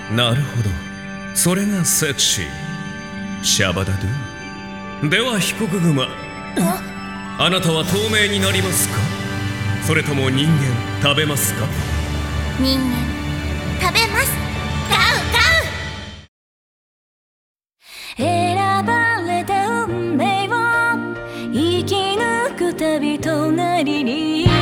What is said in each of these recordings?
なるほど、それがセクシー。シャバダドゥ。では被告グマ、あなたは透明になりますか、それとも人間食べますか。 人間食べます。ガウガウ。選ばれた運命を生き抜く旅隣にいるよ。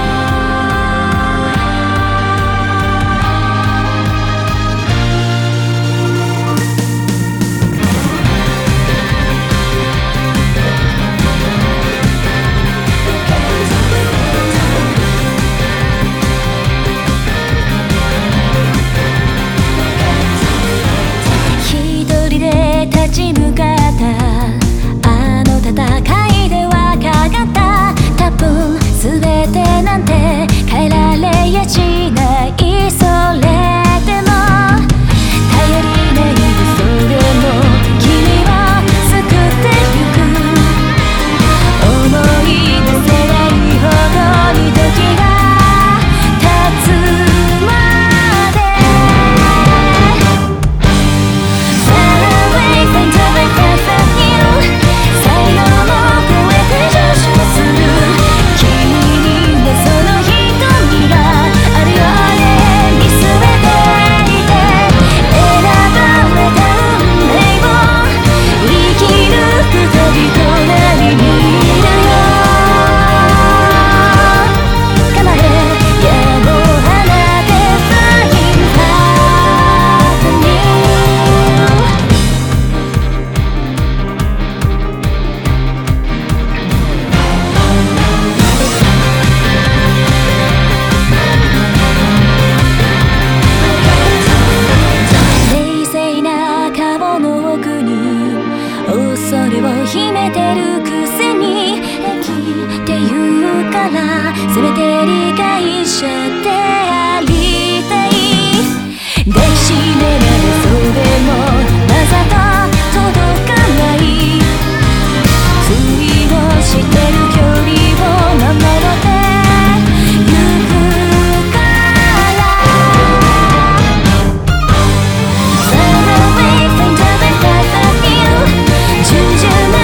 立ち向かったあの戦いではかかった。多分全てなんて変えられやしない。それでも頼りないそれも君を救ってゆく。思い出せないほどに時が経つまで。秘めてるくせに平気って言うから、せめて理解者でありたい。抱きしめられそうでもわざと届かない。ふりをしてる距離を守ってゆくから。 Far away, find a way back of you。 従順な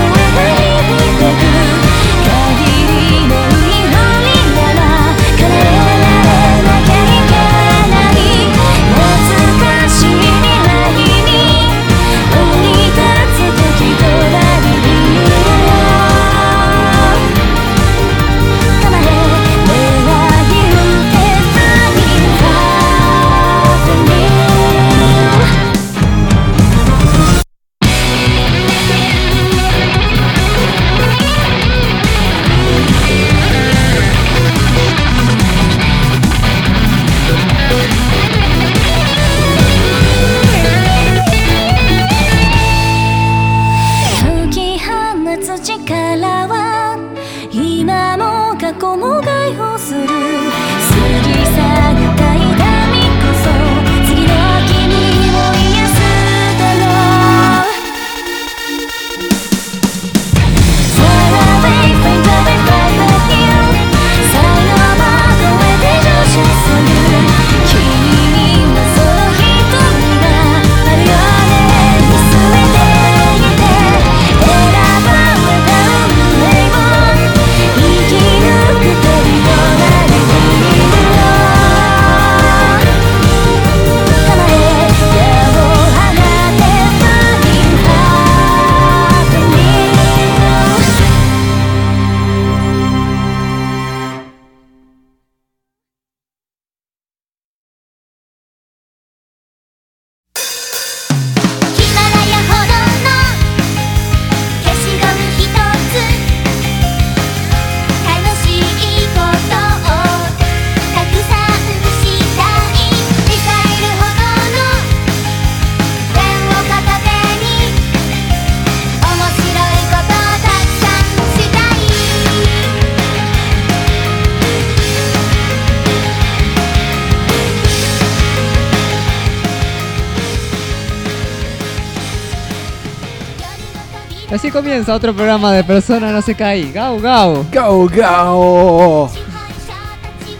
Así comienza otro programa de Persona no se cae. ¡Gau, gau! ¡Gau, gau!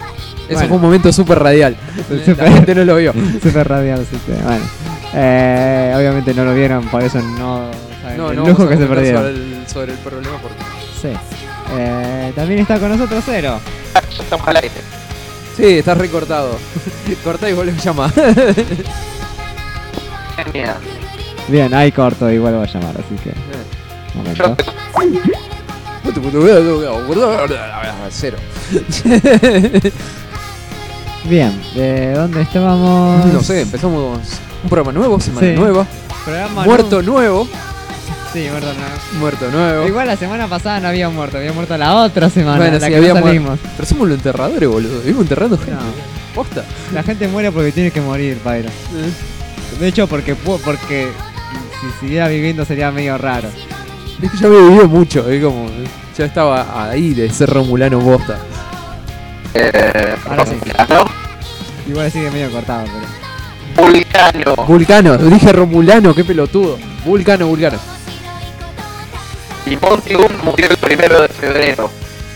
Eso Bueno. fue un momento súper radial. La gente no lo vio. Super radial, sí, bueno. Obviamente no lo vieron, por eso no saben No, el no lujo vamos a que se comentar perdieron. sobre el problema porque... Sí. También está con nosotros Cero. Ya estamos al aire. Sí, está recortado. Cortá y vuelve a llamar. Genial. Bien, ahí corto y vuelvo a llamar, así que. Momento. Cero. Bien, ¿dónde estábamos? No sé, empezamos un programa nuevo, semana Sí. nueva. Programa Muerto nuevo. Sí, muerto no. Muerto nuevo. Igual la semana pasada no había muerto la otra semana. Bueno, la sí, que había no muerto. salimos. Pero somos los enterradores, boludo. Vivimos enterrando gente. No. Posta. La gente muere porque tiene que morir, Pyro. De hecho, porque si siguiera viviendo sería medio raro. Es que yo había vivido mucho, es como. Ya estaba ahí de ser romulano posta. Ahora sí. ¿No? Igual sigue medio cortado, pero. Vulcano. Vulcano, dije romulano, qué pelotudo. Vulcano. Y Montium murió el 1 de febrero.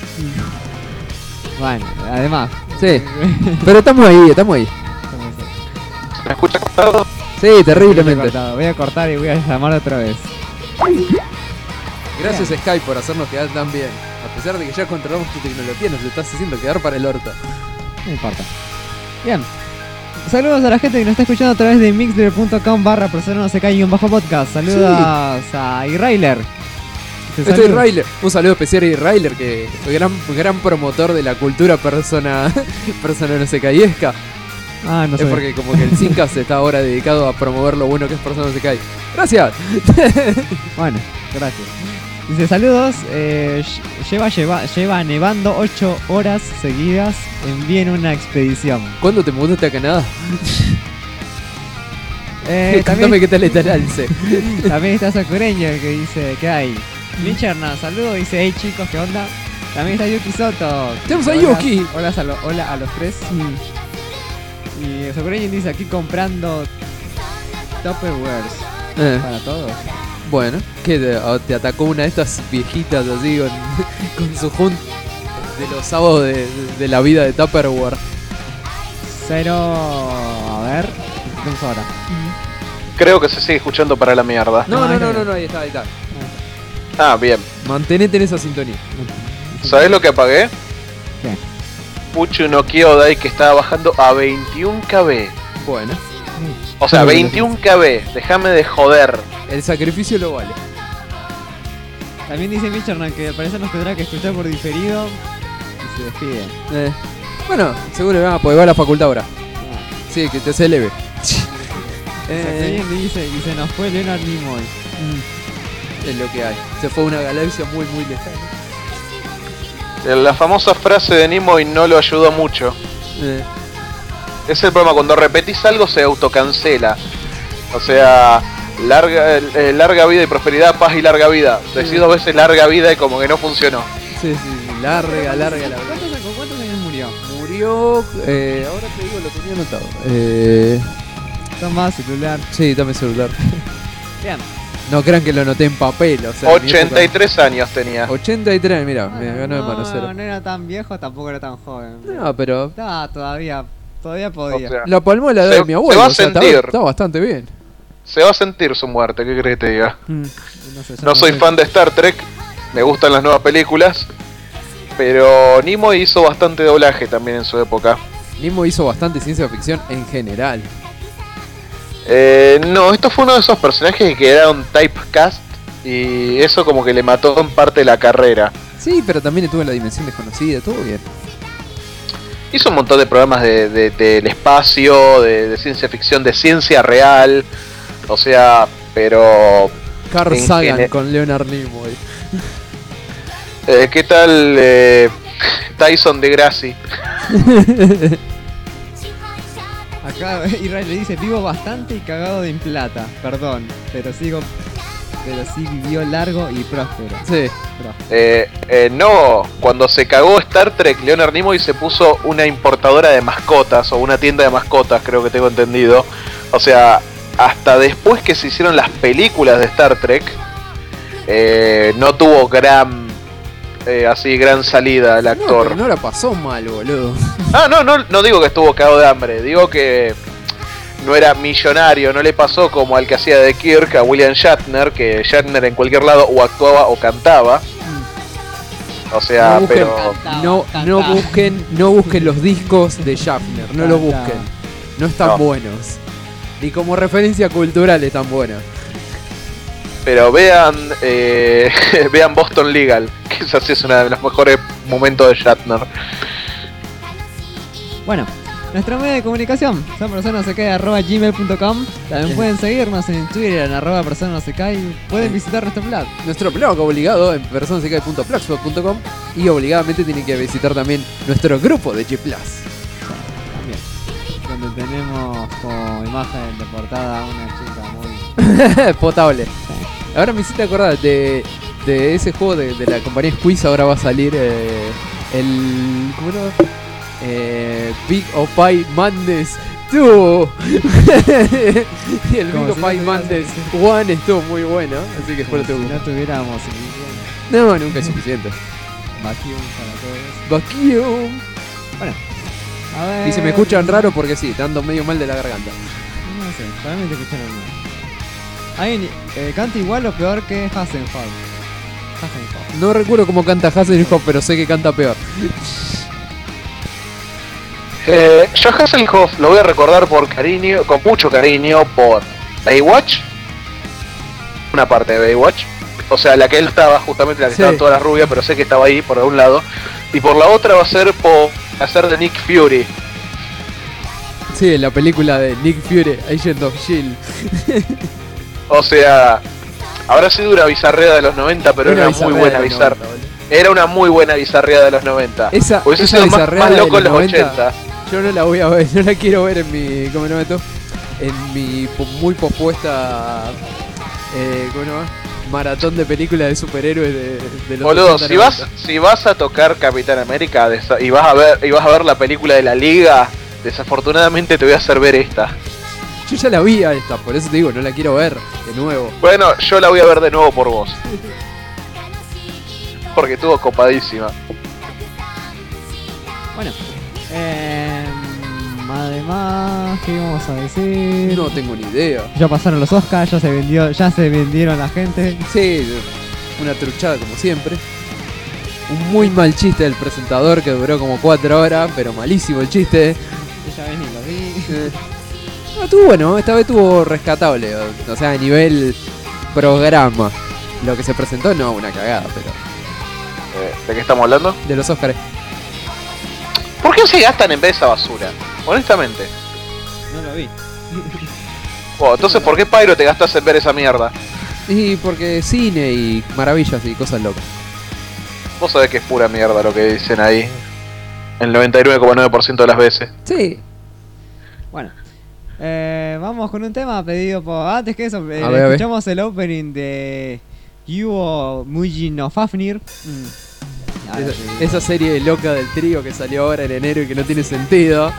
Bueno, además. Sí. Pero estamos ahí. ¿Me escucha cortado? Sí, terriblemente. Cortado. Voy a cortar y voy a llamar otra vez. Gracias Skype por hacernos quedar tan bien. A pesar de que ya controlamos tu tecnología, nos estás haciendo quedar para el orto. No importa. Bien. Saludos a la gente que nos está escuchando a través de mixler.com/persona-podcast. Saludos a Irailer. Estoy Railer. Un saludo especial a Railer, que fue gran promotor de la cultura persona no se cayesca. Ah, no sé. Es porque como que el Zincas está ahora dedicado a promover lo bueno que es persona no se cae. Gracias. Bueno, gracias. Dice saludos, lleva nevando 8 horas seguidas, envíen una expedición. ¿Cuándo te mudaste a Canadá? También, Contame qué tal está el alce. también está Sakuranger que dice, ¿qué hay? Licherna, saludos, dice, hey chicos, ¿qué onda? También está Yuki Soto. Tenemos a Hola- Yuki. Hola a los tres. Y Sakuranger dice, aquí comprando Tupperwares para todos. Bueno, que te atacó una de estas viejitas así con su hunt de los sábados de la vida de Tupperware. Cero, a ver, vamos ahora. Creo que se sigue escuchando para la mierda. No, ahí ahí está. Ah, bien. Mantenete en esa sintonía. ¿Sabés lo que apagué? ¿Qué? Puchu no Kyodai, que estaba bajando a 21 KB. Bueno, O sea, 21 KB. Déjame de joder. el sacrificio lo vale. También dice Michernan que al parecer nos tendrá que escuchar por diferido y se despide. Bueno, seguro porque va a la facultad ahora. Sí, que te se eleve. Dice, y se nos fue Leonard Nimoy. Es lo que hay. Se fue a una galaxia muy lejana. La famosa frase de Nimoy no lo ayudó mucho. Es el problema, cuando repetís algo se autocancela. O sea, larga vida y prosperidad, paz y larga vida. Decís 2 veces larga vida y como que no funcionó. Sí, larga la vida. ¿Con cuántos años murió? Murió, ahora te digo, lo tenía anotado. Toma celular. Sí, dame celular. Bien. No crean que lo anoté en papel, o sea. en mi 83 años tenía. época- 83, mira, me ganó de mano cero. No era tan viejo, tampoco era tan joven. No, pero Todavía podía. O sea, la palmó la edad Se- de mi abuelo. se va a o sea, sentir. está bastante bien. Se va a sentir su muerte, ¿qué crees que te diga? No sé, yo No soy fan de Star Trek, me gustan las nuevas películas, pero Nimoy hizo bastante doblaje también en su época. Nimo hizo bastante ciencia ficción en general. No, esto fue uno de esos personajes que era un typecast y eso como que le mató en parte la carrera. Sí, pero también estuvo en La Dimensión Desconocida, todo bien. Hizo un montón de programas del espacio, de ciencia ficción, de ciencia real, o sea, pero... Carl En Sagan gene- con Leonard Nimoy. ¿Qué tal Tyson de Gracie? Acá Israel le dice, vivo bastante y cagado de en plata. Perdón, pero sí vivió largo y próspero. Sí. No, cuando se cagó Star Trek, Leonard Nimoy se puso una importadora de mascotas, o una tienda de mascotas, creo que tengo entendido. O sea, hasta después que se hicieron las películas de Star Trek, no tuvo gran así gran salida el No, actor. pero no la pasó mal, boludo. No digo que estuvo cagado de hambre, digo que no era millonario, no le pasó como al que hacía de Kirk, a William Shatner, que Shatner en cualquier lado o actuaba o cantaba. O sea, No busquen- pero... No busquen los discos de Schaffner, no los busquen. No están No. buenos. Ni como referencia cultural están buenos. Pero vean vean Boston Legal, que esa sí es uno de los mejores momentos de Shatner. Bueno, nuestro medio de comunicación, sonpersonanosecai@gmail.com. También pueden seguirnos en Twitter en @personanosecai. Pueden visitar nuestro blog. Nuestro blog obligado en personasecai.blogspot.com y obligadamente tienen que visitar también nuestro grupo de G+. También, donde tenemos como imagen de portada a una chica muy... Potable. Ahora me hiciste acordar de ese juego de la compañía Squeeze. Ahora va a salir el... ¿Cómo no? Big of Pie Madness 2. Y el Como Big of si no Pie tuviera Madness suficiente. 1 estuvo muy bueno. Así que Como después lo si tengo. no tuviéramos suficiente No, nunca es suficiente. vacuum para todos. Vacuum. Bueno, a ver... Y se me escuchan raro porque sí, te ando medio mal de la garganta. No sé, para mí te escucharon mal. Alguien canta igual o peor que Hasselhoff. No recuerdo cómo canta Hasselhoff, pero sé que canta peor. Yo a Hasselhoff lo voy a recordar por cariño, con mucho cariño, por Baywatch. Una parte de Baywatch. O sea, la que él estaba, justamente la que Sí. estaban todas las rubias, pero sé que estaba ahí por algún lado. Y por la otra va a ser por hacer de Nick Fury. Sí, en la película de Nick Fury, Agent of S.H.I.E.L.D. O sea, habrá sido una bizarrea de los 90, pero era una muy buena bizarrea. Era una muy buena bizarrea de los 90. Esa Hubiese sido más bizarrea de loco en los 90, 80. Yo no la voy a ver, no la quiero ver en mi, ¿cómo no meto? En mi muy pospuesta, ¿cómo no va? Maratón de películas de superhéroes de los Boludo, 80, si vas a tocar Capitán América y vas a ver la película de la Liga, desafortunadamente te voy a hacer ver esta. Yo ya la vi a esta, por eso te digo, no la quiero ver de nuevo. Bueno, yo la voy a ver de nuevo por vos. Porque estuvo copadísima. Bueno, además, ¿qué íbamos a decir? No tengo ni idea. Ya pasaron los Oscars, ya se vendieron la gente. Sí, una truchada como siempre. Un muy mal chiste del presentador que duró como 4 horas, pero malísimo el chiste. Esta vez ni lo vi. No, estuvo bueno, esta vez estuvo rescatable. O sea, a nivel programa. Lo que se presentó, no, una cagada, pero. ¿De qué estamos hablando? De los Oscars. ¿Por qué se gastan en ver esa basura? Honestamente. No lo vi. Oh, entonces, ¿por qué Pyro te gastas en ver esa mierda? Y porque cine y maravillas y cosas locas. Vos sabés que es pura mierda lo que dicen ahí. El 99,9% de las veces. Sí. Bueno, vamos con un tema pedido por... Antes que eso, A ver. escuchamos el opening de Yuo Muji no Fafnir. Esa serie loca del trío que salió ahora en enero y que no tiene sentido.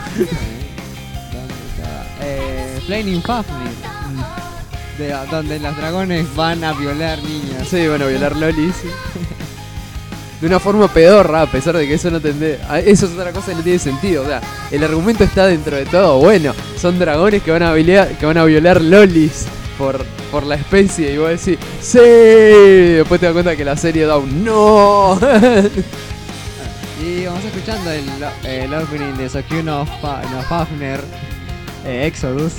Flaming Fafnir. Donde los dragones van a violar niñas. Sí, van a violar lolis. De una forma pedorra, a pesar de que eso no tendría. Eso es otra cosa que no tiene sentido. O sea, el argumento está dentro de todo. Bueno, son dragones que van a violar lolis por la especie. Y vos decís, ¡sí! Después te das cuenta que la serie da un ¡no! Y vamos escuchando el opening de Sokyu no Fafnir, Exodus.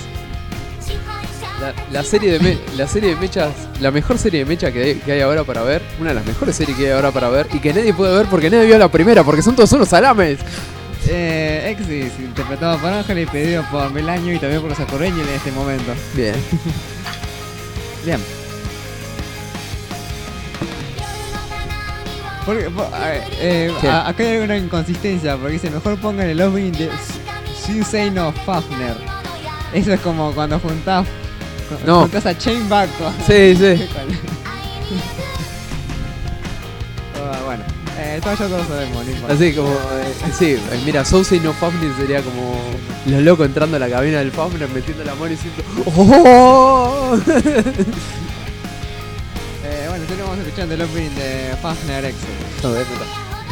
La serie de mechas, la mejor serie de mecha que hay ahora para ver, una de las mejores series que hay ahora para ver y que nadie puede ver porque nadie vio la primera, porque son todos unos salames. Exodus, interpretado por Ángel y pedido por Melaño y también por Sakureño en este momento. Bien. Bien. Acá hay alguna inconsistencia porque dice mejor pongan el opening de Susei no Fafner. Eso es como cuando juntás a Chainback con... Sí, sí. Bueno, todo ya todos sabemos, no importa. Así como, sí, mira, Sousei no Fafnir sería como los locos entrando a la cabina del Fafnir, metiendo la mano y diciendo ¡oh! Bueno, continuamos escuchando el opening de Fafner Exodus. No, déjame.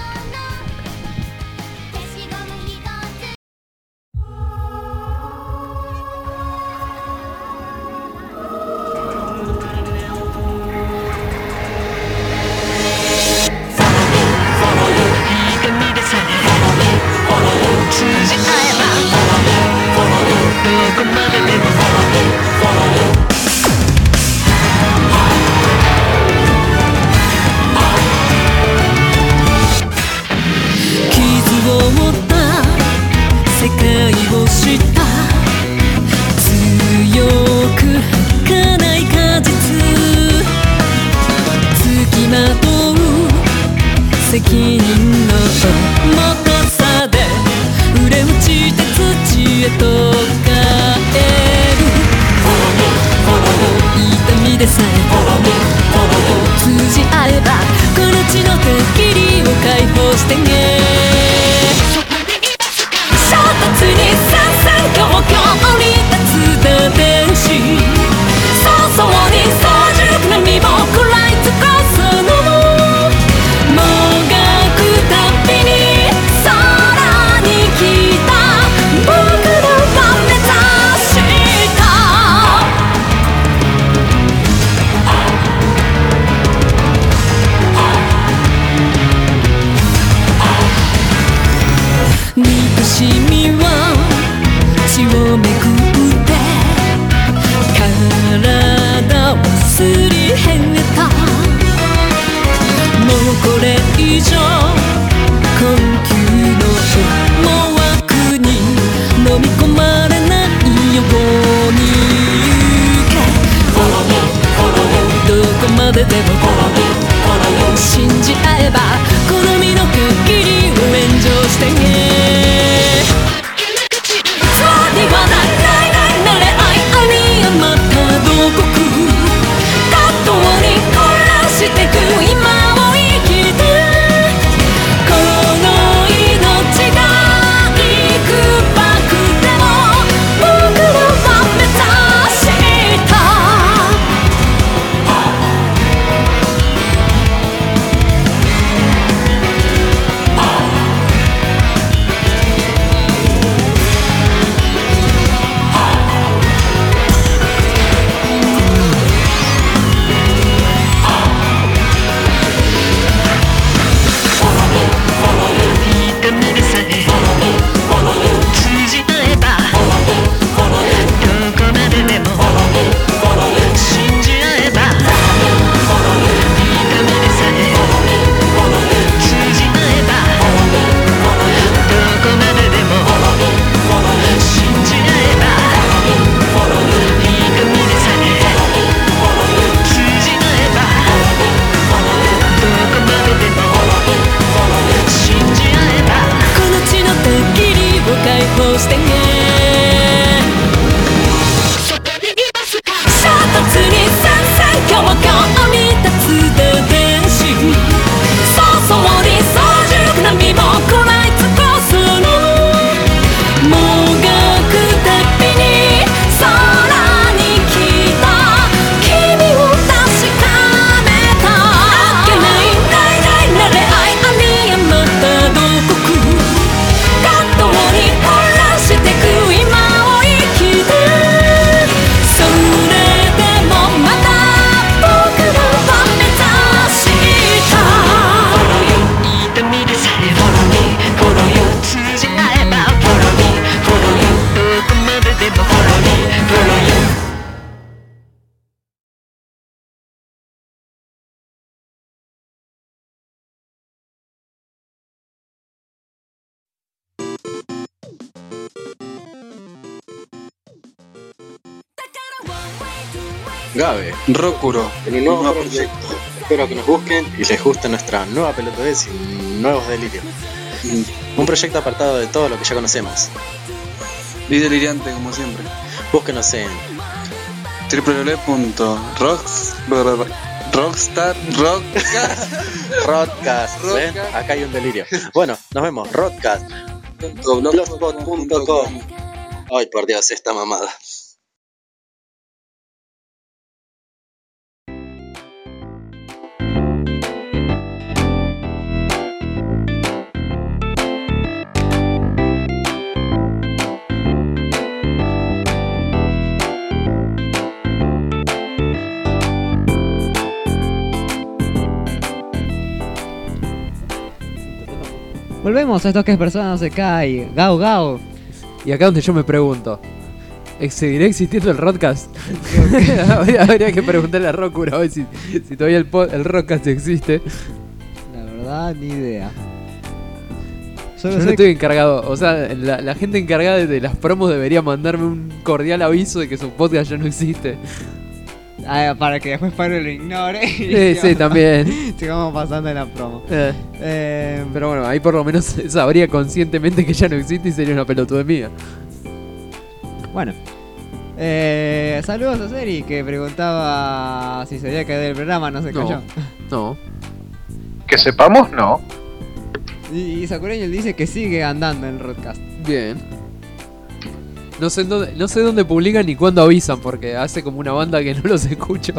Gabe, Rokuro, en un nuevo proyecto. Espero que nos busquen y les guste nuestra nueva pelotudez y nuevos delirios. Un proyecto apartado de todo lo que ya conocemos. Y delirante como siempre. Búsquenos en www.rockstar.rockcast. ¿Ven? Acá hay un delirio. Bueno, nos vemos. Rockcast.blogspot.com. Ay, por Dios, esta mamada. Volvemos a esto que es Persona no se cae. Gao Gao. Y acá donde yo me pregunto, ¿seguirá existiendo el Rodcast? Habría que preguntarle a Rokura a ver si todavía el Rodcast existe. La verdad, ni idea. Yo no estoy encargado, o sea, la gente encargada de las promos debería mandarme un cordial aviso de que su podcast ya no existe. Para que después Pablo lo ignore. Sí, también. Sigamos pasando en la promo. Pero bueno, ahí por lo menos sabría conscientemente que ya no existe y sería una pelotuda mía. Bueno. Saludos a Seri, que preguntaba si se había caído el programa, no se cayó. No. Que sepamos, no. Y Sakureño dice que sigue andando en el Rodcast. Bien. No sé dónde publican ni cuándo avisan, porque hace como una banda que no los escucho.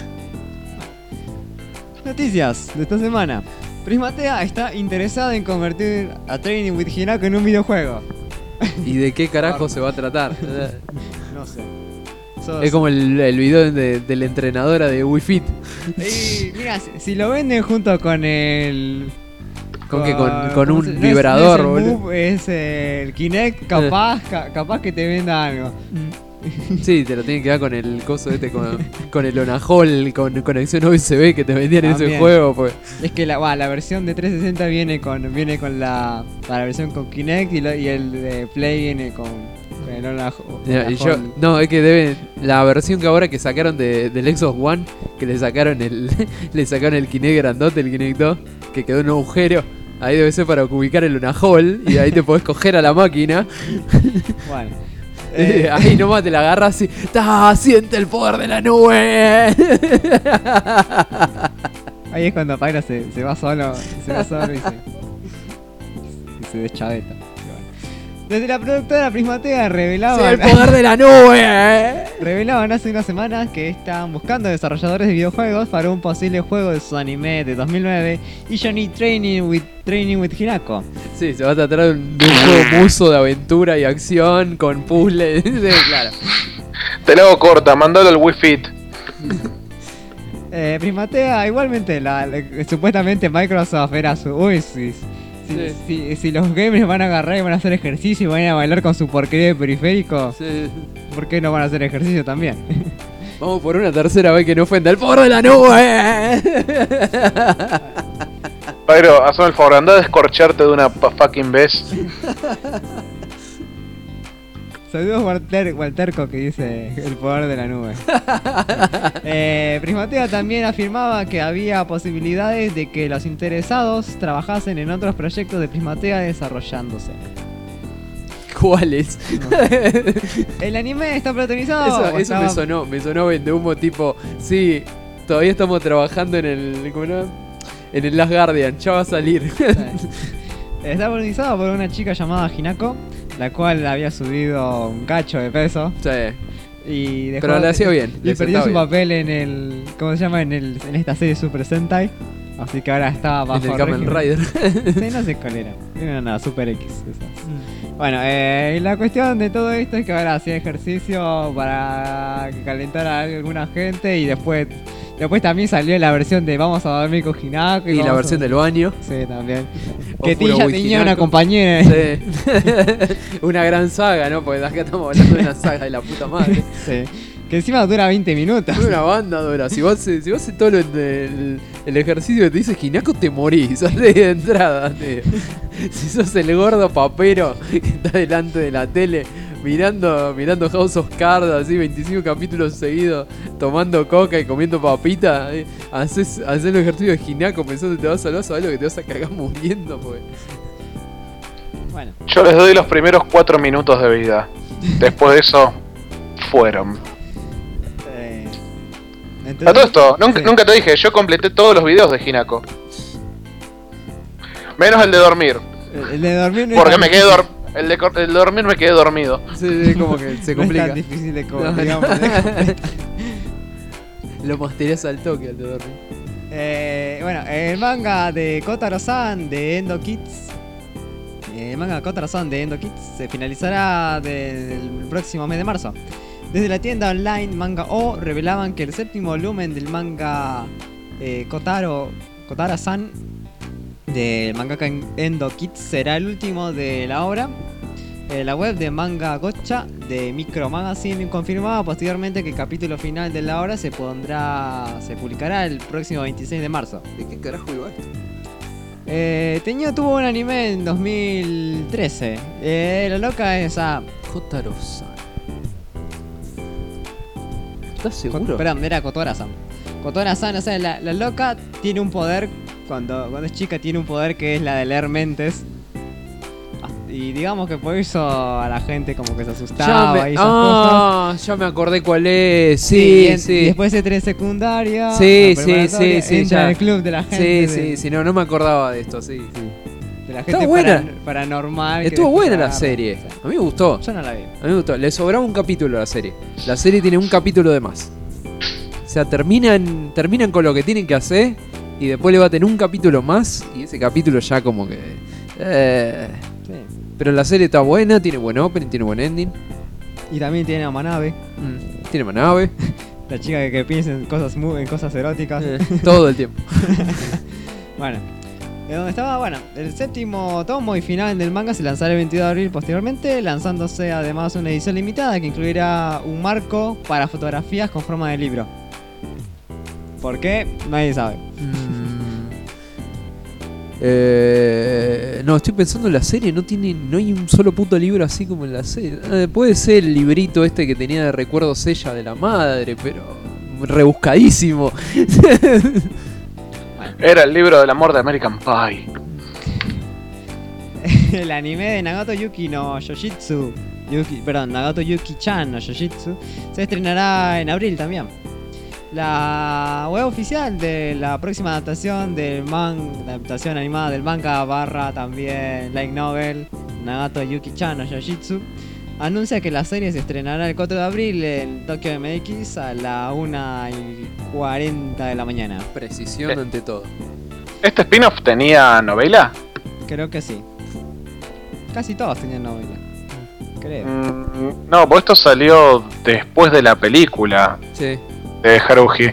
Noticias de esta semana. Prismatea está interesada en convertir a Training with Hinako en un videojuego. ¿Y de qué carajo se va a tratar? No sé. Es como el video de la entrenadora de Wii Fit. Y mira, si lo venden junto con el... Con un vibrador, no es el boludo. Move, es el Kinect, capaz que te venda algo. Sí, te lo tienen que dar con el coso con el Onahol, con conexión USB que te vendían en ese juego, pues. Es que la versión de 360 viene con la versión con Kinect y el de Play viene con el Onahol. No, es que la versión que ahora que sacaron del Xbox One, que le sacaron el Kinect grandote, el Kinect 2, que quedó en un agujero. Ahí debe ser para ubicar el Onahol y ahí te podés coger a la máquina. Bueno. Ahí nomás te la agarras y siente el poder de la nube. Ahí es cuando Pyro se va solo y se deschaveta. Desde la productora Prismatea revelaban el poder de la nube. Revelaban hace unas semanas que están buscando desarrolladores de videojuegos para un posible juego de su anime de 2009 y Johnny Training with Hinako. Sí, se va a tratar de un juego muso de aventura y acción con puzzles. Claro. Te lo hago corta, mandalo al Wii Fit. Prismatea, igualmente, supuestamente Microsoft era su... Si los gamers van a agarrar y van a hacer ejercicio y van a bailar con su porquería de periférico, ¿por qué no van a hacer ejercicio también? Vamos por una tercera vez que no ofenda el poder de la nube. Pero, hazme el favor, anda a descorcharte de una fucking vez. Saludos Walterco, que dice el poder de la nube. Prismatea también afirmaba que había posibilidades de que los interesados trabajasen en otros proyectos de Prismatea desarrollándose. ¿Cuáles? No. El anime está protagonizado. Eso me sonó de humo tipo, sí, todavía estamos trabajando en el Last Guardian, ya va a salir. Está protagonizado por una chica llamada Hinako, la cual había subido un cacho de peso. Sí. Y dejó, pero le hacía bien. Y perdió su papel en el... ¿Cómo se llama? En esta serie Super Sentai. Así que ahora está bajo en el Kamen Rider. Sí, no sé cuál era. Era nada, Super X. Bueno, la cuestión de todo esto es que ahora hacía ejercicio para calentar a alguna gente y después también salió la versión de Vamos a dormir con Hinako. Y la versión del baño. Sí, también. Que tenía una compañera. Sí. Una gran saga, ¿no? Porque acá estamos hablando de una saga de la puta madre. Sí. Que encima dura 20 minutos. Una banda dura. Si vos haces todo el ejercicio que te dice Hinako, te morís. De entrada, tío. Si sos el gordo papero que está delante de la tele mirando House of Cards, así 25 capítulos seguidos, tomando coca y comiendo papita, haces el ejercicio de Hinako pensando que te vas a salvar, sabés lo que te vas a cagar muriendo, pues. Bueno. Yo les doy los primeros 4 minutos de vida. Después de eso, fueron. A todo esto, nunca te dije, yo completé todos los videos de Hinako. Menos el de dormir. El de dormir no. Porque me quedé el de dormir me quedé dormido. Sí, como que se complica. No es tan difícil de digamos. Lo masterías al toque el de dormir. Bueno, el manga de Kotaro-san de Endo Kids. El manga de Kotaro-san de Endo Kids se finalizará el próximo mes de marzo. Desde la tienda online Manga O revelaban que el séptimo volumen del manga Kotaro-san del mangaka Endo Kids será el último de la obra. La web de Manga Gotcha de Micro Magazine confirmaba posteriormente que el capítulo final de la obra se publicará el próximo 26 de marzo. ¿De qué carajo iba esto? Tuvo un anime en 2013. La loca es a... Kotaro-san. ¿Estás seguro? Perdón, era Kotora-san. Kotora-san, o sea, la loca tiene un poder, cuando es chica tiene un poder que es la de leer mentes. Y digamos que por eso a la gente como que se asustaba y esas cosas. Ya me acordé cuál es. Y Sí. después de 3 secundaria. Sí, entra ya. al club de la gente. Sí, no me acordaba de esto, sí. De la Está gente buena. paranormal. que Estuvo buena la agarra. serie. Sí. A mí me gustó. Yo no la vi. A mí me gustó. Le sobraba un capítulo a la serie. La serie tiene un capítulo de más. O sea, terminan con lo que tienen que hacer y después le va a tener un capítulo más y ese capítulo ya como que... Sí. Pero la serie está buena, tiene buen opening, tiene buen ending. Y también tiene a Manabe, Tiene manave. la chica que piensa en cosas eróticas. Todo el tiempo. Bueno, donde estaba, bueno, el séptimo tomo y final del manga se lanzará el 22 de abril posteriormente, lanzándose además una edición limitada que incluirá un marco para fotografías con forma de libro. ¿Por qué? Nadie sabe. No, estoy pensando en la serie, no hay un solo puto libro así como en la serie. Puede ser el librito este que tenía de recuerdos ella de la madre, pero rebuscadísimo. Era el libro del amor de American Pie. El anime de Nagato Yuki no Yoshitsu, Nagato Yuki-chan no Yoshitsu, se estrenará en abril también. La web oficial de la próxima adaptación la adaptación animada del manga / también light novel Nagato Yuki-chan no Yoshitsu, anuncia que la serie se estrenará el 4 de abril en Tokyo MX a la 1:40 de la mañana. Precisión ante todo. ¿Este spin-off tenía novela? Creo que sí. Casi todos tenían novela. Creo. No, pues esto salió después de la película Sí. de Haruhi.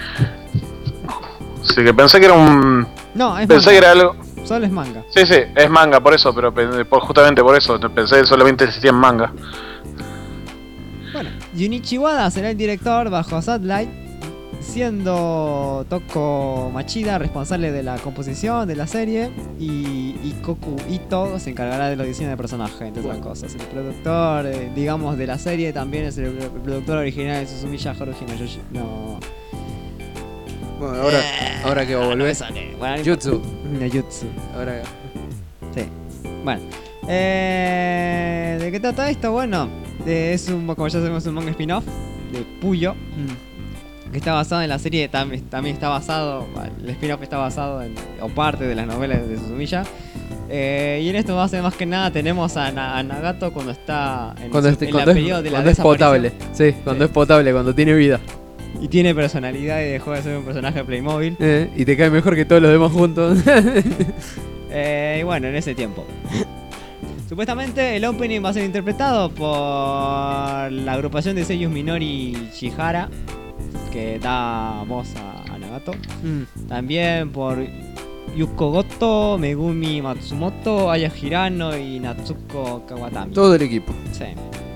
Así que pensé que era un... No, es Pensé manga. que era algo... Solo es manga. Sí, es manga, por eso, pero justamente por eso. Pensé que solamente existía en manga. Bueno, Junichi Wada será el director bajo Satellite, siendo Toko Machida responsable de la composición de la serie y Ikoku Ito se encargará de los diseños de personajes, entre otras cosas. El productor, digamos, de la serie también es el productor original de Suzumiya Haruhi no Yoshi. No. Bueno, ahora que va a volver. Bueno, Jutsu. No, Jutsu. Ahora. Sí. Bueno. ¿De qué trata esto? Bueno, es como ya sabemos, un manga spin-off de Puyo. Que está basado en la serie, también está basado, el spin-off está basado en, o parte de las novelas de Suzumiya. Y en esto más que nada tenemos a Nagato cuando está en el periodo de la cuando es potable. desaparición. Sí, cuando es potable, cuando tiene vida. Y tiene personalidad y dejó de ser un personaje de Playmobil. Y te cae mejor que todos los demás juntos. Y bueno, en ese tiempo. Supuestamente el opening va a ser interpretado por la agrupación de seiyus Minori Shihara, que da voz a Nagato. También por Yuko Goto, Megumi Matsumoto, Aya Hirano y Natsuko Kawatami. Todo el equipo. Sí.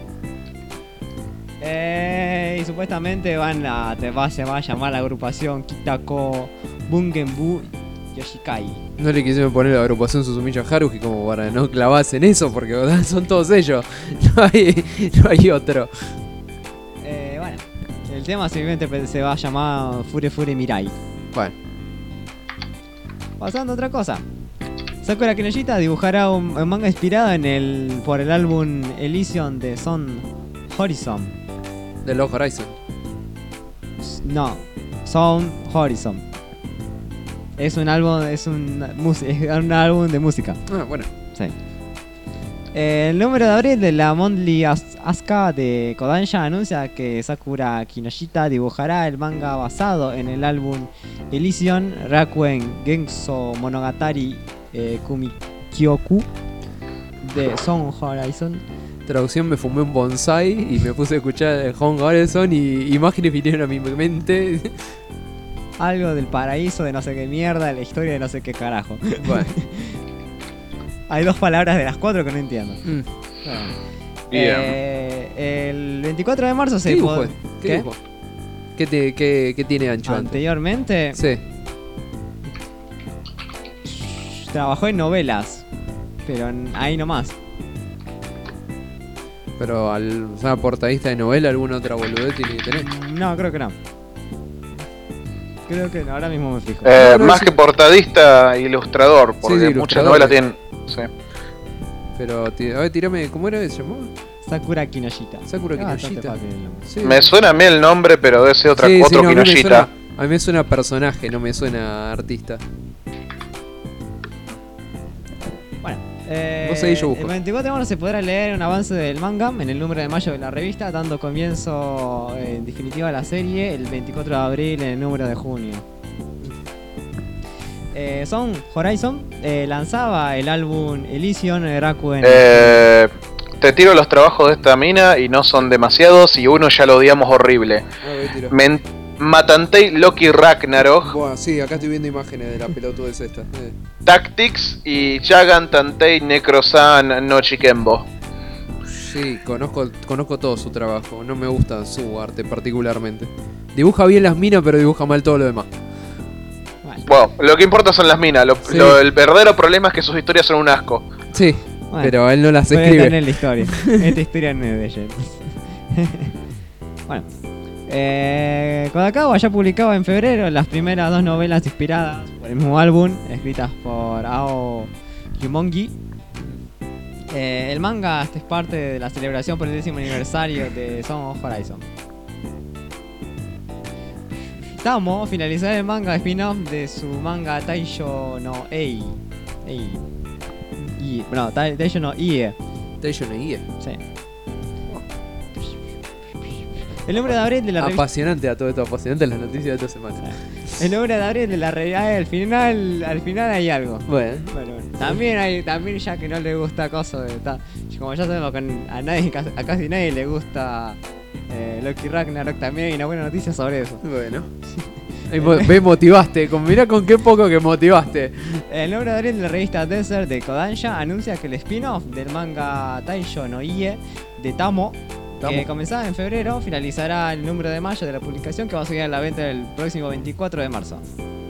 Y supuestamente se va a llamar la agrupación Kitako Bungenbu Yoshikai. No le quisieron poner la agrupación Suzumiya Haruhi como para no clavarse en eso, porque son todos ellos. No hay otro. Bueno, el tema simplemente se va a llamar Fure Fure Mirai. Bueno. Pasando a otra cosa. Sakura Kinoshita dibujará un manga inspirado por el álbum Elysion de Son Horizon. De Log Horizon. No, Son Horizon. Es un álbum, es un álbum de música. Ah, bueno. Sí. El número de abril de la Monthly Asuka de Kodansha anuncia que Sakura Kinoshita dibujará el manga basado en el álbum Elysion Rakuen Genso Monogatari Kumikyoku de Son Horizon. Traducción: me fumé un bonsai y me puse a escuchar Home Horizon y imágenes vinieron a mi mente. algo del paraíso de no sé qué mierda, la historia de no sé qué carajo. Bueno. Hay 2 palabras de las 4 que no entiendo. Mm. Bueno. Bien. El 24 de marzo se ¿Qué dibujo pod- es? ¿Qué dibujo? ¿Qué tiene Ancho antes? Anteriormente Sí. trabajó en novelas, pero ahí nomás. Pero al ser portadista de novela, alguna otra boludez tiene que tener. No, creo que no. Creo que no, ahora mismo me fijo. No, Más sí. que portadista, ilustrador, porque sí, muchas ilustrador. novelas tienen. Sí. Pero, a ver, tirame, ¿cómo era que se llamaba? Sakura Kinoshita. Sakura Es bastante Kinoshita. fácil el nombre. Sí. Me suena a mí el nombre, pero debe ser Sí, otro no, a mí me Kinoshita. suena- a mí me suena personaje, no me suena artista. Bueno, Vos seguís, yo busco. el 24 de marzo se podrá leer un avance del manga en el número de mayo de la revista, dando comienzo en definitiva a la serie el 24 de abril en el número de junio. Son Horizon lanzaba el álbum Elysion Rakuen. Te tiro los trabajos de esta mina y no son demasiados y uno ya lo odiamos horrible. A ver, tiro. Matantei Loki Ragnarok, Buah, sí, acá estoy viendo imágenes de la pelotudez esta. Tactics y Jagan Tantei Necrosan no Chikembo. Sí, conozco todo su trabajo. No me gusta su arte particularmente. Dibuja bien las minas, pero dibuja mal todo lo demás. Bueno, lo que importa son las minas. Sí. El verdadero problema es que sus historias son un asco. Sí, Bueno, pero él no las puede escribe. tener la historia. Esta historia no es de ella. Bueno. Kodakawa ya publicaba en febrero las primeras 2 novelas inspiradas por el mismo álbum, escritas por Ao Yumongi. El manga es parte de la celebración por el 10º aniversario de Song of Horizon. Tamo finalizará el manga spin-off de su manga Taisho no Ei. Bueno, Taisho no Ie. Station Guía. Sí. El número de abril de la revista. Apasionante a todo esto, apasionante las noticias de esta semana. El número de abril de la revista. Al final hay algo. Bueno, Bueno, también ya que no le gusta cosa de como ya sabemos que a casi nadie le gusta Loki Ragnarok, también hay una buena noticia sobre eso. bueno. Ahí me motivaste, mirá con qué poco que motivaste. El número de abril de la revista Desert de Kodansha anuncia que el spin-off del manga Taisho no Ie de Tamo, que comenzaba en febrero, finalizará el número de mayo de la publicación, que va a salir a la venta el próximo 24 de marzo.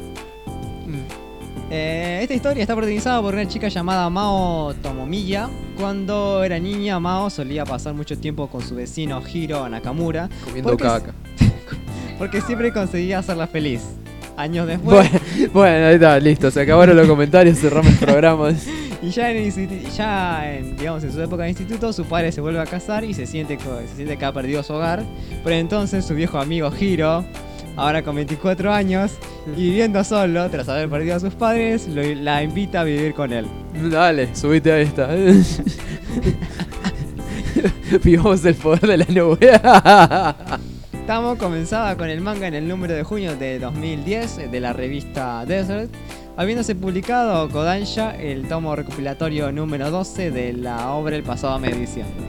Esta historia está protagonizada por una chica llamada Mao Tomomiya. Cuando era niña, Mao solía pasar mucho tiempo con su vecino Hiro Nakamura, Comiendo caca. porque siempre conseguía hacerla feliz. Años después, Bueno, ahí está, listo. Se acabaron los comentarios, cerramos el programa. y digamos, en su época de instituto, su padre se vuelve a casar y se siente que ha perdido su hogar. Pero entonces su viejo amigo Hiro, ahora con 24 años y viviendo solo tras haber perdido a sus padres, la invita a vivir con él. Dale, subite a esta. Vivamos el poder de la nube. Tamo comenzaba con el manga en el número de junio de 2010 de la revista Desert, habiéndose publicado Kodansha el tomo recopilatorio número 12 de la obra el pasado mes de diciembre.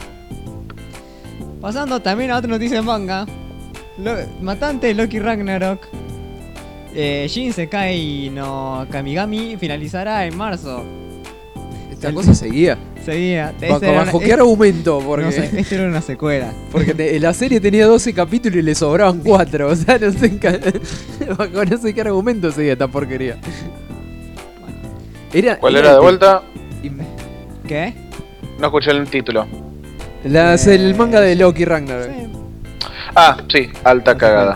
Pasando también a otra noticia en manga, Matante Loki Ragnarok, Shinsekai no Kamigami finalizará en marzo. Esta cosa seguía. Seguía. ¿Bajo qué argumento? Porque, No sé, esto era una secuela. porque la serie tenía 12 capítulos y le sobraban 4. O sea, no sé, bajo no sé qué argumento seguía esta porquería. ¿Cuál era de vuelta? ¿Qué? No escuché el título. El manga de Loki Ragnarok. Sí. Ah, sí, alta cagada.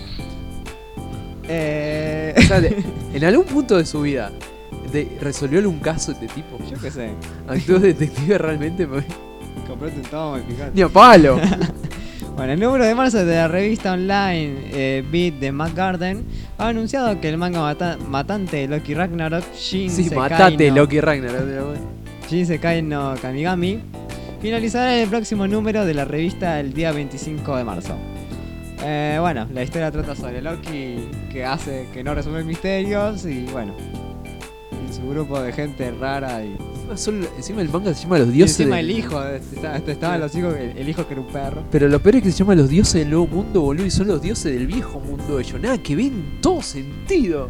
O sea, en algún punto de su vida resolvió un caso este tipo. Yo qué sé. Actuó de detective realmente. Comprate un tomo y fijate. Ni a palo. Bueno, el número de marzo de la revista online Beat de Mac Garden ha anunciado que el manga Matante Loki Ragnarok Sí, Shinsekai matate no, Loki Ragnarok. Shinsekai no Kamigami finalizará en el próximo número de la revista el día 25 de marzo. Bueno, la historia trata sobre Loki que no resuelve misterios y bueno, y su grupo de gente rara y Encima el manga se llama Los Dioses. Y encima del... el hijo, estaban los hijos, el hijo que era un perro. Pero lo peor es que se llama Los Dioses del Nuevo Mundo, boludo, y son los dioses del viejo mundo. Ellos, nada que ven en todo sentido.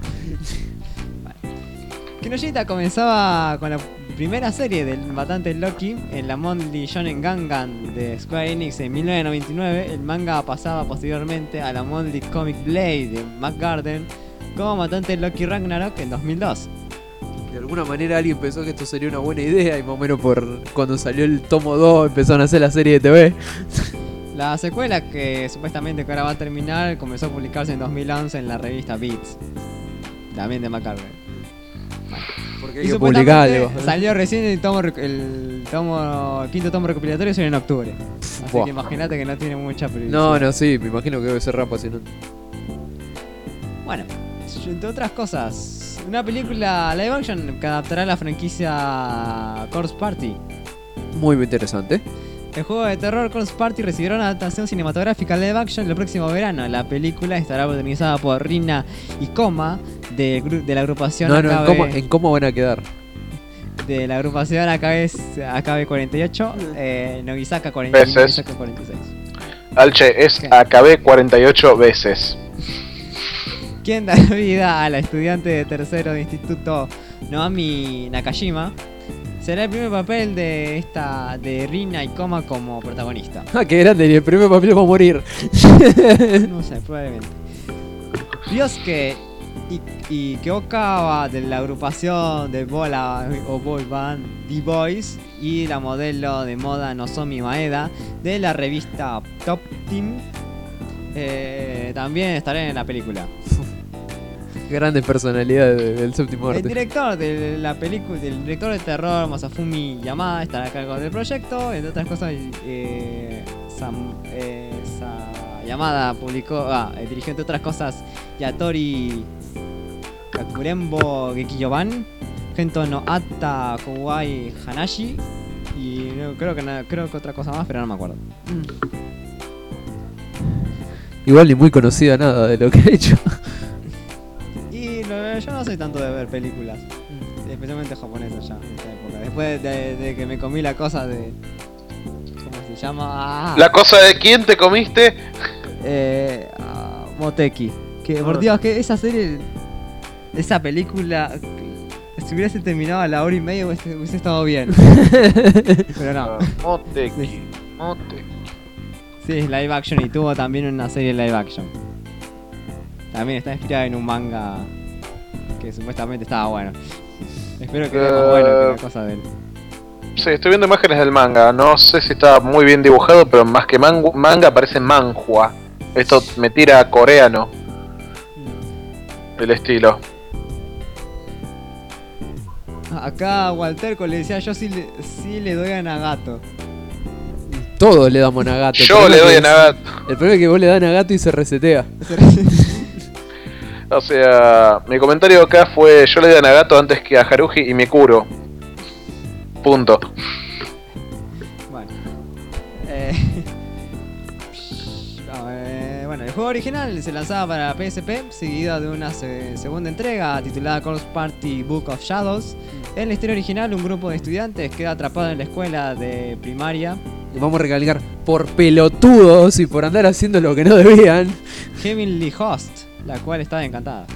Kinoshita comenzaba con la primera serie del matante Loki en la Monthly Shonen Gangan de Square Enix en 1999. El manga pasaba posteriormente a la Monthly Comic Blade de McGarden como matante Loki Ragnarok en 2002. De alguna manera alguien pensó que esto sería una buena idea y más o menos por cuando salió el tomo 2 empezaron a hacer la serie de TV. La secuela, que supuestamente que ahora va a terminar, comenzó a publicarse en 2011 en la revista Beats, también de McGarden. Porque Y hay que publicar algo. salió recién el quinto tomo recopilatorio, salió en octubre. Así Buah. que imagínate que no tiene mucha previsión. No, sí, me imagino que debe ser rapa si no. Bueno, entre otras cosas, una película live action que adaptará la franquicia Corpse Party. Muy interesante. El juego de terror Corpse Party recibirá una adaptación cinematográfica live action el próximo verano. La película estará protagonizada por Rina Ikoma de la agrupación ¿en cómo van a quedar? de la agrupación AKB48, Nogisaka 46. Veces. 46. Alche, es AKB 48 veces. Quien da vida a la estudiante de tercero de instituto Noami Nakajima. Será el primer papel de Rina Ikoma como protagonista. Ah, qué grande, y el primer papel va a morir. No sé, probablemente. Ryosuke y Kyokawa de la agrupación de boy band D-Boys y la modelo de moda Nozomi Maeda de la revista Top Team también estarán en la película. Grandes personalidades del séptimo El arte. director de la película, el director de terror Masafumi Yamada estará a cargo del proyecto. Entre otras cosas, Yamada dirigió entre otras cosas Yatori Kakurembo Gekiyoban, Gento no Atta Kouai Hanashi y creo que otra cosa más, pero no me acuerdo. Igual ni muy conocida nada de lo que ha hecho. Y yo no soy tanto de ver películas, especialmente japonesas ya en esta época. Después de que me comí la cosa de... ¿Cómo se llama? ¿La cosa de quién te comiste? Moteki. Que por Dios, que esa serie, esa película, si hubiese terminado a la hora y media hubiese estado bien. Pero no. Moteki. Sí, es live action y tuvo también una serie live action. También está inspirada en un manga que supuestamente estaba bueno. Espero que sea más bueno que la cosa de él. Sí, estoy viendo imágenes del manga. No sé si está muy bien dibujado, pero más que manga parece manhua. Esto me tira a coreano. El estilo. Acá Walterco le decía, yo sí le doy a Nagato. Todos le damos a Nagato. Yo le doy a Nagato. El problema es que vos le das a Nagato y se resetea. O sea, mi comentario acá fue: yo le doy a Nagato antes que a Haruhi y me curo. Punto. Bueno. Bueno, el juego original se lanzaba para PSP, seguida de una segunda entrega titulada Corpse Party Book of Shadows. En la historia original, un grupo de estudiantes queda atrapado en la escuela de primaria. Y vamos a recalcar, por pelotudos y por andar haciendo lo que no debían. Heavenly Host, la cual estaba encantada.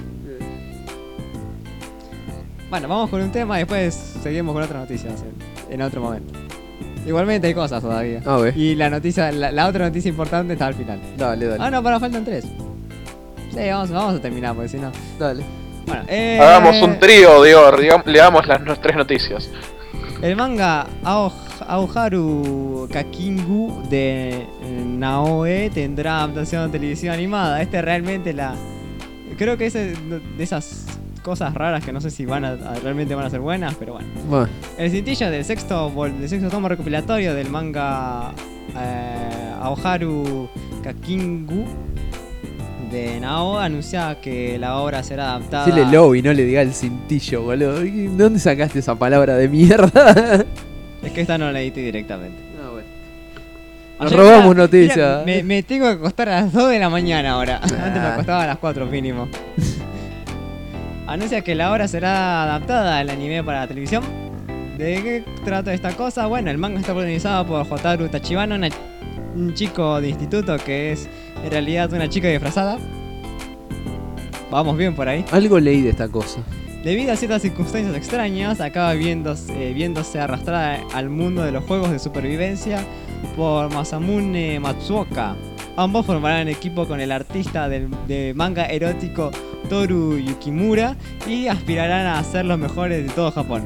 Bueno, vamos con un tema y después seguimos con otras noticias en otro momento. Igualmente hay cosas todavía. A ver. Y la noticia, la otra noticia importante está al final. Dale. Ah, no, faltan 3. Sí, vamos a terminar, porque si no. Dale. Bueno, hagamos un trío, le damos las 3 noticias. El manga Aoharu Kakingu de Naoe tendrá adaptación de televisión animada. Realmente creo que es de esas cosas raras que no sé si realmente van a ser buenas, pero bueno. El cintillo del sexto tomo recopilatorio del manga Aoharu Kakingu de Nao anuncia que la obra será adaptada. Dile lobby, no le diga el cintillo, boludo. ¿De dónde sacaste esa palabra de mierda? Es que esta no la edité directamente. No, bueno. Nos robamos noticias. Me tengo que acostar a las 2 de la mañana ahora. Antes me acostaba a las 4 mínimo. Anuncia que la obra será adaptada al anime para la televisión. ¿De qué trata esta cosa? Bueno, el manga está protagonizado por Hotaru Tachibana, un chico de instituto que es en realidad una chica disfrazada. Vamos bien por ahí. Algo leí de esta cosa. Debido a ciertas circunstancias extrañas, acaba viéndose arrastrada al mundo de los juegos de supervivencia por Masamune Matsuoka. Ambos formarán equipo con el artista de manga erótico Toru Yukimura y aspirarán a ser los mejores de todo Japón.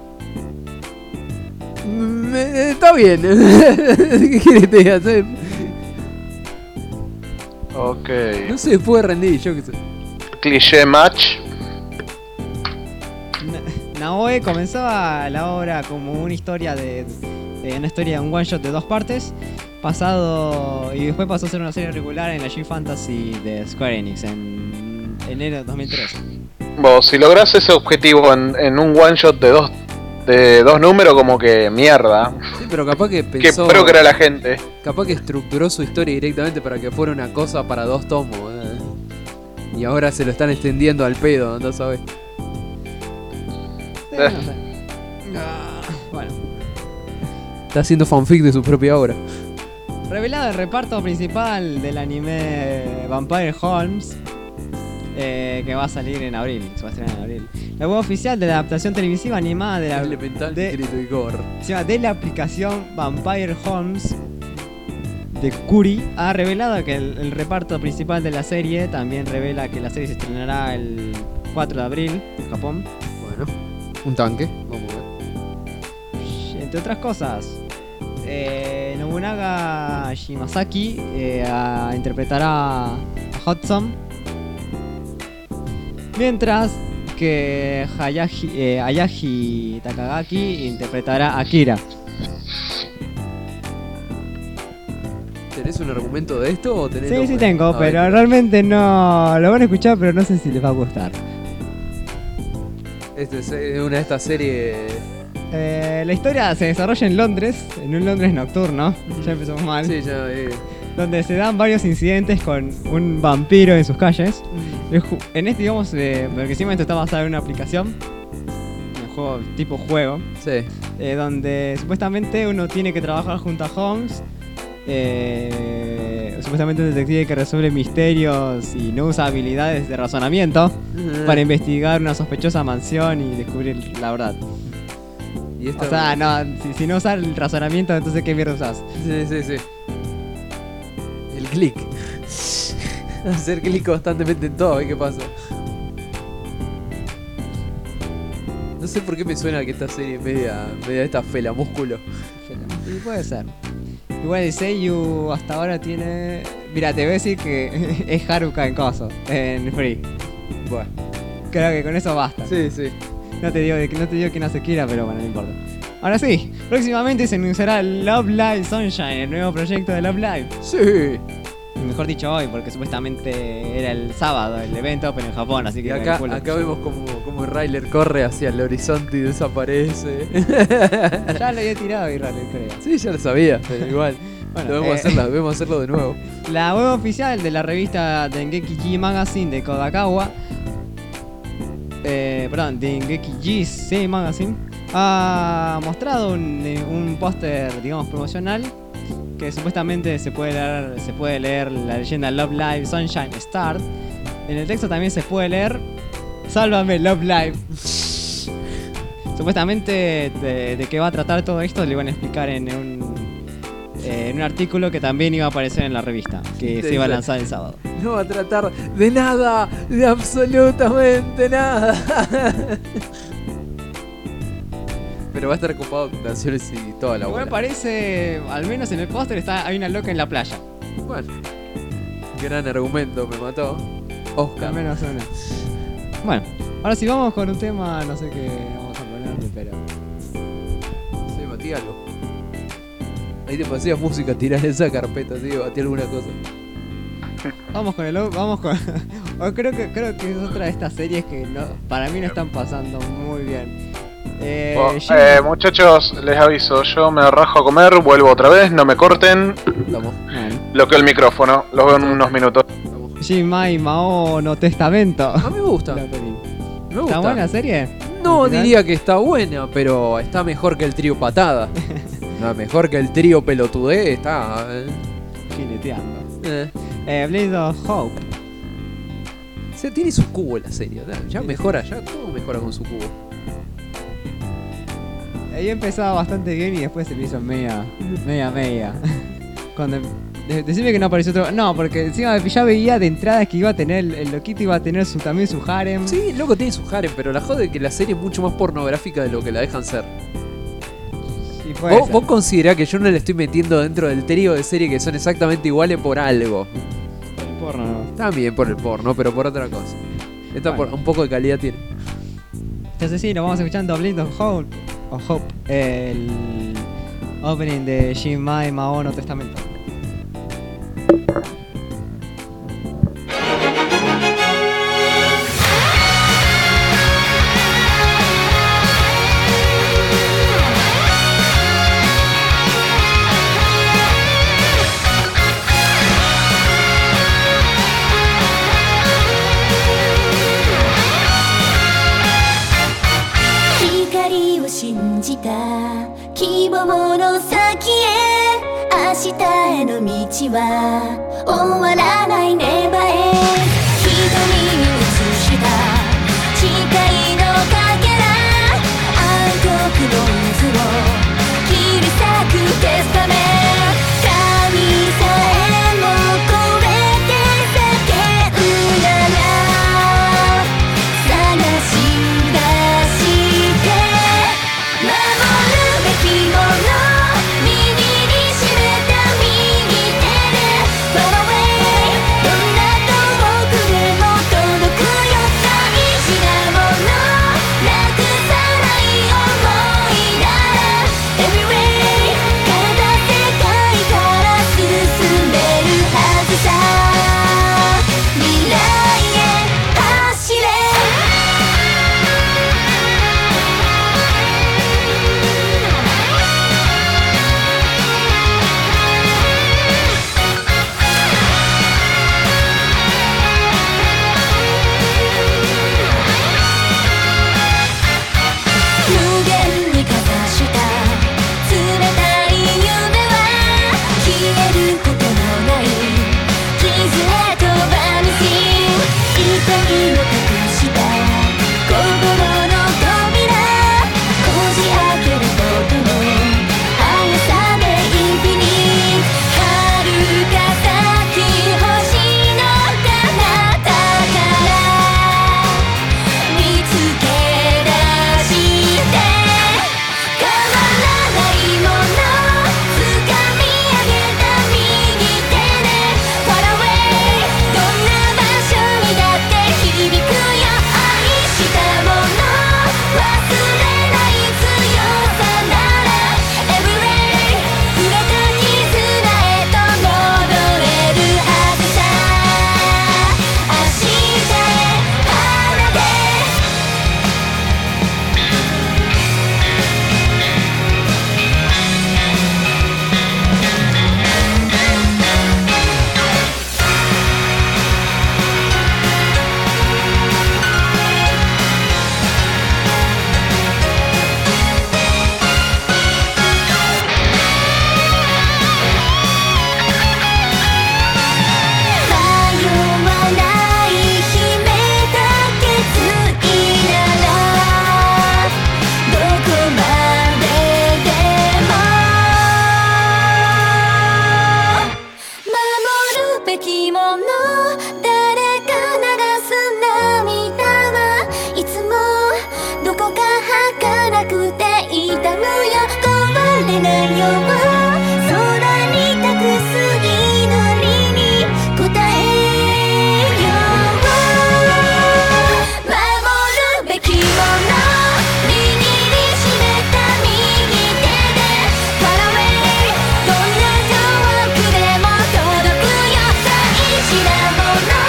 Está bien. ¿Qué quieres que te diga? Ok. No se puede rendir, yo qué sé. Cliché match. Naoe comenzaba la obra como una historia un one shot de 2 partes, y después pasó a ser una serie regular en la G-Fantasy de Square Enix en enero de 2013. Vos, si lográs ese objetivo en un one shot de dos números, como que mierda. Sí, pero capaz que pensó... Que pro que era la gente. Capaz que estructuró su historia directamente para que fuera una cosa para 2 tomos. Y ahora se lo están extendiendo al pedo, ¿no sabes? No sé. Bueno. Está haciendo fanfic de su propia obra. Revelado el reparto principal del anime Vampire Holmes, que va a salir en abril, se va a estrenar en abril. La web oficial de la adaptación televisiva animada de la, Elemental, grito y gore. de la aplicación Vampire Holmes de Curi ha revelado que el reparto principal de la serie también revela que la serie se estrenará el 4 de abril en Japón. Bueno, un tanque, vamos a ver. Entre otras cosas, Nobunaga Shimasaki interpretará a Hudson, mientras que Ayashi Takagaki interpretará a Akira. ¿Tenés un argumento de esto o tenés? Sí, tengo, pero realmente no lo van a escuchar, pero no sé si les va a gustar. Este es una de estas series. La historia se desarrolla en Londres, en un Londres nocturno. Ya empezamos mal. Sí, ya. Donde se dan varios incidentes con un vampiro en sus calles. En este, digamos, porque encima esto está basado en una aplicación, un juego tipo juego, Sí. donde supuestamente uno tiene que trabajar junto a Holmes, supuestamente un detective que resuelve misterios y no usa habilidades de razonamiento para investigar una sospechosa mansión y descubrir la verdad. Y esta... O sea, no, si no usas el razonamiento, entonces ¿qué mierda usas? Sí. El click. Hacer clic constantemente en todo, ¿qué pasa? No sé por qué me suena que esta serie es media esta fela músculo. Sí, puede ser. Igual el Seiyu hasta ahora tiene... Mira, te voy a decir que es Haruka en coso, en Free. Bueno. Creo que con eso basta. Sí. No te digo que no se quiera, pero bueno, no importa. Ahora sí, próximamente se anunciará Love Live Sunshine, el nuevo proyecto de Love Live. Sí. Mejor dicho hoy, porque supuestamente era el sábado el evento, pero en Japón, así que... Y acá vemos como Ryler corre hacia el horizonte y desaparece. Ya lo había tirado y raro, creo. Sí, ya lo sabía, pero igual. Bueno, debemos hacerlo de nuevo. La web oficial de la revista Dengeki G Magazine de Kodakawa, Dengeki G Magazine, ha mostrado un póster, digamos, promocional que supuestamente se puede leer la leyenda Love Live Sunshine Start. En el texto también se puede leer Sálvame Love Live. Supuestamente de qué va a tratar todo esto le iban a explicar en un artículo que también iba a aparecer en la revista, que se iba a lanzar el sábado. No va a tratar de nada, de absolutamente nada. Pero va a estar ocupado con canciones y toda la bola. Igual parece, al menos en el póster hay una loca en la playa. Bueno, gran argumento, me mató Oscar. Al menos una. Bueno, ahora sí vamos con un tema, no sé qué vamos a ponerle, pero... Sí, batí algo. Ahí te pasé música, tirás esa carpeta, tío, batí alguna cosa. Vamos con creo que es otra de estas series que para mí no están pasando muy bien. Muchachos, les aviso, yo me rajo a comer, vuelvo otra vez, no me corten. Vamos. Bloqueo el micrófono, los veo en unos minutos. Jinmai Mao no Testamento. A mí me gusta. ¿Está buena la serie? No ¿Al final? diría que está buena, pero está mejor que el trío patada. No, mejor que el trío pelotudé, está. Jineteando. Eh. Blade of Hope. O sea, tiene su cubo la serie. Ya mejora, ya todo mejora con su cubo. Ahí empezaba bastante bien y después se me hizo media. Cuando decime que no apareció otro. No, porque encima ya veía de entrada que iba a tener. El loquito iba a tener también su harem. Sí, loco tiene su harem, pero la jode es que la serie es mucho más pornográfica de lo que la dejan ser. Sí, puede ser. Vos considerás que yo no le estoy metiendo dentro del trío de serie que son exactamente iguales por algo. El porno no. También por el porno, pero por otra cosa. Esta Bueno. un poco de calidad tiene. Entonces sí, nos vamos escuchando Blade of Hope. El opening de Shinmai Mao no Testamento. 光を信じた希望の先へ明日への道は終わらないネバへ瞳に映した誓いのかけら暗黒の渦を切り裂くテスタメ神さえも超えて叫ぶなら探し出して守るべきもの握りしめた右手で Far away どんな遠くでも届くよ大事なものなくさない想いなら Everyway 体世界から進めるはずさ未来へ走れ無限にかざした冷たい夢は消えることのない傷へとバニシ痛みを隠した心の扉こじ開けることの速さでインフィニット遥か先星の彼方から見つけ出して変わらないもの掴み上げた右手で Far away どんな場所にだって響くよ愛したもの忘れない強さなら Everyway 触れた絆へと戻れるはずさ明日へ花で迷わない秘めた決意ならどこまででも守るべきもの誰か流す涙はいつもどこか儚くて痛むよ壊れないよ空に託す祈りに応えよう守るべきもの握りしめた右手で Far away どんな遠くでも届くよ大事なもの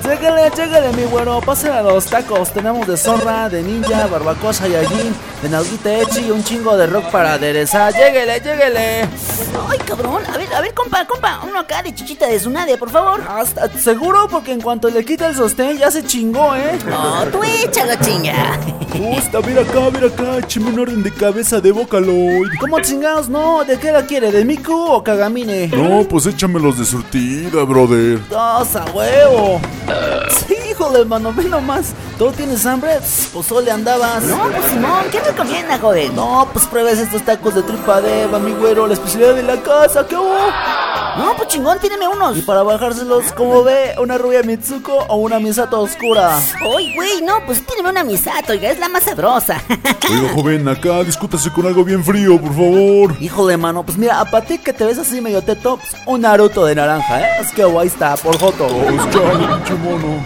Llegale, mi güero, pasen a los tacos. Tenemos de zorra, de ninja, barbacoa Saiyajin, de nalguita echi y un chingo de rock para aderezar. Lléguele. Ay, cabrón, a ver, compa, uno acá de chichita de Tsunade, por favor. ¿Seguro? Porque en cuanto le quita el sostén ya se chingó, No, tú échalo, chinga. Justa, mira acá, échame un orden de cabeza de Vocaloid. ¿Cómo chingados? No, ¿de qué la quiere? ¿De Miku o Kagamine? No, pues échamelos de surtida, brother. ¡Dos a huevo! Sí, híjole, mano, ve nomás. ¿Tú tienes hambre? Pues solo andabas. No, pues Simón, ¿qué recomienda, joven? No, pues pruebes estos tacos de tripa de Eva, mi güero, la especialidad de la casa, ¿qué hubo? No, pues chingón, tíreme unos. Y para bajárselos, ¿cómo ve? ¿Una rubia Mitsuko o una Misato oscura? Uy, güey, no, pues tíreme una Misato, oiga, es la más sabrosa. Oiga, joven, acá discútase con algo bien frío, por favor. Híjole, mano, pues mira, a ti que te ves así medio teto, pues, un Naruto de naranja, Es que ahí está, por joto. Pues chale, pinche mono.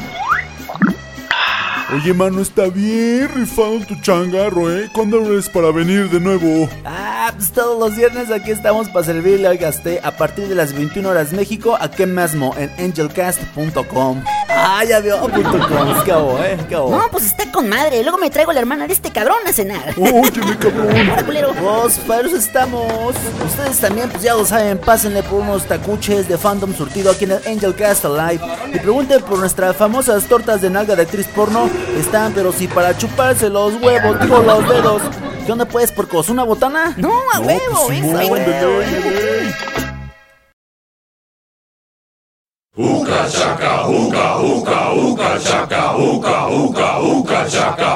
Oye, mano, está bien rifado tu changarro, ¿Cuándo eres para venir de nuevo? Pues todos los viernes aquí estamos para servirle, oiga, a partir de las 21 horas México, aquí mismo en angelcast.com. Ya veo, .com, ¿qué hago, ¿Qué hago? No, pues está con madre, luego me traigo a la hermana de este cabrón a cenar. Óyeme, cabrón. Hola, culero. Pues para eso estamos. Ustedes también, pues ya lo saben, pásenle por unos tacuches de fandom surtido aquí en el Angelcast Alive. Y pregunten por nuestras famosas tortas de nalga de actriz porno. Están, pero si para chuparse los huevos, digo los dedos. ¿Qué onda pues, porcos? ¿Una botana? No, a huevo, pues, eso, a huevo. Uka chaka, uka chaka, uka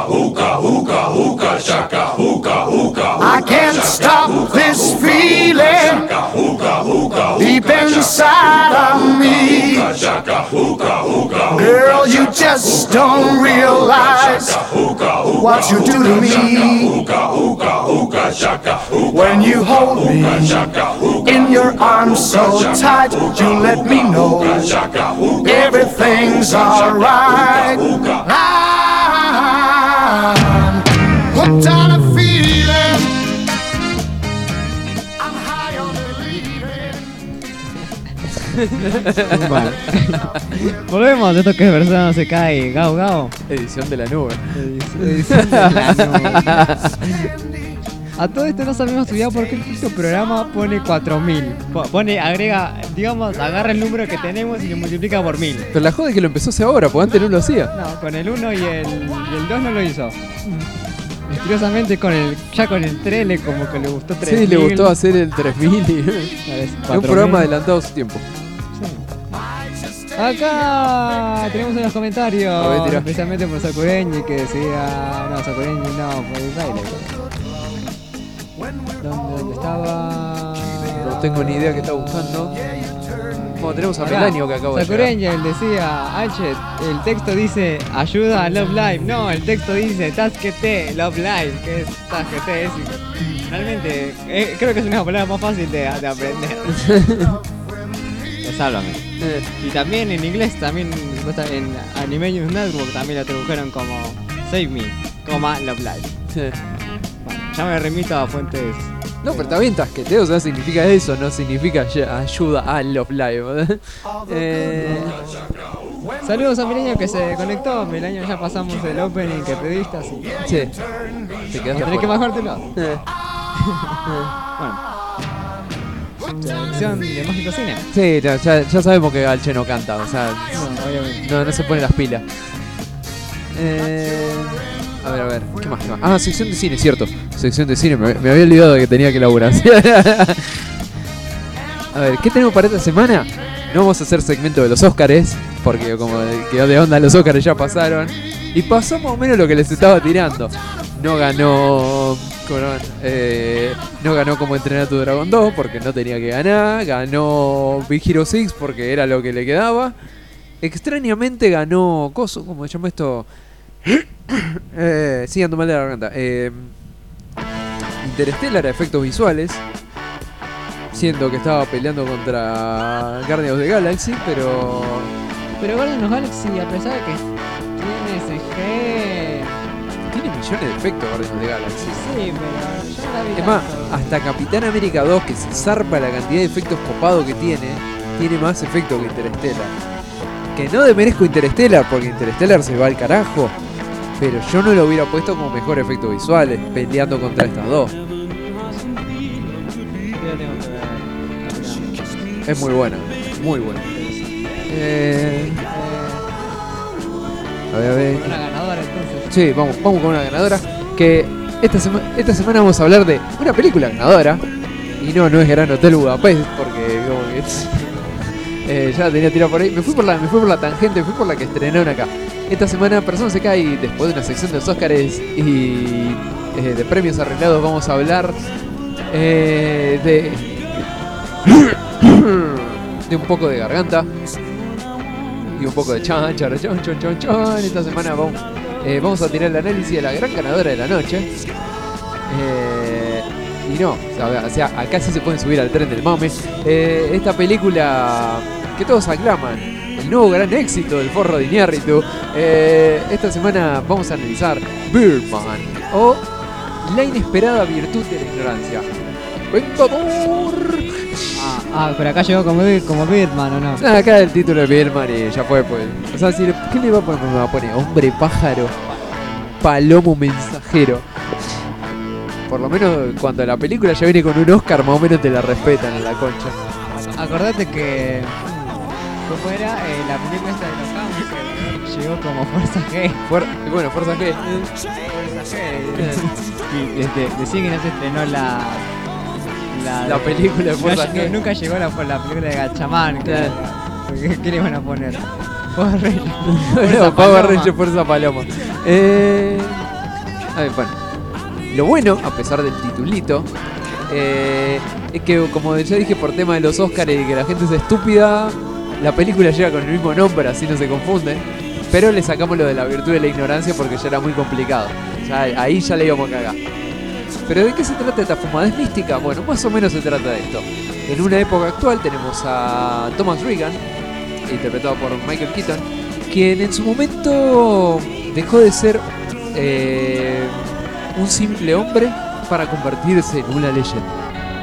chaka. I can't stop this feeling deep inside of me. Girl, you just don't realize what you do to me. When you hold me in your arms so tight, you let me know everything's alright. I'm hooked on a feeling. I'm high on believing. Bueno. Volvemos, esto que es persona no se cae. Gao. Edición de la nube. Edición de la nube. A todo esto no sabemos estudiar porque el puto programa pone 4000. Agrega, digamos, agarra el número que tenemos y lo multiplica por 1000. Pero la joda es que lo empezó a hacer ahora, porque antes no lo hacía. No, con el 1 y el 2 no lo hizo. Misteriosamente con el 3 como que le gustó 3000. Sí, le gustó hacer el 3000. Es un programa adelantado a su tiempo. Sí. Acá tenemos unos comentarios, especialmente por Sakureñi que decía... No, Sakureñi no, por el baile. ¿Dónde estaba? No tengo ni idea que está buscando. Bueno, tenemos a Melanio que acaba de llegar. Sakurangel decía, Alchet, el texto dice ayuda a Love Live. No, el texto dice TaskGT Love Live. ¿Qué es TaskGT? Realmente, creo que es una palabra más fácil de aprender. Sálvame. Y también en inglés, también en Anime News Network también lo tradujeron como Save Me, Love Live. Sí. Bueno, ya me remito a fuentes. No, pero está bien, tasqueteo, o sea, significa eso, no significa ayuda a Love Live. Saludos a Milenio que se conectó. Milenio, ya pasamos el opening que pediste, así. Sí. Te quedaste tenés que bajártelo. Bueno. Sección de Mágico Cine. Sí, ya sabemos que Alche no canta, o sea, no se pone las pilas. A ver, ¿qué más? Ah, sección de cine, cierto. Sección de cine, me había olvidado de que tenía que laburar. A ver, ¿qué tenemos para esta semana? No vamos a hacer segmento de los Óscares, porque como quedó de onda los Óscares ya pasaron. Y pasó más o menos lo que les estaba tirando. No ganó Como Entrenar a tu Dragón 2 porque no tenía que ganar. Ganó Big Hero 6 porque era lo que le quedaba. Extrañamente ganó Coso, ¿cómo se llama esto? Sí, ando mal de la garganta. Interstellar a efectos visuales, siendo que estaba peleando contra Guardians of the Galaxy, pero Guardians of the Galaxy, a pesar de que tiene CG, tiene millones de efectos Guardians of the Galaxy. Sí, pero yo no la vi. Es más, hasta Capitán América 2, que se zarpa la cantidad de efectos copados que tiene más efectos que Interstellar. Que no demerezco Interstellar, porque Interstellar se va al carajo. Pero yo no lo hubiera puesto como mejor efecto visual, peleando contra estas dos. Es muy buena, muy buena. A ver. Una ganadora entonces. Sí, vamos con una ganadora. Que esta semana vamos a hablar de una película ganadora. Y no es Gran Hotel Budapest, porque como que ya la tenía tirado por ahí. Me fui por la tangente, me fui por la que estrenaron acá. Esta semana Persona se cae y después de una sección de los Óscares y de premios arreglados vamos a hablar de un poco de garganta y un poco de chan. Esta semana vamos a tirar el análisis de la gran ganadora de la noche. Y no, o sea, acá sí se pueden subir al tren del mame. Esta película que todos aclaman, el nuevo gran éxito del forro de Iñárritu. Esta semana vamos a analizar Birdman, o la inesperada virtud de la ignorancia. ¡Vengador! Pero acá llegó como Birdman, ¿o no? Acá el título de Birdman y ya fue, pues. O sea, ¿qué le va a poner? Me va a poner hombre pájaro, palomo mensajero. Por lo menos cuando la película ya viene con un Oscar, más o menos te la respetan en la concha. Acordate que fuera la película esta de los Ángeles llegó como Fuerza G. Bueno, Fuerza G. Fuerza G. Y decían que no se estrenó la película de Fuerza G. Nunca llegó la película de Gachamán. Claro. ¿Qué le van a poner? Power Ranger. Power Ranger Fuerza Paloma. A ver, bueno. Lo bueno, a pesar del titulito, es que, como ya dije, por tema de los Oscars y que la gente es estúpida, la película llega con el mismo nombre, así no se confunden. Pero le sacamos lo de la virtud de la ignorancia porque ya era muy complicado. Ahí ya le íbamos a cagar. ¿Pero de qué se trata esta fumadez mística? Bueno, más o menos se trata de esto. En una época actual tenemos a Thomas Reagan, interpretado por Michael Keaton, quien en su momento dejó de ser un simple hombre para convertirse en una leyenda.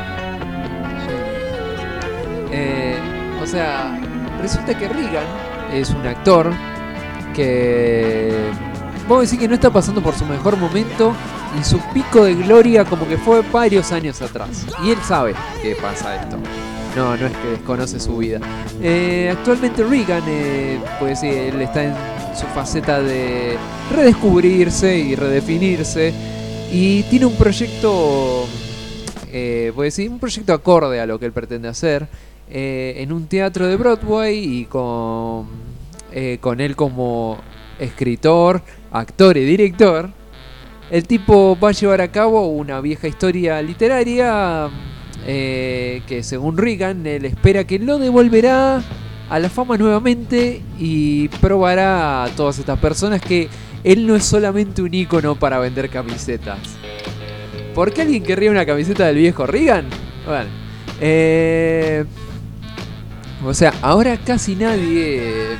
O sea, resulta que Reagan es un actor que vamos a decir que no está pasando por su mejor momento y su pico de gloria como que fue varios años atrás. Y él sabe que pasa esto. No es que desconoce su vida. Actualmente Reagan, pues sí, él está en su faceta de redescubrirse y redefinirse. Y tiene un proyecto, voy a decir, un proyecto acorde a lo que él pretende hacer, en un teatro de Broadway y con él como escritor, actor y director. El tipo va a llevar a cabo una vieja historia literaria que, según Reagan, él espera que lo devolverá a la fama nuevamente y probará a todas estas personas que él no es solamente un ícono para vender camisetas. ¿Por qué alguien querría una camiseta del viejo Reagan? Bueno, o sea, ahora casi nadie,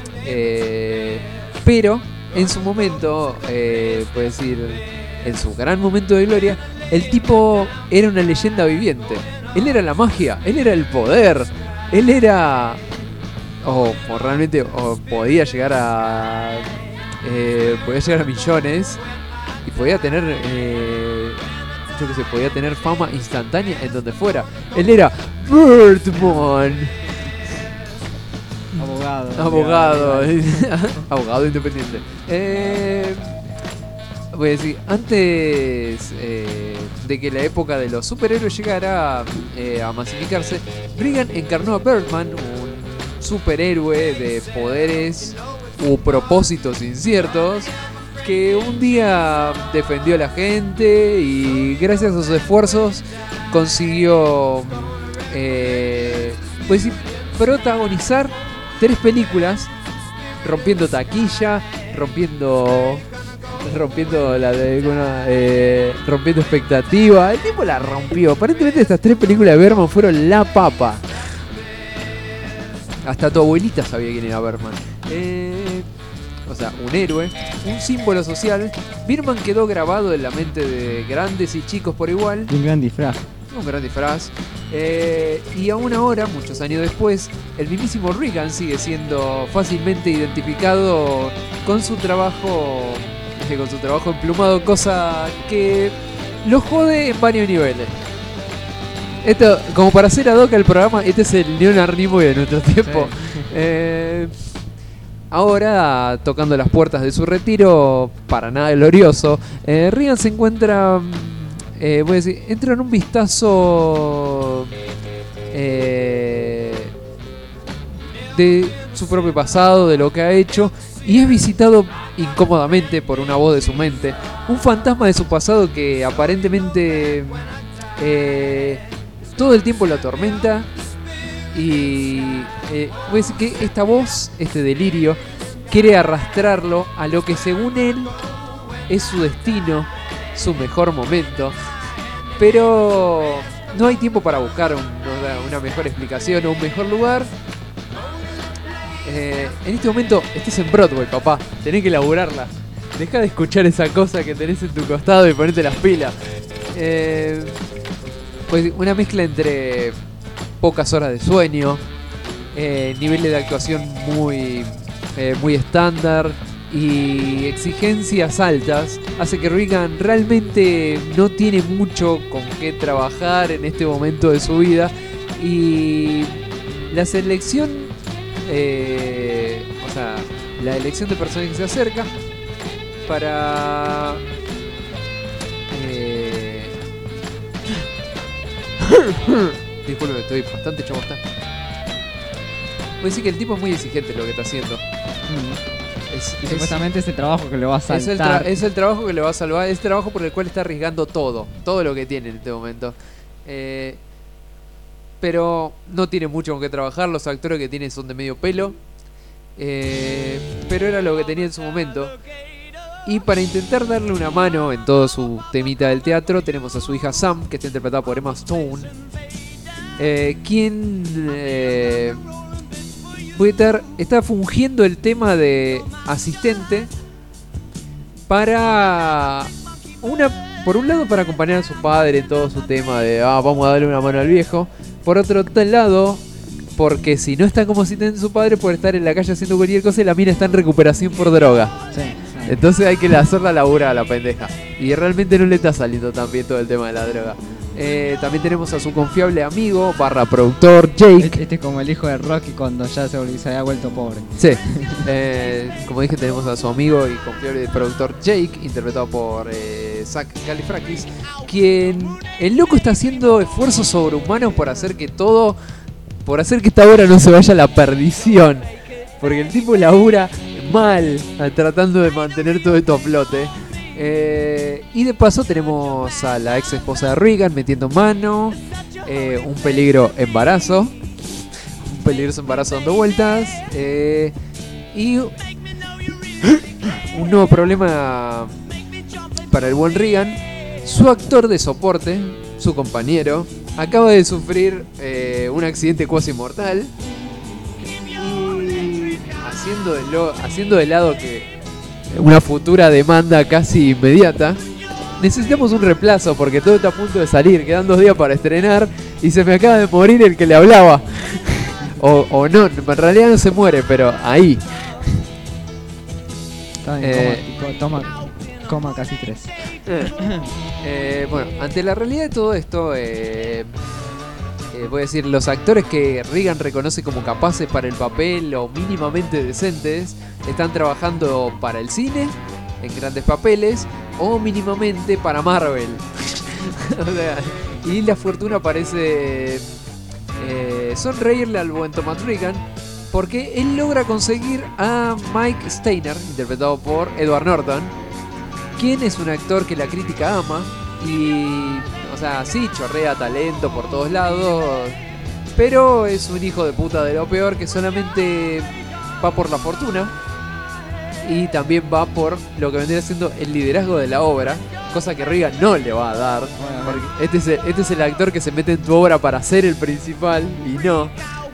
pero en su momento, puedo decir, en su gran momento de gloria, el tipo era una leyenda viviente. Él era la magia, él era el poder, él era, o realmente podía llegar a millones y podía tener, yo que sé, podía tener fama instantánea en donde fuera. Él era Birdman. Abogado independiente. Voy a decir, antes de que la época de los superhéroes llegara a masificarse, Reagan encarnó a Birdman, un superhéroe de poderes u propósitos inciertos, que un día defendió a la gente y gracias a sus esfuerzos consiguió pues, protagonizar 3 películas, rompiendo taquilla, rompiendo rompiendo expectativa. El tipo la rompió. Aparentemente estas 3 películas de Birdman fueron la papa. Hasta tu abuelita sabía quién era Birdman. O sea, un héroe, un símbolo social. Birdman quedó grabado en la mente de grandes y chicos por igual. Un gran disfraz. Un gran disfraz. Y aún ahora, muchos años después, el mismísimo Regan sigue siendo fácilmente identificado con su trabajo emplumado, cosa que lo jode en varios niveles. Esto, como para hacer ad hoc al programa, este es el Leonard Nimoy de nuestro tiempo. Sí. Ahora, tocando las puertas de su retiro, para nada glorioso, Regan se encuentra, voy a decir, entra en un vistazo de su propio pasado, de lo que ha hecho, y es visitado incómodamente por una voz de su mente, un fantasma de su pasado que aparentemente todo el tiempo lo atormenta. Y voy a decir que esta voz, este delirio, quiere arrastrarlo a lo que según él es su destino, su mejor momento. Pero no hay tiempo para buscar una mejor explicación o un mejor lugar. En este momento estás en Broadway, papá. Tenés que laburarla. Deja de escuchar esa cosa que tenés en tu costado y ponete las pilas. Pues una mezcla entre pocas horas de sueño, niveles de actuación muy estándar y exigencias altas, hace que Regan realmente no tiene mucho con qué trabajar en este momento de su vida. Y la selección, la elección de personajes que se acerca para disculpe, estoy bastante chabostán. Voy a decir que el tipo es muy exigente en lo que está haciendo. Y supuestamente es el trabajo que le va a salvar. Es el trabajo que le va a salvar. Es el trabajo por el cual está arriesgando todo lo que tiene en este momento. Pero no tiene mucho con qué trabajar. Los actores que tiene son de medio pelo. Pero era lo que tenía en su momento. Y para intentar darle una mano en todo su temita del teatro, tenemos a su hija Sam, que está interpretada por Emma Stone, quien está fungiendo el tema de asistente para por un lado para acompañar a su padre en todo su tema de vamos a darle una mano al viejo. Por otro lado, porque si no está como asistente de su padre, por estar en la calle haciendo cualquier cosa, y la mina está en recuperación por droga. Sí. Entonces hay que hacerla laburar a la pendeja. Y realmente no le está saliendo tan bien todo el tema de la droga. También tenemos a su confiable amigo / productor Jake. Este es como el hijo de Rocky cuando ya se había vuelto pobre. Sí. Como dije, tenemos a su amigo y confiable productor Jake, interpretado por Zach Galifianakis, quien el loco está haciendo esfuerzos sobrehumanos por hacer que esta obra no se vaya a la perdición. Porque el tipo labura mal tratando de mantener todo esto a flote. Y de paso tenemos a la ex esposa de Regan metiendo mano, un peligroso embarazo dando vueltas, y un nuevo problema para el buen Regan. Su actor de soporte, su compañero, acaba de sufrir un accidente cuasi mortal, y haciendo de lado que una futura demanda casi inmediata, necesitamos un reemplazo porque todo está a punto de salir, quedan 2 días para estrenar y se me acaba de morir el que le hablaba. o no, en realidad no se muere, pero ahí. Está bien, coma casi 3. Bueno, ante la realidad de todo esto, voy a decir, los actores que Regan reconoce como capaces para el papel o mínimamente decentes están trabajando para el cine en grandes papeles o mínimamente para Marvel. O sea, y la fortuna parece sonreírle al buen Thomas Regan, porque él logra conseguir a Mike Steiner, interpretado por Edward Norton, quien es un actor que la crítica ama y, o sea, sí, chorrea talento por todos lados, pero es un hijo de puta de lo peor que solamente va por la fortuna y también va por lo que vendría siendo el liderazgo de la obra, cosa que Regan no le va a dar. Porque este es el actor que se mete en tu obra para ser el principal y no.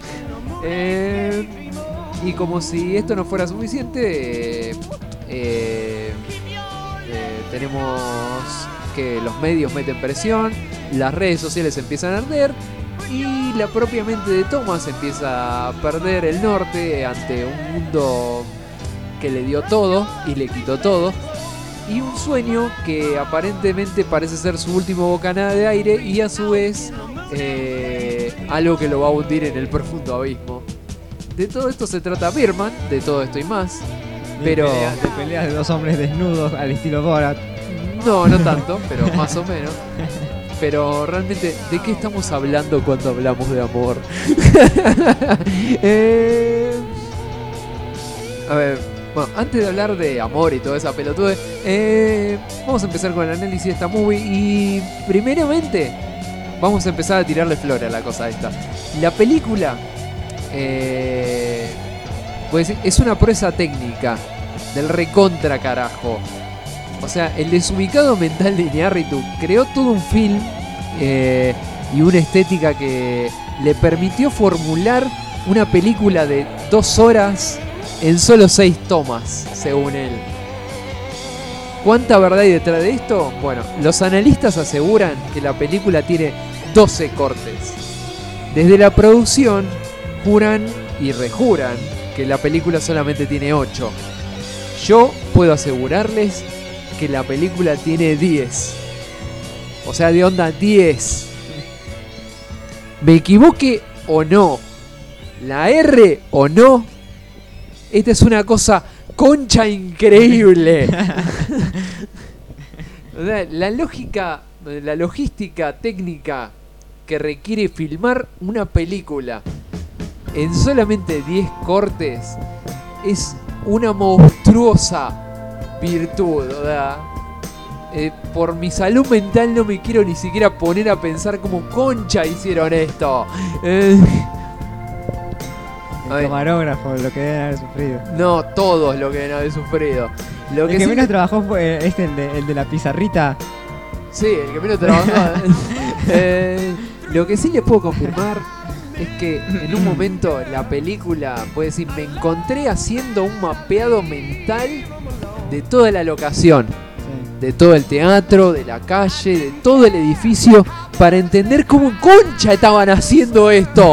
Y como si esto no fuera suficiente, tenemos que los medios meten presión, las redes sociales empiezan a arder y la propia mente de Thomas empieza a perder el norte ante un mundo que le dio todo y le quitó todo, y un sueño que aparentemente parece ser su último bocanada de aire y a su vez algo que lo va a hundir en el profundo abismo. De todo esto se trata Birdman, de todo esto y más. Pero de peleas de dos hombres desnudos al estilo Borat. No tanto, pero más o menos. Pero realmente, ¿de qué estamos hablando cuando hablamos de amor? A ver, bueno, antes de hablar de amor y toda esa pelotude, vamos a empezar con el análisis de esta movie. Y primeramente vamos a empezar a tirarle flores a la cosa esta. La película pues es una proeza técnica del recontra carajo. O sea, el desubicado mental de Iñárritu creó todo un film y una estética que le permitió formular una película de 2 horas en solo 6 tomas, según él. ¿Cuánta verdad hay detrás de esto? Bueno, los analistas aseguran que la película tiene 12 cortes. Desde la producción juran y rejuran que la película solamente tiene 8. Yo puedo asegurarles que la película tiene 10. O sea, de onda 10. Me equivoque o no, la R o no, esta es una cosa concha increíble. O sea, la logística técnica que requiere filmar una película en solamente 10 cortes es una monstruosa virtud. O sea, por mi salud mental no me quiero ni siquiera poner a pensar cómo concha hicieron esto. El camarógrafo, lo que deben haber sufrido. No, todos lo que deben haber sufrido. El que menos trabajó fue el de la pizarrita. Sí, el que menos trabajó. Lo que sí les puedo confirmar es que en un momento la película, puede decir, me encontré haciendo un mapeado mental de toda la locación, de todo el teatro, de la calle, de todo el edificio, para entender cómo concha estaban haciendo esto.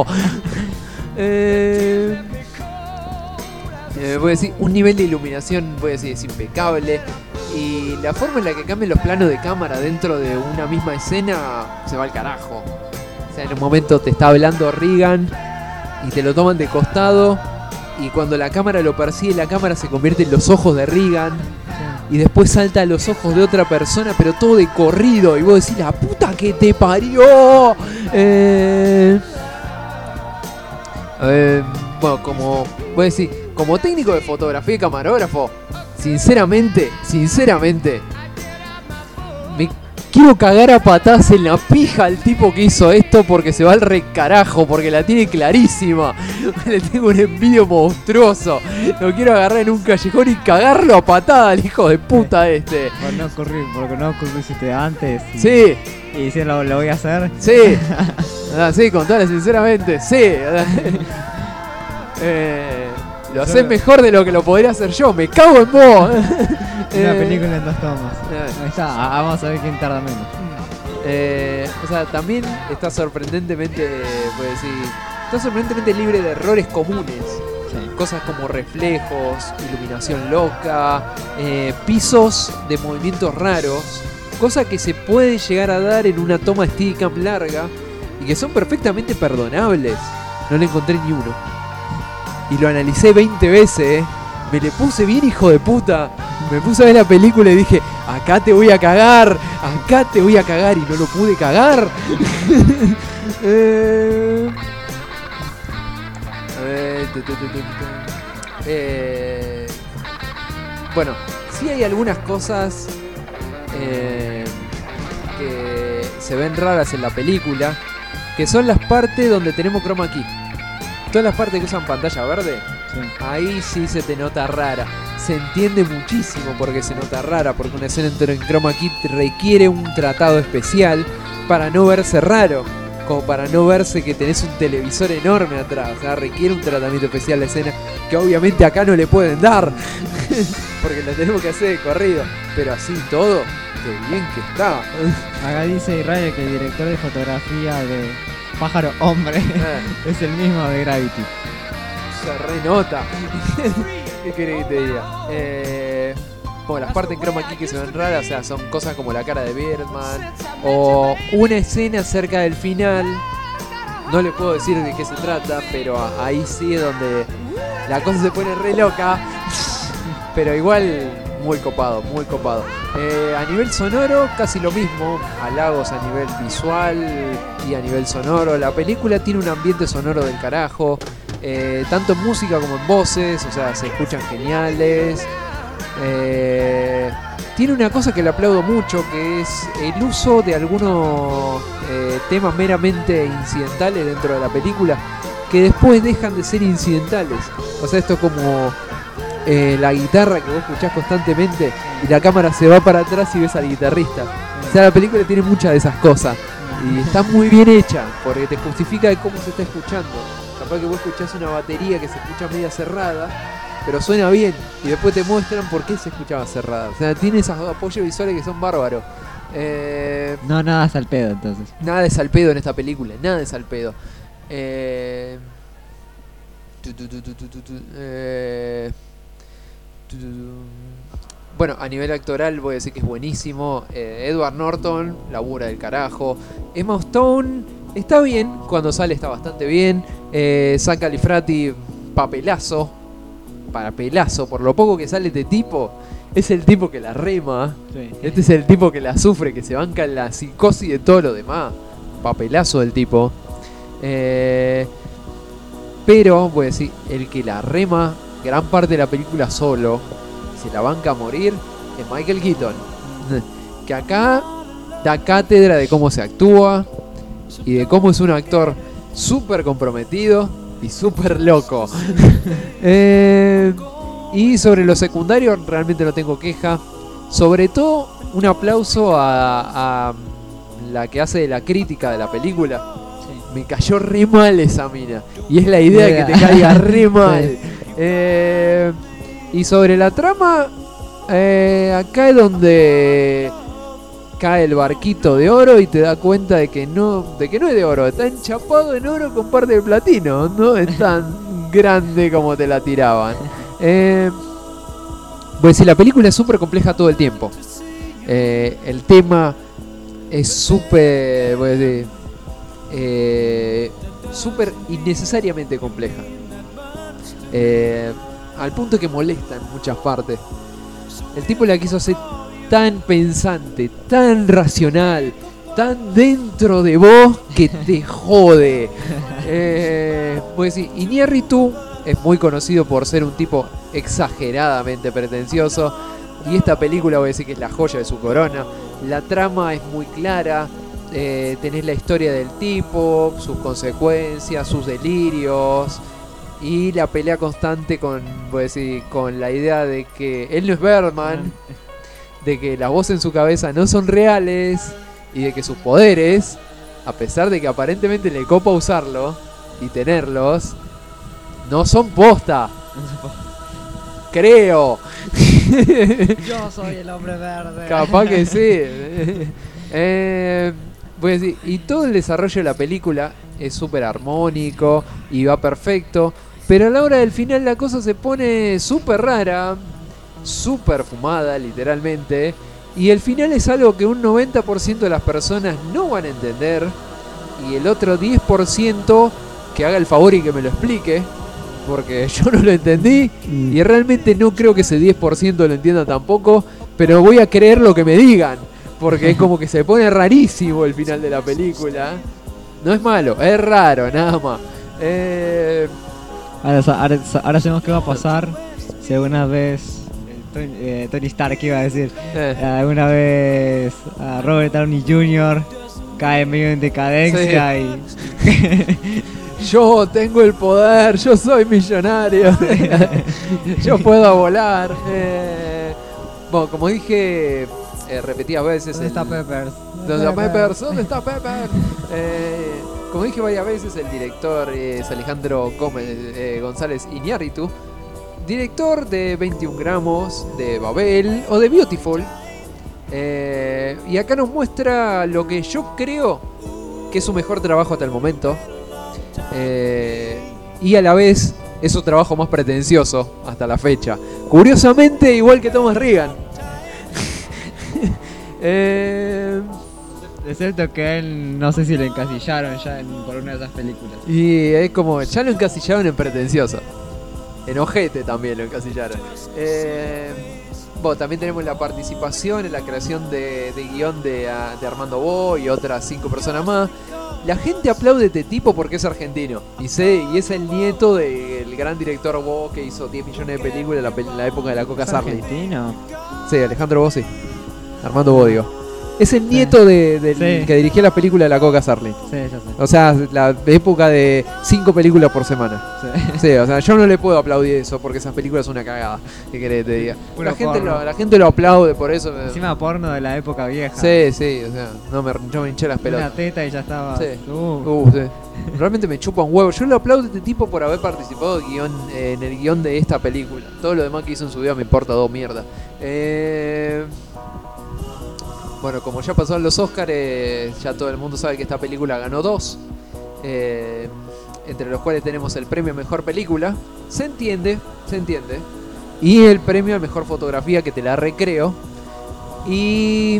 Voy a decir, un nivel de iluminación, voy a decir, es impecable. Y la forma en la que cambian los planos de cámara dentro de una misma escena se va al carajo. O sea, en un momento te está hablando Reagan y te lo toman de costado, y cuando la cámara lo persigue, la cámara se convierte en los ojos de Reagan, y después salta a los ojos de otra persona, pero todo de corrido, y vos decís, la puta que te parió. Bueno, como voy a decir, como técnico de fotografía y camarógrafo, sinceramente, me quiero cagar a patadas en la pija al tipo que hizo esto, porque se va al recarajo, porque la tiene clarísima. Le tengo un envidio monstruoso. Lo quiero agarrar en un callejón y cagarlo a patadas al hijo de puta este. Porque no ocurriste antes. Sí. Y decir, lo voy a hacer. Sí. Sí, contale sinceramente. Sí. Lo haces mejor de lo que lo podría hacer yo. Me cago en vos. Una película en 2 tomas. Ahí está. Vamos a ver quién tarda menos. O sea, también está sorprendentemente, puedo decir, está sorprendentemente libre de errores comunes. Sí. Cosas como reflejos, iluminación loca, pisos de movimientos raros, cosa que se puede llegar a dar en una toma Steadicam larga y que son perfectamente perdonables. No le encontré ni uno. Y lo analicé 20 veces, me le puse bien hijo de puta. Me puse a ver la película y dije, acá te voy a cagar, y no lo pude cagar. Bueno, sí hay algunas cosas que se ven raras en la película, que son las partes donde tenemos chroma key. Todas las partes que usan pantalla verde, sí. Ahí sí se te nota rara. Se entiende muchísimo porque se nota rara, porque una escena entera en chroma key requiere un tratado especial para no verse raro. como para no verse que tenés un televisor enorme atrás. O sea, requiere un tratamiento especial la escena, que obviamente acá no le pueden dar, porque lo tenemos que hacer de corrido. Pero así todo, qué bien que está. Acá dice Israel que el director de fotografía de Pájaro Hombre es el mismo de Gravity. Se renota. ¿Qué querés que te diga? Bueno, las partes en chroma key que se ven raras, o sea, son cosas como la cara de Birdman o una escena cerca del final. No le puedo decir de qué se trata, pero ahí sí es donde la cosa se pone re loca. Pero igual muy copado, muy copado. A nivel sonoro casi lo mismo, halagos a nivel visual y a nivel sonoro. La película tiene un ambiente sonoro del carajo, tanto en música como en voces, o sea, se escuchan geniales. Tiene una cosa que le aplaudo mucho, que es el uso de algunos temas meramente incidentales dentro de la película, que después dejan de ser incidentales. O sea, esto como la guitarra que vos escuchás constantemente y la cámara se va para atrás y ves al guitarrista. O sea, la película tiene muchas de esas cosas y está muy bien hecha porque te justifica de cómo se está escuchando. Capaz que vos escuchás una batería que se escucha media cerrada, pero suena bien y después te muestran por qué se escuchaba cerrada. O sea, tiene esos apoyos visuales que son bárbaros. No, nada es al pedo entonces. Nada de salpedo en esta película, nada de salpedo. Bueno, a nivel actoral voy a decir que es buenísimo. Edward Norton, labura del carajo. Emma Stone está bien, cuando sale está bastante bien. Zach Galifianakis, papelazo. Por lo poco que sale este tipo, es el tipo que la rema. Sí. Este es el tipo que la sufre, que se banca en la psicosis de todo lo demás. Papelazo del tipo. Pero, voy a decir, el que la rema gran parte de la película solo, se la banca a morir, es Michael Keaton. Que acá da cátedra de cómo se actúa y de cómo es un actor súper comprometido y súper loco. Y sobre los secundarios realmente no tengo queja. Sobre todo un aplauso a la que hace de la crítica de la película. Sí. Me cayó re mal esa mina. Y es la idea de que te caiga re mal. Y sobre la trama, acá es donde cae el barquito de oro y te da cuenta de que no es de oro, está enchapado en oro con parte de platino, no es tan grande como te la tiraban. Pues si la película es súper compleja todo el tiempo, el tema es súper, voy a decir, súper innecesariamente compleja, al punto que molesta en muchas partes. El tipo la quiso hacer tan pensante, tan racional, tan dentro de vos que te jode. Voy a decir, Iñárritu es muy conocido por ser un tipo exageradamente pretencioso, y esta película voy a decir que es la joya de su corona. La trama es muy clara, tenés la historia del tipo, sus consecuencias, sus delirios y la pelea constante con, voy a decir, con la idea de que él no es Birdman, de que las voces en su cabeza no son reales y de que sus poderes, a pesar de que aparentemente le copa usarlo y tenerlos, no son posta. Creo. Yo soy el hombre verde. Capaz que sí. Voy a decir, y todo el desarrollo de la película es súper armónico y va perfecto, pero a la hora del final la cosa se pone súper rara, súper fumada literalmente, y el final es algo que un 90% de las personas no van a entender, y el otro 10% que haga el favor y que me lo explique, porque yo no lo entendí y realmente no creo que ese 10% lo entienda tampoco, pero voy a creer lo que me digan, porque es como que se pone rarísimo el final de la película. No es malo, es raro, nada más. Ahora sabemos qué va a pasar si alguna vez Tony Stark, iba a decir, alguna vez Robert Downey Jr. cae medio en decadencia, sí. Y yo tengo el poder, yo soy millonario, yo puedo volar. Bueno, como dije, repetidas veces. ¿Dónde está Peppers? ¿Dónde está Peppers? ¿Dónde está Peppers? Como dije varias veces, el director es Alejandro González Iñárritu, director de 21 gramos, de Babel o de Beautiful. Y acá nos muestra lo que yo creo que es su mejor trabajo hasta el momento. Y a la vez es su trabajo más pretencioso hasta la fecha. Curiosamente, igual que Thomas Reagan. Es cierto que a él no sé si lo encasillaron ya por una de esas películas. Y es como, ya lo encasillaron en pretencioso. En ojete también lo encasillaron. Bueno, también tenemos la participación en la creación de guión de Armando Bo y otras 5 personas más. La gente aplaude a este tipo porque es argentino. Y es el nieto del gran director Bo que hizo 10 millones de películas en la época de la Coca Sarli. ¿Argentino? Sí, Alejandro Bo, sí. Armando Bo, digo. Es el nieto del que dirigía las películas de la Coca Sarli. Sí, ya sé. O sea, la época de 5 películas por semana. Sí, o sea, yo no le puedo aplaudir eso porque esas películas son una cagada. ¿Qué querés que te diga? La gente lo aplaude por eso. Encima porno de la época vieja. Sí, o sea, yo me hinché las pelotas. Una teta y ya estaba. Sí. Sí. Realmente me chupa un huevo. Yo le aplaudo a este tipo por haber participado en el guión de esta película. Todo lo demás que hizo en su vida me importa 2 mierdas. Bueno, como ya pasaron los Oscars, ya todo el mundo sabe que esta película ganó 2. Entre los cuales tenemos el premio a Mejor Película. Se entiende. Y el premio a Mejor Fotografía, que te la recreo. Y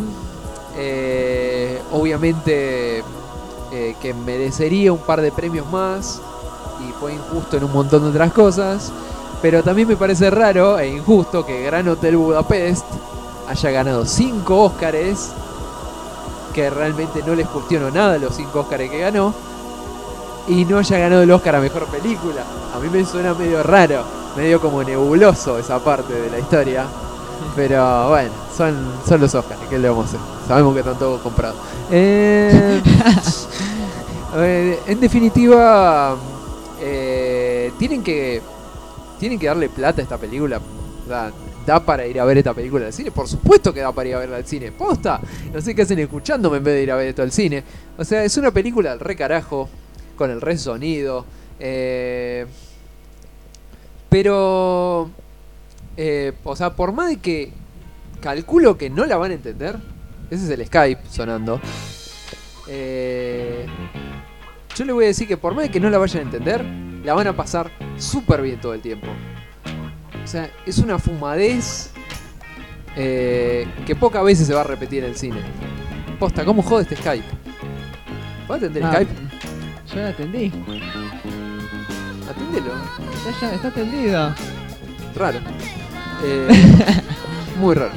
obviamente que merecería un par de premios más. Y fue injusto en un montón de otras cosas. Pero también me parece raro e injusto que Gran Hotel Budapest haya ganado 5 Óscares, que realmente no les cuestiono nada los 5 Óscares que ganó, y no haya ganado el Óscar a Mejor Película. A mí me suena medio raro, medio como nebuloso esa parte de la historia, pero bueno, son los Óscares, ¿qué le vamos a hacer? Sabemos que están todos comprados. En definitiva, tienen que darle plata a esta película. ¿Da para ir a ver esta película al cine? Por supuesto que da para ir a verla al cine. ¡Posta! No sé qué hacen escuchándome en vez de ir a ver esto al cine. O sea, es una película al re carajo, con el re sonido. Pero... o sea, por más de que calculo que no la van a entender. Ese es el Skype sonando. Yo le voy a decir que por más de que no la vayan a entender, la van a pasar súper bien todo el tiempo. O sea, es una fumadez que pocas veces se va a repetir en el cine. Posta, ¿cómo jode este Skype? ¿Puedo atender Skype? Yo la atendí. Atendelo. Está atendido. Raro. Muy raro.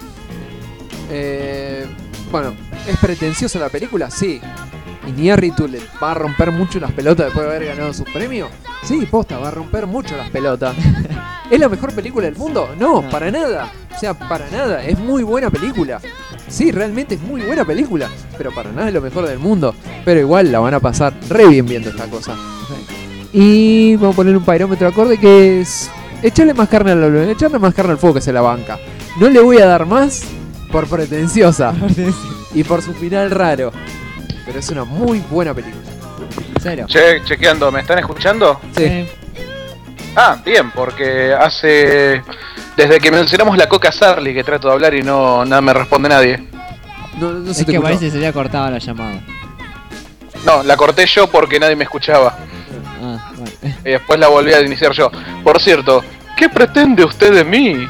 Bueno, ¿es pretenciosa la película? Sí. ¿Iñárritu le va a romper mucho las pelotas después de haber ganado su premio? Sí, posta, va a romper mucho las pelotas. ¿Es la mejor película del mundo? No, para nada. O sea, para nada. Es muy buena película. Sí, realmente es muy buena película. Pero para nada es lo mejor del mundo. Pero igual la van a pasar re bien viendo esta cosa. Y vamos a poner un pirómetro acorde que es... echarle más carne al fuego que se la banca. No le voy a dar más por pretenciosa. Y por su final raro. Pero es una muy buena película. ¿Serio? Chequeando, ¿me están escuchando? Sí. Ah, bien, porque desde que mencionamos la Coca Sarli que trato de hablar y nada me responde nadie. No es que parece que se había cortado la llamada. No, la corté yo porque nadie me escuchaba. Ah, bueno. Y después la volví a iniciar yo. Por cierto, ¿qué pretende usted de mí?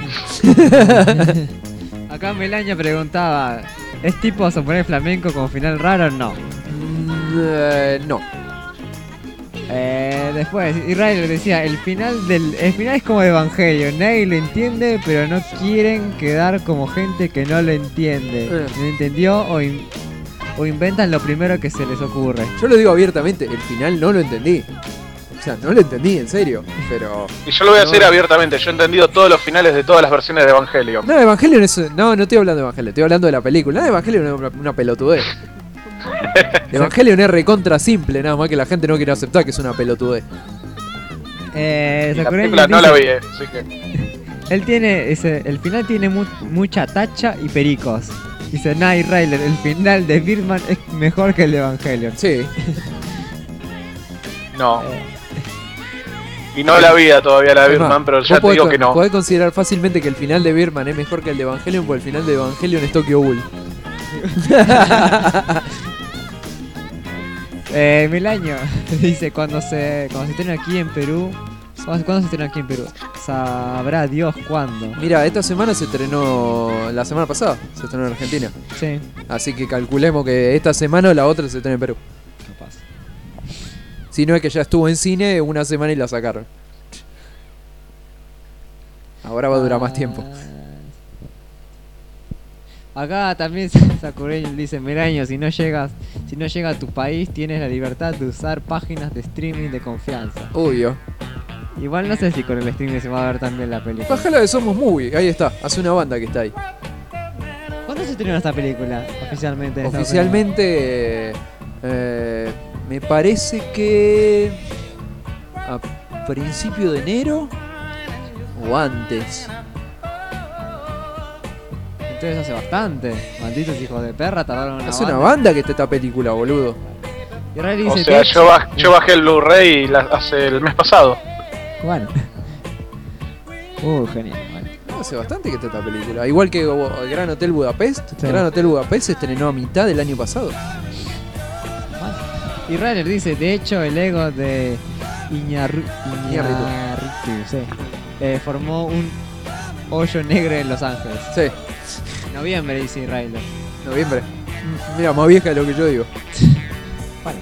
Acá Melaña preguntaba, ¿es tipo suponer flamenco como final raro o no? No. Después, Israel decía, el final es como de Evangelio, nadie lo entiende, pero no quieren quedar como gente que no lo entiende. ¿No entendió? O inventan lo primero que se les ocurre. Yo lo digo abiertamente, el final no lo entendí. O sea, no lo entendí, en serio, pero... Y yo lo voy a decir abiertamente, yo he entendido todos los finales de todas las versiones de Evangelion. No, Evangelion es... No estoy hablando de Evangelion, estoy hablando de la película. No, Evangelion es una pelotudez. Evangelion es recontra simple, nada más que la gente no quiere aceptar que es una pelotudez. La película no la vi, así que... Él tiene el final tiene mucha tacha y pericos. Dice Knight Rider, el final de Birdman es mejor que el de Evangelion. Sí. No. Y no la vi todavía la de Birdman, pero ya te digo que no. Podés considerar fácilmente que el final de Birdman es mejor que el de Evangelion, porque el final de Evangelion es Tokyo Ghoul. Milaño dice cuando se estrena aquí en Perú. ¿Cuándo se estrena aquí en Perú? Sabrá Dios cuándo. Mira, esta semana se estrenó. La semana pasada se estrenó en Argentina. Sí. Así que calculemos que esta semana o la otra se estrena en Perú. Capaz. Si no es que ya estuvo en cine una semana y la sacaron. Ahora va a durar más tiempo. Acá también Sakureño dice, Milaño, si no llega a tu país, tienes la libertad de usar páginas de streaming de confianza. Obvio. Igual no sé si con el streaming se va a ver también la película. Bájala de Somos Movie, ahí está, hace una banda que está ahí. ¿Cuándo se estrenó esta película oficialmente? Oficialmente, me parece que a principio de enero o antes. Entonces hace bastante. Malditos hijos de perra, tardaron una Es una banda que está esta película, boludo. Y Riley O dice, sea, yo bajé el Blu-ray hace el mes pasado. Bueno. Genial. Bueno. No, hace bastante que está esta película. Igual que Gran Hotel Budapest. Sí. Gran Hotel Budapest se estrenó a mitad del año pasado. Y Ryder dice, de hecho el ego de Iñárritu sí, formó un hoyo negro en Los Ángeles. Sí. Noviembre dice Ryder. Noviembre. Mira, más vieja de lo que yo digo. Vale.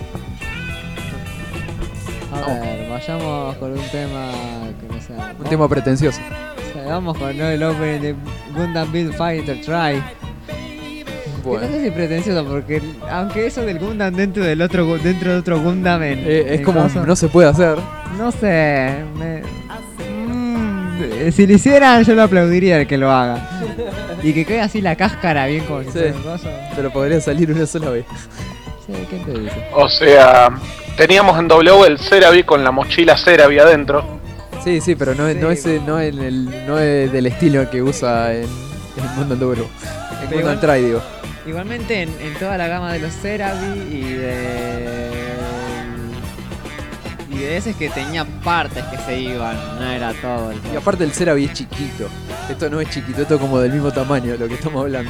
A ver, vayamos con un tema que no sea... Un tema pretencioso. Vamos con el opening de Gundam Build Fighter Try. Bueno. No sé si pretencioso, porque aunque eso del Gundam dentro de otro Gundam es como cosa, no se puede hacer. No sé. Si lo hicieran yo lo aplaudiría el que lo haga. Y que quede así la cáscara bien como si fuera un coso. Pero podría salir una sola vez. Sí, ¿qué te dice? O sea, teníamos en W el Ceravi con la mochila Ceravi adentro. Sí, pero no es del estilo que usa en Gundam W. En Gundam Try, digo. Igualmente en toda la gama de los Ceravi y de ese es que tenía partes que se iban, no era todo el... Y aparte el Ceravi es chiquito. Esto no es chiquito, esto es como del mismo tamaño de lo que estamos hablando.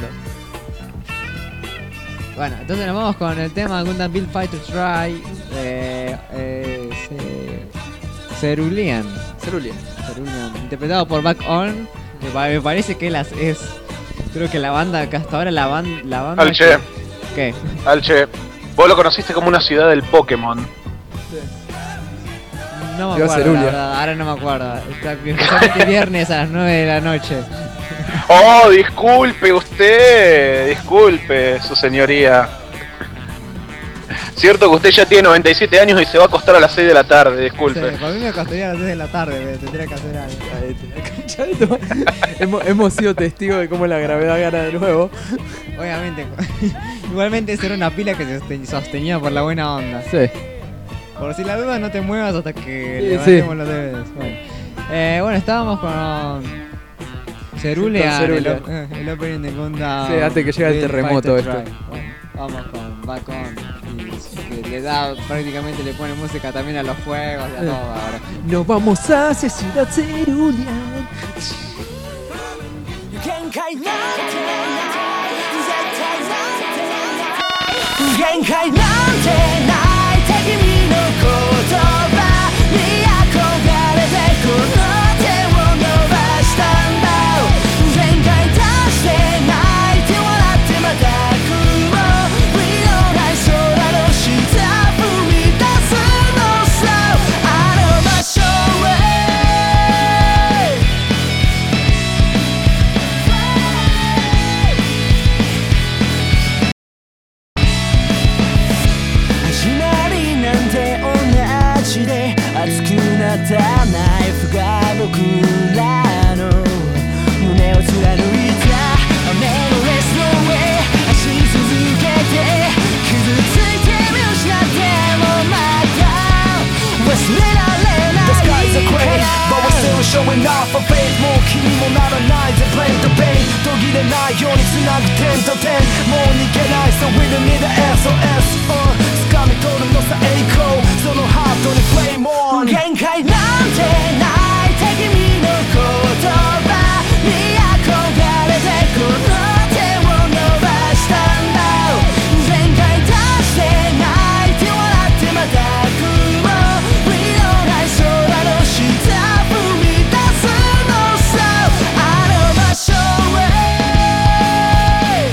Bueno, entonces nos vamos con el tema Gundam Build Fighter Try Cerulean, interpretado por Back On. Me parece que es creo que la banda que hasta ahora la banda Alche. ¿Qué? Alche, vos lo conociste como una ciudad del Pokémon. No me acuerdo, la verdad, ahora no me acuerdo. Especialmente viernes a las 9 de la noche. Oh, disculpe usted, disculpe su señoría. Cierto que usted ya tiene 97 años y se va a acostar a las 6 de la tarde, disculpe. Sí, para mí me acostaría a las 6 de la tarde, me tendría que hacer algo. hemos sido testigos de cómo la gravedad gana de nuevo. Obviamente. Igualmente esa era una pila que se sostenía por la buena onda. Sí. Por si la duda no te muevas hasta que levantemos los deberes. Bueno, estábamos con Cerulean, el opening de Gundam. Sí, antes que llegue el terremoto esto. Bueno, vamos con Back On. Y le da, prácticamente le pone música también a los juegos y a todo ahora. Nos vamos hacia Ciudad Cerulean. Showing off a face もう気にもならないぜ Play the pain 途切れれないように繋ぐ点と点もう逃げない So with me the SOS、掴み取るのさ栄光そのハートにフレームオン限界なんてない敵味の言葉に憧れてこの手を伸ばしたんだ全開出して泣いて笑ってまた雲降りのない空の下踏み出すのさあの場所へ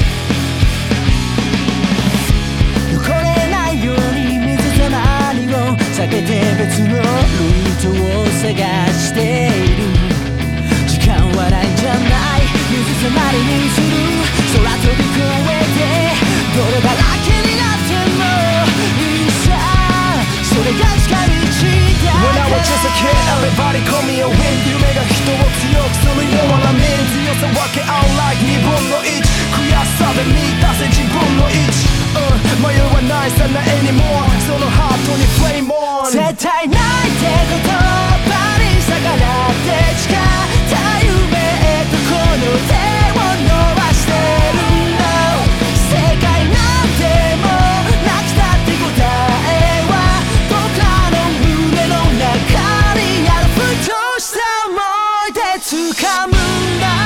これないように水たまりを避けて別のルートを探している時間はないんじゃない水たまりにする空飛び越えて泥だらけになってもいいさそれが近道だ When I was just a kid everybody call me a wind 夢が人を強くするような面強さ分け合う like 2分の1悔しさで満たせ自分の位置迷わないさな anymore そのハートにフレームオン絶対ないって言葉に逆らって誓った夢へとこの手を伸ばしてるんだ世界なんてもうなくたって答えは僕らの胸の中にあるふとした思い出掴むんだ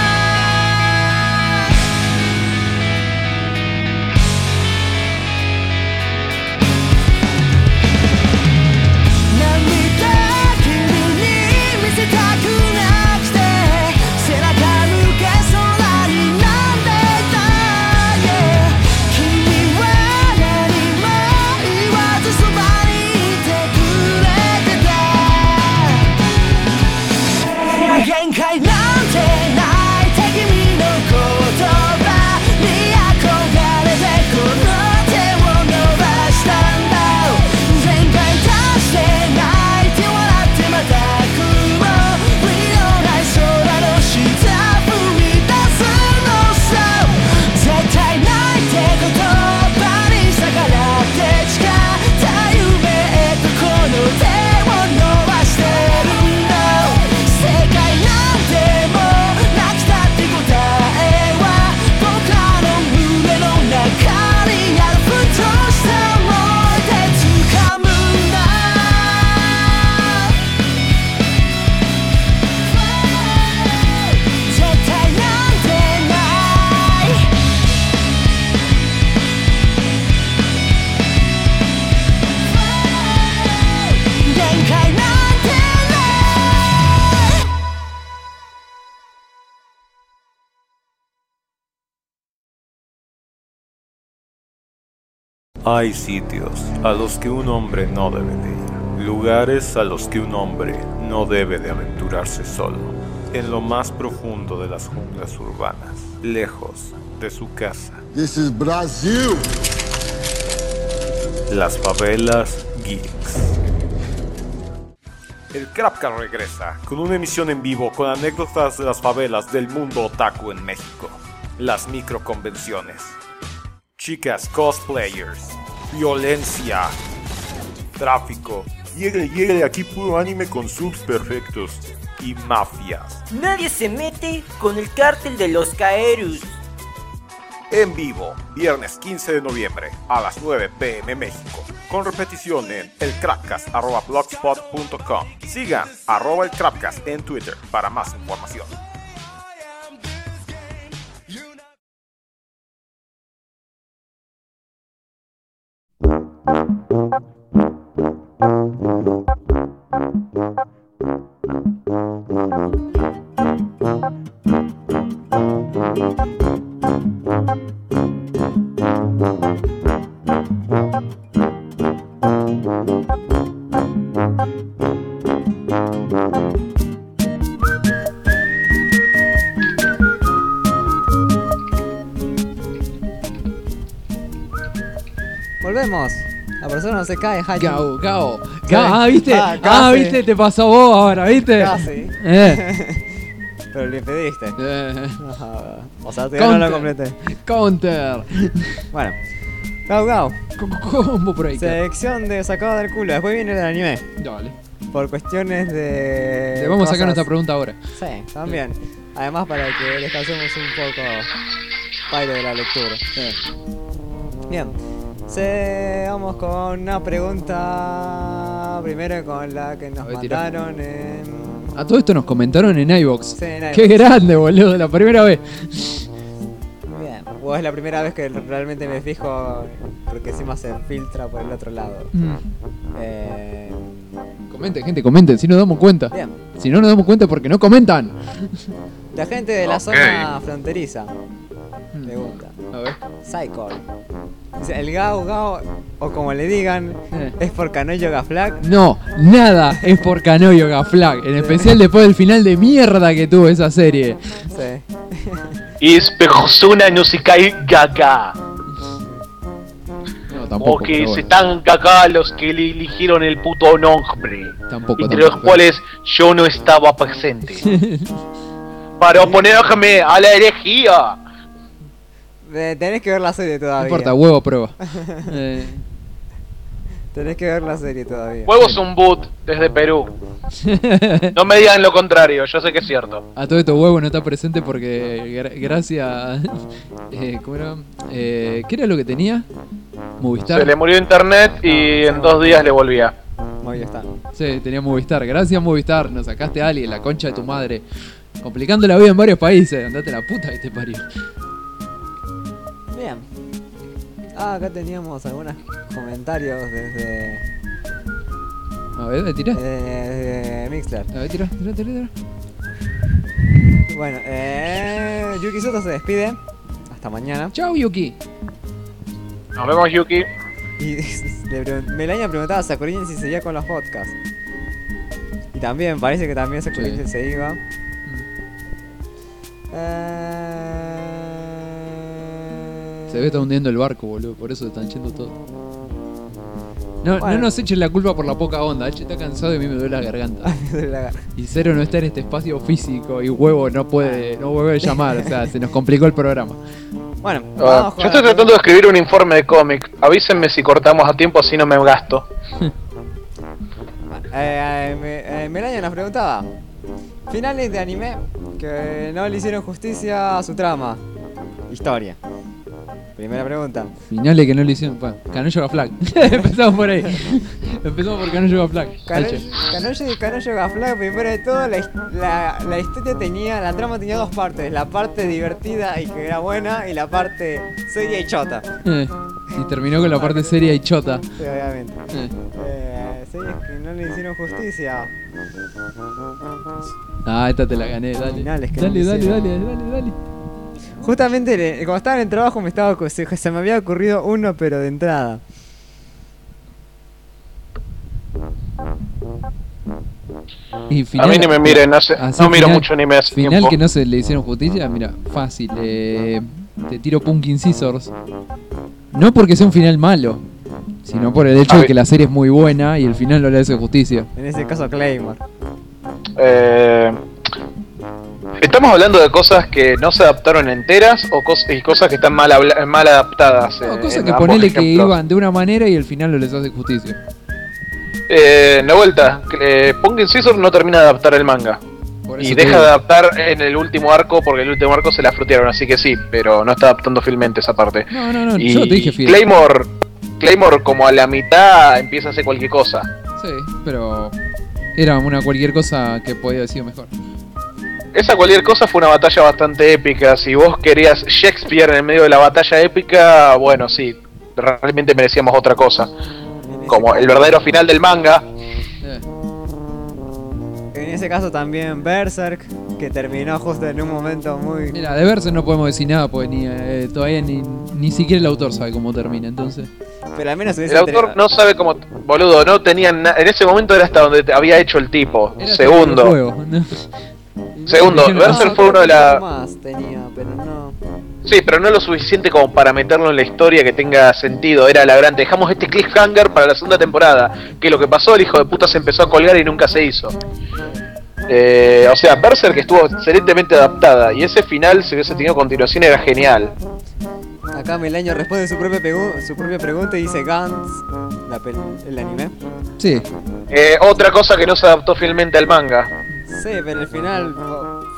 限界なんてない敵味の言葉に憧れてこの手を伸ばしたんだ全開出して泣いて笑ってまた雲降りのない空の下踏み出すのさ絶対ないって言葉に逆らって誓った夢へとこの手を伸ばしてるんだ世界なんてもうなくたって答えは僕らの胸の中にあるふとした思い出掴むんだ絶対なんてない限界なんてない Hay sitios a los que un hombre no debe de ir, lugares a los que un hombre no debe de aventurarse solo, en lo más profundo de las junglas urbanas, lejos de su casa. This is Brazil. Las favelas geeks. El Crapcast regresa con una emisión en vivo con anécdotas de las favelas del mundo otaku en México, las microconvenciones, chicas cosplayers, violencia, tráfico, llegue aquí puro anime con subs perfectos y mafias. Nadie se mete con el cártel de los Kaerus. En vivo, viernes 15 de noviembre a las 9 p.m. México, con repetición en elcrapcast@blogspot.com. Sigan @elcrapcast en Twitter para más información. Volvemos. La persona no se cae, Hachi. Gao. ¿Viste? ¿Viste? Te pasó a vos ahora, ¿viste? Casi. Pero le impediste. O sea, todavía no lo completé. Counter. Bueno. Gao. Combo breaker. Sección de sacado del culo. Después viene el anime. Dale. Por cuestiones de... Le vamos a sacar nuestra pregunta ahora. Sí, también. Además para que descansemos un poco pairo de la lectura. Bien. Vamos con una pregunta primero con la que nos mandaron en... A todo esto nos comentaron en iVoox. Sí, en iVoox. Qué grande, boludo, la primera vez. Bien. O es la primera vez que realmente me fijo porque encima se filtra por el otro lado. Comenten, gente, comenten, si nos damos cuenta. Bien. Si no nos damos cuenta porque no comentan. La gente de la zona fronteriza pregunta. A ver. Psycho. Dice, el Gao Gao, o como le digan, ¿es por Kano Yoga Flag? No, nada es por Kano Yoga Flag. En especial después del final de mierda que tuvo esa serie. Sí. Es Persona no se cae gaga. No, tampoco. Porque se están gaga los que le eligieron el puto nombre. Tampoco. Entre los cuales yo no estaba presente. Para oponerme a la herejía. Tenés que ver la serie todavía. No importa, huevo prueba. Tenés que ver la serie todavía. Huevo es un boot desde Perú. No me digan lo contrario, yo sé que es cierto. A todo esto huevo no está presente porque gracias... ¿cómo era? ¿Qué era lo que tenía? Movistar. Se le murió internet y en 2 días le volvía. Movistar. Sí, tenía Movistar. Gracias Movistar, nos sacaste a alguien, la concha de tu madre. Complicando la vida en varios países. Andate la puta que te parió. Bien. Acá teníamos algunos comentarios desde... A ver, tira. Desde Mixler. A ver, tira. Bueno, Yuki Soto se despide. Hasta mañana. Chao, Yuki. Nos vemos, Yuki. Y Melania preguntaba a Sakurin si seguía con los podcasts. Y también, parece que también Sakurin se iba. Se ve está hundiendo el barco, boludo, por eso están yendo todos. No, bueno. No nos echen la culpa por la poca onda, H está cansado y a mí me duele la garganta. Y Cero no está en este espacio físico y Huevo no vuelve llamar, o sea, se nos complicó el programa. Bueno, yo estoy tratando de escribir un informe de cómic. Avísenme si cortamos a tiempo, así no me gasto. Melania nos preguntaba: finales de anime que no le hicieron justicia a su trama. Historia. Primera pregunta. Finales que no le hicieron. Bueno, Kano Yoga Flag. Empezamos por ahí. Empezamos por Kano Yoga Flag. Kano Yoga Flag, primero de todo, la historia tenía. La trama tenía 2 partes: la parte divertida y que era buena, y la parte seria y chota. Y terminó con la parte seria y chota. Sí, obviamente. Series que no le hicieron justicia. Ah, esta te la gané, dale. Finales que dale. Justamente cuando estaba en el trabajo se me había ocurrido uno, pero de entrada. Y final, a mí ni me miren, no miro mucho anime hace final tiempo. Que no se le hicieron justicia, mira, fácil. Te tiro Pumpkin Scissors. No porque sea un final malo, sino por el hecho de que la serie es muy buena y el final no le hace justicia. En ese caso Claymore. ¿Estamos hablando de cosas que no se adaptaron enteras o cosas que están mal adaptadas? No, cosas que ponele que iban de una manera y el final no les hace justicia. De vuelta, Pumpkin Scissors no termina de adaptar el manga. Y deja de adaptar en el último arco porque el último arco se la frutearon, así que sí, pero no está adaptando fielmente esa parte. No, y yo te dije fiel. Claymore como a la mitad empieza a hacer cualquier cosa. Sí, pero era una cualquier cosa que podía decir mejor. Esa cualquier cosa fue una batalla bastante épica. Si vos querías Shakespeare en el medio de la batalla épica, bueno, sí, realmente merecíamos otra cosa. Como el verdadero final del manga. En ese caso también Berserk, que terminó justo en un momento muy... Mira, de Berserk no podemos decir nada porque todavía ni siquiera el autor sabe cómo termina, entonces... Pero al menos el autor no sabe cómo... Boludo, no tenían en ese momento era hasta donde había hecho el tipo. Segundo, Berserk fue uno de la... más tenía, pero no... Sí, pero no lo suficiente como para meterlo en la historia que tenga sentido. Era la gran... Dejamos este cliffhanger para la segunda temporada. Que lo que pasó, el hijo de puta se empezó a colgar y nunca se hizo. O sea, Berserk estuvo excelentemente adaptada. Y ese final, si hubiese tenido continuación, era genial. Acá Melaño responde su propia pregunta y dice Gantz, el anime. Sí. Otra cosa que no se adaptó fielmente al manga. Sí, pero el final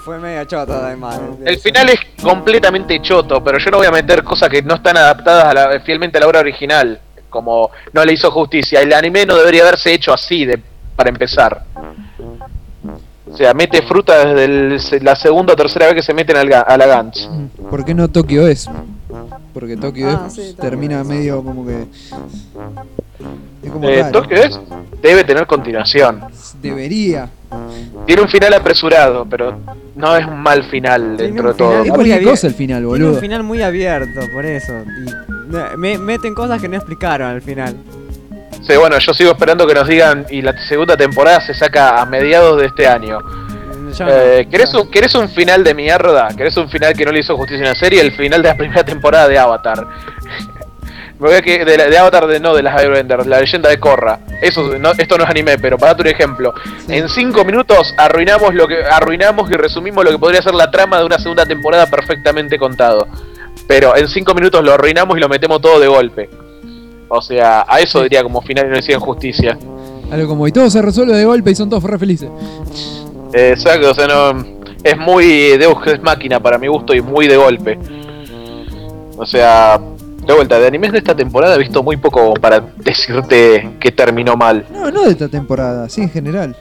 fue medio choto además. El final es completamente choto, pero yo no voy a meter cosas que no están adaptadas fielmente a la obra original, como no le hizo justicia. El anime no debería haberse hecho así para empezar. O sea, mete fruta desde la segunda o tercera vez que se meten a la Gantz. ¿Por qué no Tokyo es? Porque Tokyo es sí, termina medio como que... Es como Tokyo es debe tener continuación. Debería. Tiene un final apresurado, pero no es un mal final dentro de todo. Es cualquier cosa el final, boludo. Tiene un final muy abierto, por eso. Y meten cosas que no explicaron al final. Sí, bueno, yo sigo esperando que nos digan, y la segunda temporada se saca a mediados de este año. ¿Querés un final de mierda? ¿Querés un final que no le hizo justicia a la serie? El final de la primera temporada de Avatar. Me voy a que de Avatar de las Airbender, la leyenda de Korra. Esto no es anime, pero para darte un ejemplo. Sí. En 5 minutos arruinamos y resumimos lo que podría ser la trama de una segunda temporada perfectamente contado. Pero en 5 minutos lo arruinamos y lo metemos todo de golpe. O sea, a eso diría como final y no decían justicia. Algo como, y todo se resuelve de golpe y son todos re felices. Exacto, o sea, no, es muy Deus Ex Machina para mi gusto y muy de golpe. O sea, de vuelta, de animes de esta temporada he visto muy poco para decirte que terminó mal. No de esta temporada, sí en general.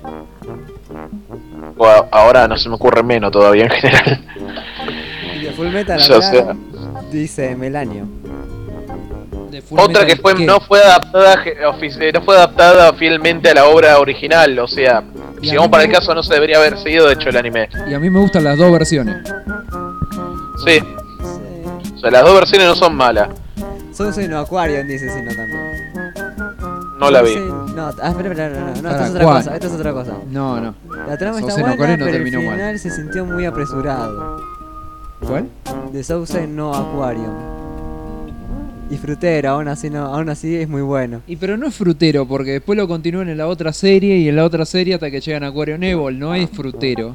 Ahora no se me ocurre menos todavía en general. Y de Fullmetal dice Melanio. Otra que no fue adaptada fielmente a la obra original, o sea, si vamos para el caso no se debería haber seguido de hecho el anime. Y a mí me gustan las dos versiones. Sí. O sea, las dos versiones no son malas. Sousei no Aquarium dice sino también. No la vi. No, espera, no, esto es otra cosa. No. La trama está buena, pero el final se sintió muy apresurado. ¿Cuál? De Sousei no Aquarium. Y frutero, aún así es muy bueno. Y pero no es frutero, porque después lo continúan en la otra serie y en la otra serie hasta que llegan a Aquarium Evil, no es frutero.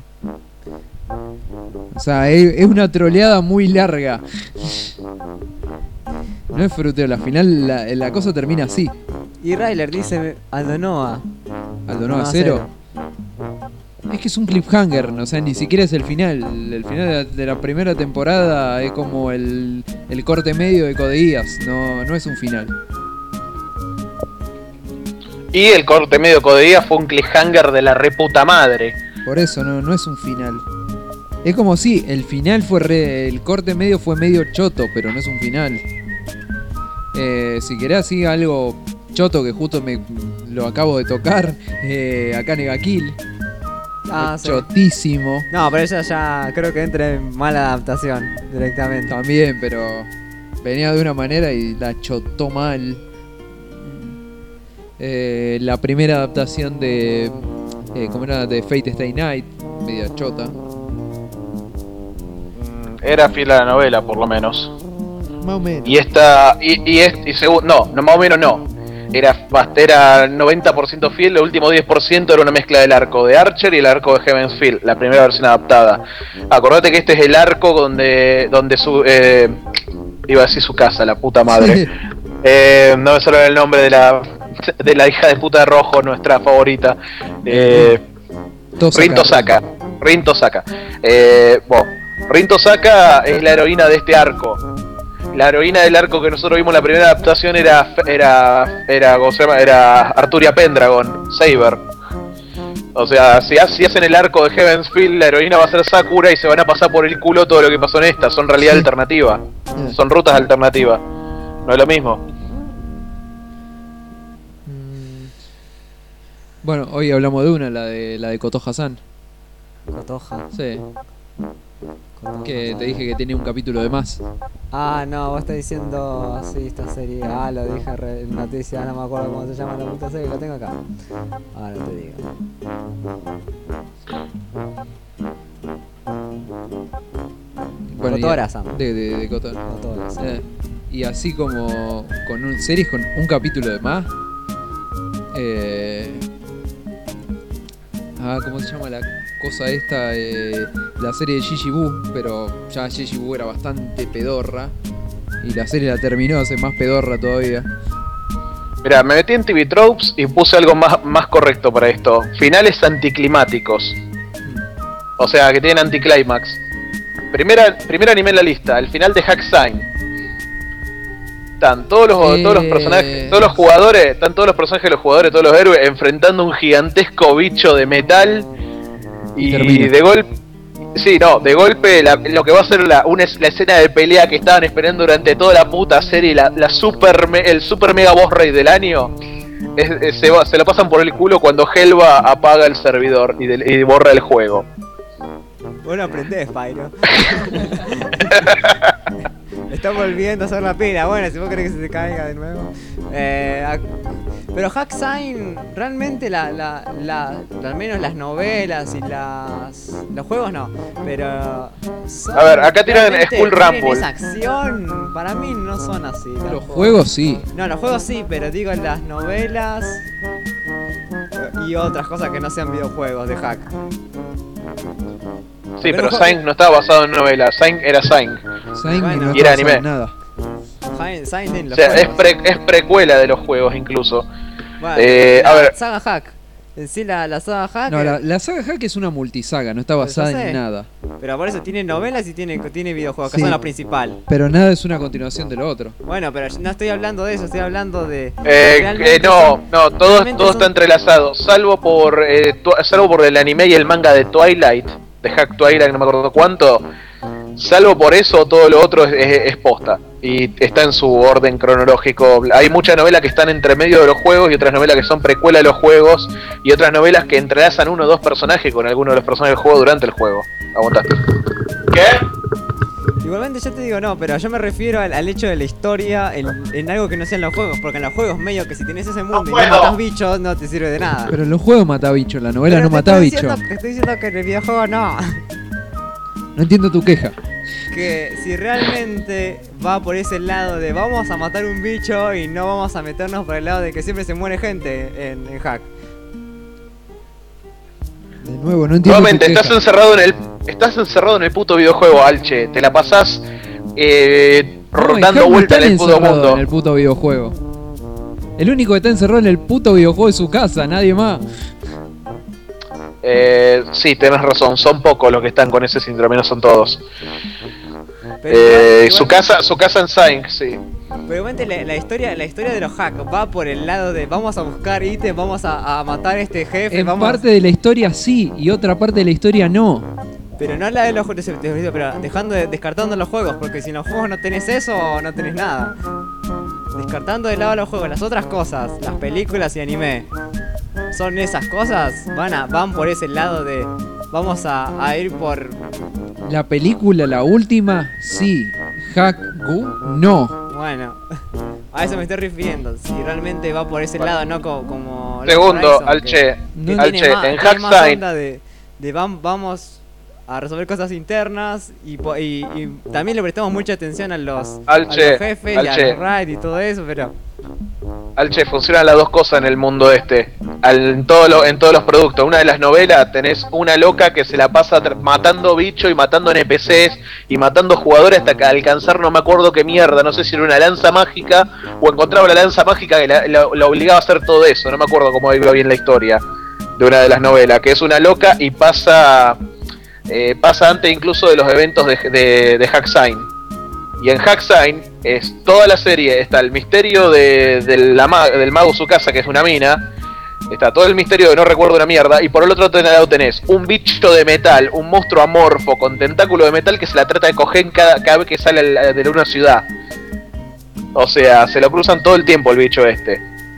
O sea, es una troleada muy larga. No es frutero, al final la cosa termina así. Y Ryler dice Aldonoa. ¿Aldonoa 0? Es que es un cliffhanger, o sea, ni siquiera es el final. El final de la primera temporada es como el corte medio de Code Geass, no es un final. Y el corte medio de Code Geass fue un cliffhanger de la reputa madre. Por eso no es un final. Es como si el final el corte medio fue medio choto, pero no es un final. Si querés así algo choto que justo lo acabo de tocar, Akane ga Kill. Sí. Chotísimo. No, pero ella ya creo que entra en mala adaptación directamente. También, pero venía de una manera y la chotó mal. La primera adaptación de ¿cómo era? De Fate Stay Night, media chota. Era fiel a la novela, por lo menos. Más o menos. Y esta no, más o menos no. Era 90% fiel, el último 10% era una mezcla del arco de Archer y el arco de Heaven's Feel, la primera versión adaptada. Acordate que este es el arco donde iba a decir su casa, la puta madre. No me sale el nombre de la hija de puta de rojo, nuestra favorita. Rin Tosaka. Rin Tosaka es la heroína de este arco. La heroína del arco que nosotros vimos en la primera adaptación era ¿cómo se llama? Era Arturia Pendragon, Saber. O sea, si hacen el arco de Heaven's Feel, la heroína va a ser Sakura y se van a pasar por el culo todo lo que pasó en esta. Son realidad alternativa. Son rutas alternativas. No es lo mismo. Bueno, hoy hablamos de una, la de Kotoha-san. Kotoha. Sí. Que te dije que tenía un capítulo de más. Ah, no, vos estás diciendo así esta serie. Ah, lo dije en noticia, no me acuerdo cómo se llama la puta serie, lo tengo acá. Ahora te digo. Bueno, Kotora-san. De Kotora. Y así como con series con un capítulo de más. ¿Cómo se llama la cosa esta? La serie de Gigi Boo, pero ya Gigi Boo era bastante pedorra y la serie la terminó hace más pedorra todavía. Mira, me metí en TV Tropes y puse algo más correcto para esto. Finales anticlimáticos. O sea, que tienen anticlimax. Primer anime en la lista, el final de Hack Sign. Están todos los personajes, todos los jugadores, están todos los personajes de los jugadores, todos los héroes enfrentando un gigantesco bicho de metal y de golpe, de golpe lo que va a ser la escena de pelea que estaban esperando durante toda la puta serie, el super mega boss raid del año, se lo pasan por el culo cuando Helva apaga el servidor y borra el juego. Bueno, aprendés, Pyro. Está volviendo a hacer la pila. Bueno, si vos querés que se te caiga de nuevo. Pero Hack Sign, realmente al menos las novelas y los juegos no. Pero a ver, acá tiran Skull Rumble. Esa acción, para mí no son así. Los juegos sí. No, los juegos sí, pero digo las novelas y otras cosas que no sean videojuegos de hack. Sí, pero Sign no estaba basado en novela, Sign era Sign. Bueno, y era anime. Nada. O sea, es precuela de los juegos incluso. Bueno, a ver, saga Hack. En sí, la saga Hack. No, la saga Hack es una multisaga, no está basada en nada. Pero por eso tiene novelas y tiene videojuegos, que son la principal. Pero nada es una continuación de lo otro. Bueno, pero no estoy hablando de eso, estoy hablando de. No, todo está entrelazado, salvo por el anime y el manga de Twilight, de Hack Twilight, no me acuerdo cuánto. Salvo por eso, todo lo otro es posta. Y está en su orden cronológico. Hay muchas novelas que están entre medio de los juegos y otras novelas que son precuela de los juegos. Y otras novelas que entrelazan uno o dos personajes con alguno de los personajes del juego durante el juego. Aguantaste. ¿Qué? Igualmente yo te digo no, pero yo me refiero al hecho de la historia en algo que no sean los juegos. Porque en los juegos medio que si tenés ese mundo y no matás bichos no te sirve de nada. Pero en los juegos mata bichos, la novela no mata bichos. Te estoy diciendo que en el videojuego no. No entiendo tu queja. Que si realmente va por ese lado de vamos a matar un bicho y no vamos a meternos por el lado de que siempre se muere gente en Hack. De nuevo, no entiendo. Nuevamente, estás encerrado en el puto videojuego, Alche. Te la pasás dando vueltas en el puto mundo. En el puto videojuego. El único que está encerrado en el puto videojuego es su casa, nadie más. Sí, tenés razón, son pocos los que están con ese síndrome, no son todos. Su casa en Sign, sí. Pero igualmente la historia de los hacks va por el lado de vamos a buscar ítems, vamos a matar a este jefe. En parte de la historia sí, y otra parte de la historia no. Pero no la de los juegos, pero descartando los juegos, porque si en los juegos no tenés eso, no tenés nada. Descartando de lado los juegos, las otras cosas, las películas y anime, son esas cosas, van por ese lado de vamos a ir por... La película, la última, sí. Hack Gu, no. Bueno, a eso me estoy refiriendo. Si realmente va por ese lado, no como segundo, Alche, en Hack Sign de vamos a resolver cosas internas y también le prestamos mucha atención a los jefes y a los raids y todo eso, pero... Alche, funcionan las dos cosas en el mundo en todos los productos. Una de las novelas tenés una loca que se la pasa matando bichos y matando NPCs y matando jugadores hasta alcanzar no me acuerdo qué mierda, no sé si era una lanza mágica o encontraba la lanza mágica que la obligaba a hacer todo eso, no me acuerdo cómo iba bien la historia de una de las novelas, que es una loca y pasa antes incluso de los eventos de Hack Sign. Y en Hack Sign es toda la serie, está el misterio del mago Tsukasa, que es una mina, está todo el misterio de no recuerdo una mierda, y por el otro lado tenés un bicho de metal, un monstruo amorfo con tentáculo de metal que se la trata de coger cada vez que sale de una ciudad. O sea, se lo cruzan todo el tiempo el bicho este.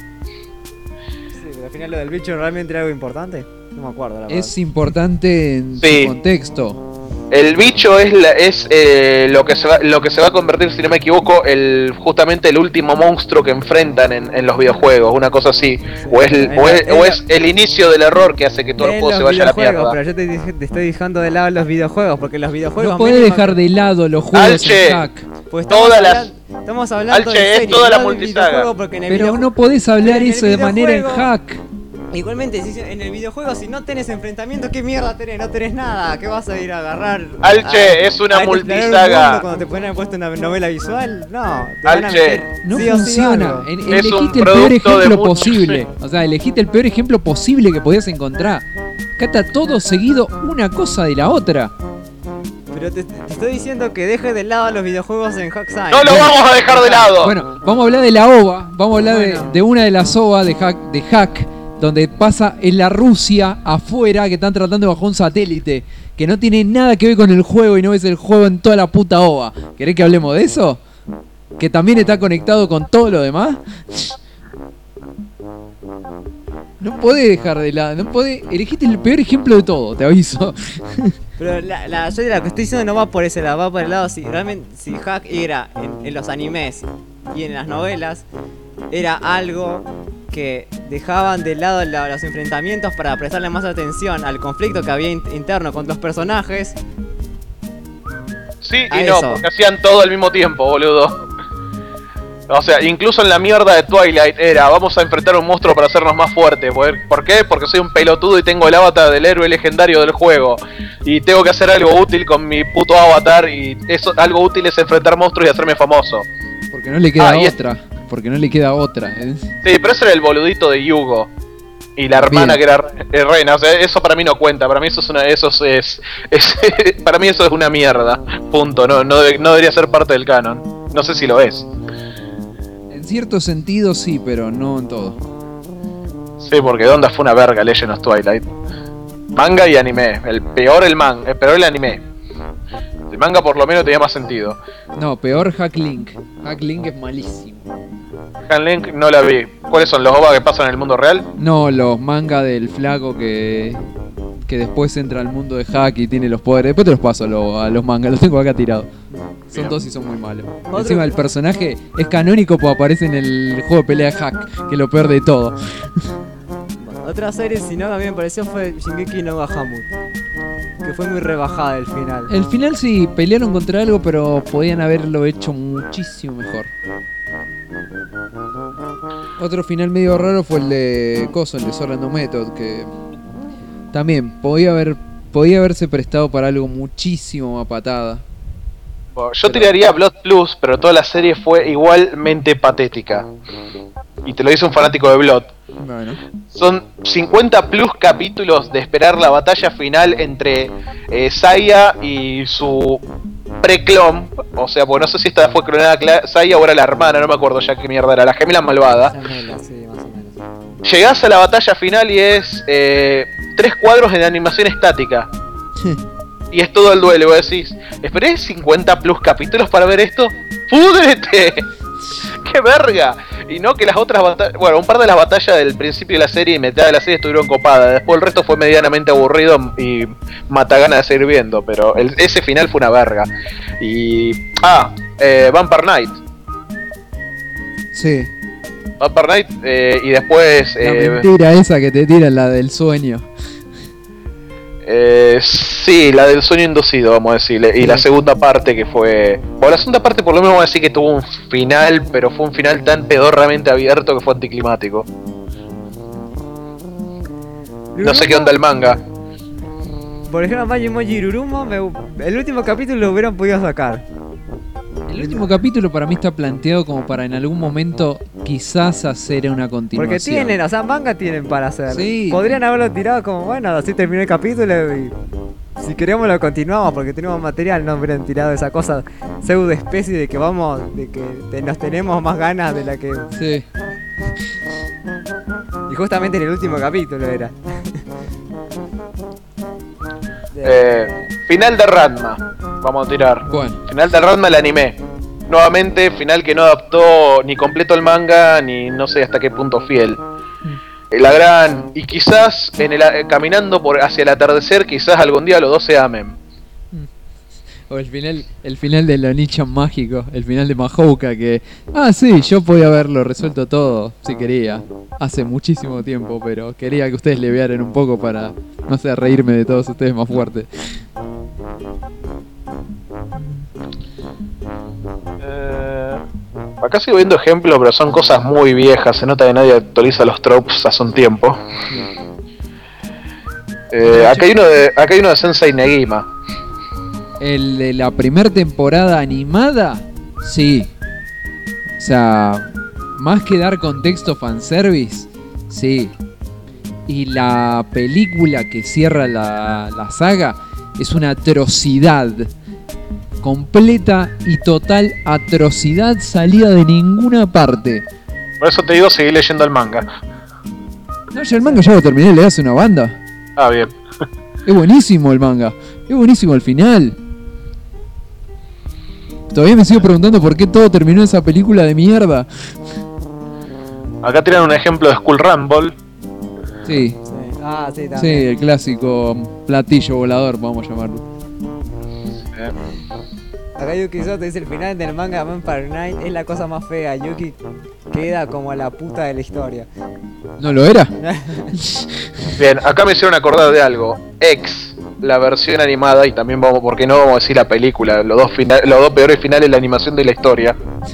Sí, pero al final lo del bicho realmente era algo importante. No me acuerdo, la verdad. Es importante en su contexto. El bicho es lo que se va a convertir, si no me equivoco, justamente el último monstruo que enfrentan en los videojuegos, una cosa así. O es el inicio del error que hace que todo el juego se vaya a la mierda. Pero yo te estoy dejando de lado los videojuegos, porque los videojuegos... No podés dejar de lado los juegos en Hack. Pues estamos hablando de serie, es toda la multisaga. Pero no podés hablar eso de manera en Hack. Igualmente, en el videojuego, si no tenés enfrentamientos, ¿qué mierda tenés? No tenés nada. ¿Qué vas a ir a agarrar? Alche, es una multisaga. Cuando te ponen puesto una novela visual, no. Alche, no funciona. Elegiste el peor ejemplo posible. O sea, elegiste el peor ejemplo posible que podías encontrar. Acá está todo seguido una cosa de la otra. Pero te estoy diciendo que dejes de lado los videojuegos en Hack Science. ¡No lo vamos a dejar de lado! Bueno, vamos a hablar de la OVA. Vamos a hablar de una de las OVA de Hack, donde pasa en la Rusia afuera, que están tratando bajo un satélite, que no tiene nada que ver con el juego y no ves el juego en toda la puta OVA. ¿Querés que hablemos de eso? Que también está conectado con todo lo demás. No podés dejar de lado, no podés. Elegiste el peor ejemplo de todo, te aviso. Pero yo de la que estoy diciendo no va por ese lado, va por el lado si realmente si Hack era en los animes y en las novelas, era algo que dejaban de lado los enfrentamientos para prestarle más atención al conflicto que había interno con los personajes. Sí y no, porque hacían todo al mismo tiempo, boludo. O sea, incluso en la mierda de Twilight era, vamos a enfrentar a un monstruo para hacernos más fuertes. ¿Por qué? Porque soy un pelotudo y tengo el avatar del héroe legendario del juego. Y tengo que hacer algo útil con mi puto avatar. Y eso, algo útil es enfrentar monstruos y hacerme famoso. Porque no le queda otra. Porque no le queda otra. Sí, pero ese era el boludito de Yugo. Y la hermana que era Rena. O sea, eso para mí no cuenta. Para mí eso es para mí eso es una mierda. Punto. No debería ser parte del canon. No sé si lo es. En cierto sentido sí, pero no en todo. Sí, porque Donda fue una verga Legend of Twilight. Manga y anime. El peor el anime. El manga por lo menos tenía más sentido. No, peor Hack Link. Hack Link es malísimo. Hack Link no la vi. ¿Cuáles son los OVA que pasan en el mundo real? No, los manga del flaco que después entra al mundo de Hack y tiene los poderes. Después te los paso a los mangas, los tengo acá tirados. Son dos y son muy malos. Encima el personaje es canónico porque aparece en el juego de pelea Hack, que es lo peor de todo. Otra serie, si no, también me pareció fue Shingeki no Bahamut, que fue muy rebajada el final. El final sí, pelearon contra algo, pero podían haberlo hecho muchísimo mejor. Otro final medio raro fue el de Coso, el de Sword No Method, que también podía haberse prestado para algo muchísimo más patada. Bueno, yo tiraría Blood Plus, pero toda la serie fue igualmente patética. Y te lo dice un fanático de Blood. Bueno. Son 50 plus capítulos de esperar la batalla final entre Saya y su preclon. O sea, pues no sé si esta fue clonada Saya o era la hermana, no me acuerdo ya qué mierda era, la gemela malvada. Sí, más o menos. Llegás a la batalla final y es 3 cuadros en animación estática. Y es todo el duelo, vos decís, ¿esperé 50 plus capítulos para ver esto? ¡Púdrete! ¡Qué verga! Y no que las otras batallas... Bueno, un par de las batallas del principio de la serie y mitad de la serie estuvieron copadas. Después el resto fue medianamente aburrido y mata ganas de seguir viendo. Pero ese final fue una verga. Y... Vampire Knight. Sí. Vampire Knight y después... La mentira esa que te tiran, la del sueño. Sí, la del sueño inducido, vamos a decirle. Y la segunda parte que fue... Bueno, la segunda parte por lo menos vamos a decir que tuvo un final, pero fue un final tan pedorramente abierto que fue anticlimático. No sé qué onda el manga. Por ejemplo, Majimoji Rurumo, el último capítulo lo hubieran podido sacar. El último capítulo para mí está planteado como para en algún momento quizás hacer una continuación. Porque tienen, o sea, manga tienen para hacer. Sí. Podrían haberlo tirado como, bueno, así terminó el capítulo y si queremos lo continuamos porque tenemos material, no hubieran tirado esa cosa pseudo especie de que vamos, de que nos tenemos más ganas de la que... Sí. Y justamente en el último capítulo era. Final de Ranma. Vamos a tirar. Bueno. Final de Ranma el anime. Nuevamente, final que no adaptó ni completo el manga, ni no sé hasta qué punto fiel. La gran... Y quizás caminando hacia el atardecer, quizás algún día los dos se amen. O el final de Lonichan mágico, el final de Mahouka que... sí, yo podía haberlo resuelto todo, si quería. Hace muchísimo tiempo, pero quería que ustedes le vearan un poco para, no sé, reírme de todos ustedes más fuerte. Acá sigo viendo ejemplos, pero son cosas muy viejas. Se nota que nadie actualiza los tropes hace un tiempo. Acá hay uno de Sensei Negima. El de la primera temporada animada, sí. O sea, más que dar contexto fanservice, sí. Y la película que cierra la saga es una atrocidad. Completa y total atrocidad salida de ninguna parte. Por eso te digo, seguí leyendo el manga. No, ya el manga ya lo terminé, le hace una banda. Ah, bien. Es buenísimo el manga. Es buenísimo el final. Todavía me sigo preguntando por qué todo terminó en esa película de mierda. Acá tienen un ejemplo de Skull Rumble. Sí. Ah, sí, también. Sí, el clásico platillo volador, vamos a llamarlo. Acá Yuki Soto dice el final del manga Vampire Knight es la cosa más fea. Yuki queda como la puta de la historia. ¿No lo era? Bien, acá me hicieron acordar de algo. X, la versión animada, y también vamos, porque no vamos a decir la película, los dos peores finales de la animación de la historia.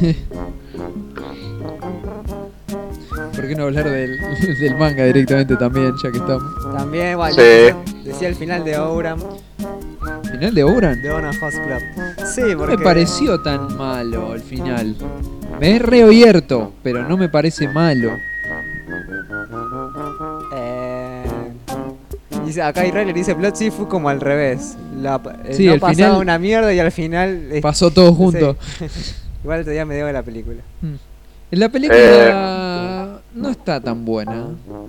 ¿Por qué no hablar del manga directamente también, ya que estamos? También, bueno, Sí. decía el final de Ouran. ¿Final de Ouran? De Ouran Host Club. Sí, No porque... me pareció tan malo el final. Me he reabierto, pero no me parece malo. Dice, acá Israel dice Blood Sea fue como al revés. Sí, no el pasaba final una mierda y al final... pasó todo junto. Sí. Igual el otro día me dio de la película. En la película no está tan buena.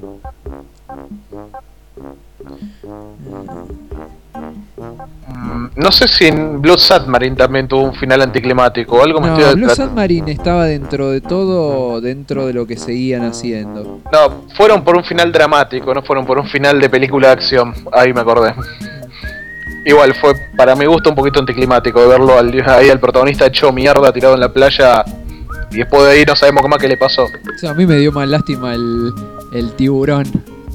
No sé si en Blood Submarine también tuvo un final anticlimático o algo. No, Blue Submarine estaba dentro de todo, dentro de lo que seguían haciendo. No, fueron por un final dramático, no fueron por un final de película de acción. Ahí me acordé. Igual fue, para mi gusto, un poquito anticlimático de verlo ahí al protagonista hecho mierda, tirado en la playa. Y después de ahí no sabemos cómo más qué le pasó. O sea, a mí me dio más lástima el tiburón.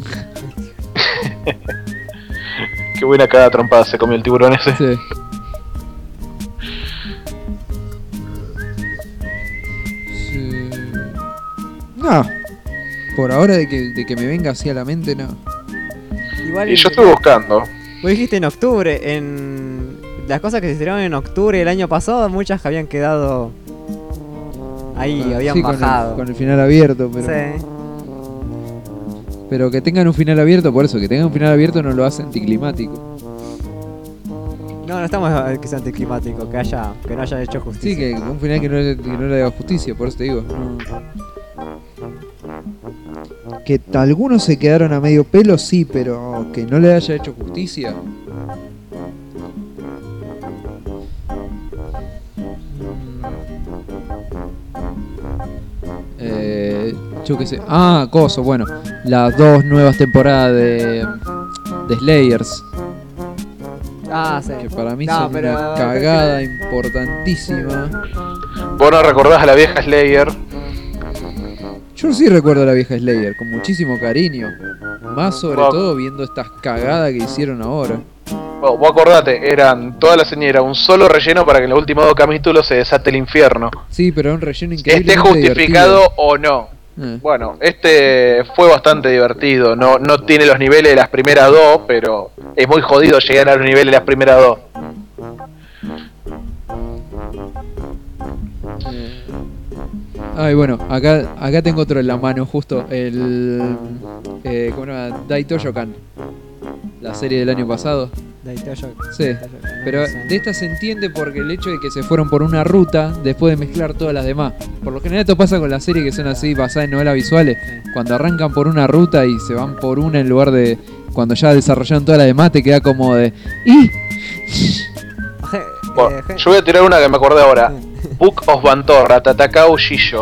Qué buena cada trompada se comió el tiburón ese. Sí. Sí. No. Por ahora de que me venga así a la mente, no. Igual Y yo estuve buscando. Vos dijiste en octubre, en las cosas que se estrenaron en octubre del año pasado, muchas habían quedado ahí, habían sí, bajado. Con el final abierto, pero... Sí. Pero que tengan un final abierto, por eso, que tengan un final abierto no lo hace anticlimático. No estamos que sea anticlimático, que no haya hecho justicia. Sí, que un final que no le haga justicia, por eso te digo. Que algunos se quedaron a medio pelo, sí, pero que no le haya hecho justicia. Yo qué sé. Ah, coso, bueno. Las 2 nuevas temporadas de Slayers. Ah, sí. Que para mí son una cagada importantísima. ¿Vos no recordás a la vieja Slayer? Yo sí recuerdo a la vieja Slayer, con muchísimo cariño. Más sobre todo viendo estas cagadas que hicieron ahora. Vos acordate, toda la serie era un solo relleno para que en los últimos 2 capítulos se desate el infierno. Sí, pero un relleno increíble. Esté justificado o no. Bueno, este fue bastante divertido. No tiene los niveles de las primeras 2, pero es muy jodido llegar a los niveles de las primeras 2. Ay, bueno, acá tengo otro en la mano justo. El... ¿cómo se llama? Daitoyokan. La serie del año pasado. Sí, pero de esta se entiende porque el hecho de que se fueron por una ruta después de mezclar todas las demás. Por lo general esto pasa con las series que son así basadas en novelas visuales. Cuando arrancan por una ruta y se van por una en lugar de... Cuando ya desarrollaron todas las demás te queda como de... ¿Y? Bueno, yo voy a tirar una que me acordé ahora. Book of Bantorra, Tatakao Shiyo.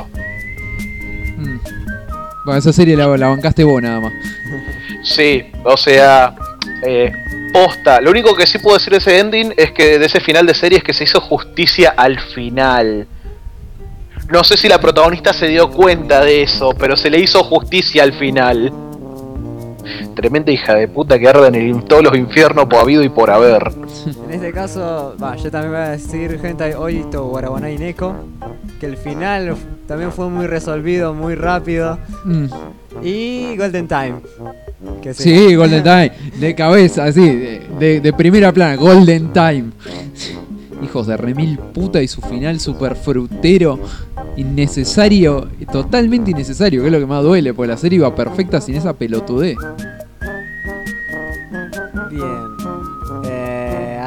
Bueno, esa serie la bancaste vos nada más. Sí, o sea... posta. Lo único que sí puedo decir de ese ending es que de ese final de serie es que se hizo justicia al final. No sé si la protagonista se dio cuenta de eso, pero se le hizo justicia al final. Tremenda hija de puta que arde en todos los infiernos por habido y por haber. En este caso, yo también voy a decir Hentai Oito Warawanai Neko, que el final también fue muy resolvido, muy rápido. Y Golden Time. Que sí, Golden Time, de cabeza, así, de primera plana, Golden Time. Hijos de remil puta y su final super frutero, innecesario, totalmente innecesario, que es lo que más duele, porque la serie iba perfecta sin esa pelotudez.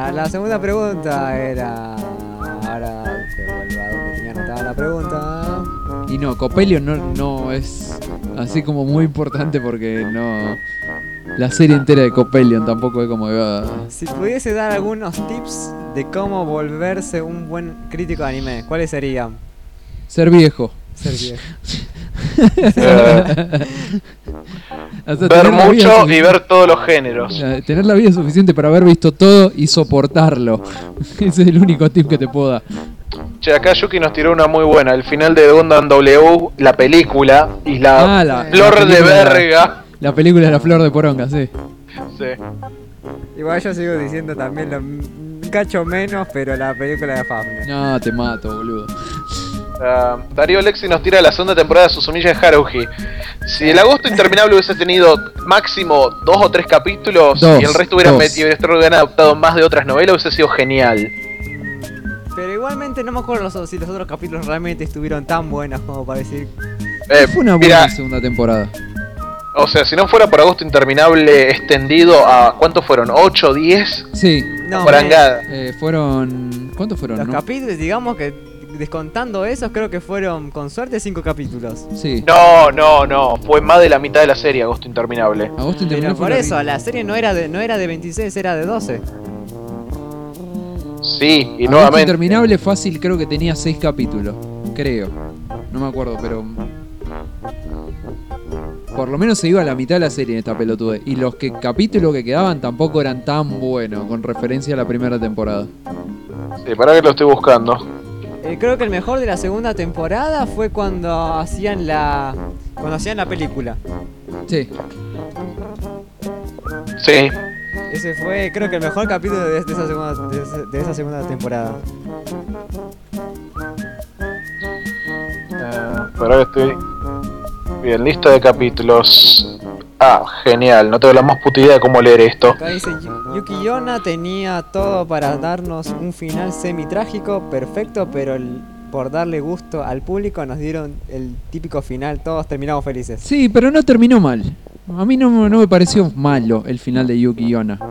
la segunda pregunta era... Ahora que vuelva a donde tenía anotada la pregunta. Y no, Coppelion no es así como muy importante porque no... La serie entera de Coppelion tampoco es como... Si pudiese dar algunos tips de cómo volverse un buen crítico de anime, ¿cuáles serían? Ser viejo. Ser viejo. Ver mucho y ver todos los géneros. Tener la vida suficiente para haber visto todo y soportarlo. Ese es el único tip que te puedo dar. Che, acá Yuki nos tiró una muy buena. El final de Gundam W, la película y la flor de verga. La película de la flor de poronga, sí. Sí. Igual yo sigo diciendo también un cacho menos, pero la película de Fafner. No, te mato, boludo. Darío Lexi nos tira la segunda temporada de Suzumiya de Haruhi. Si el agosto interminable hubiese tenido máximo 2 o 3 capítulos y el resto hubieran adaptado más de otras novelas, hubiese sido genial. Pero igualmente no me acuerdo si los otros capítulos realmente estuvieron tan buenos como para decir. Fue una buena segunda temporada. O sea, si no fuera por agosto interminable extendido a... ¿Cuántos fueron? ¿8, 10? Sí. No, Porangada. Fueron... ¿Cuántos fueron? Los no? capítulos, digamos que descontando esos, creo que fueron con suerte 5 capítulos. Sí. No. Fue más de la mitad de la serie Agosto Interminable. Agosto Interminable. Pero por eso, la serie no era de 26, era de 12. Sí, y Agosto nuevamente. Interminable fácil creo que tenía 6 capítulos. Creo. No me acuerdo, pero... Por lo menos se iba a la mitad de la serie en esta pelotude. Y los capítulos que quedaban tampoco eran tan buenos con referencia a la primera temporada. Sí, para que lo estoy buscando. Creo que el mejor de la segunda temporada fue cuando hacían la película. Sí. Sí. Ese fue, creo que el mejor capítulo de esa segunda temporada. Para que estoy... Bien, lista de capítulos. Genial, no tengo la más puta idea de cómo leer esto. Acá dice, Yuki Yona tenía todo para darnos un final semi-trágico, perfecto, pero por darle gusto al público nos dieron el típico final, todos terminamos felices. Sí, pero no terminó mal. A mí no me pareció malo el final de Yuki Yona.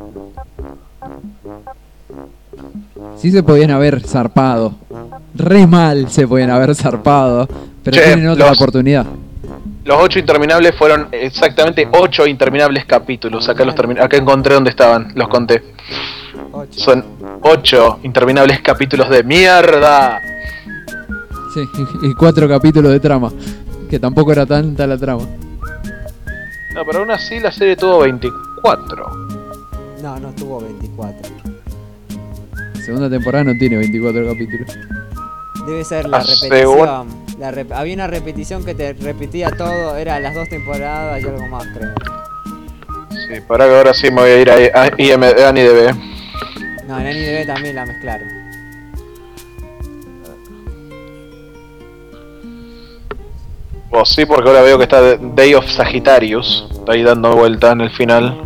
Sí se podían haber zarpado. Re mal se podían haber zarpado. Pero tienen otra oportunidad. Los 8 interminables fueron exactamente 8 interminables capítulos. Acá acá encontré donde estaban, los conté. 8. Son 8 interminables capítulos de mierda. Sí, y 4 capítulos de trama. Que tampoco era tanta la trama. No, pero aún así la serie tuvo 24. No tuvo 24. La segunda temporada no tiene 24 capítulos. Debe ser la repetición. Había una repetición que te repetía todo, era las 2 temporadas y algo más, creo. Sí, para que ahora sí me voy a ir a AniDB. No, en AniDB también la mezclaron. Vos sí, porque ahora veo que está Day of Sagittarius. Está ahí dando vuelta en el final.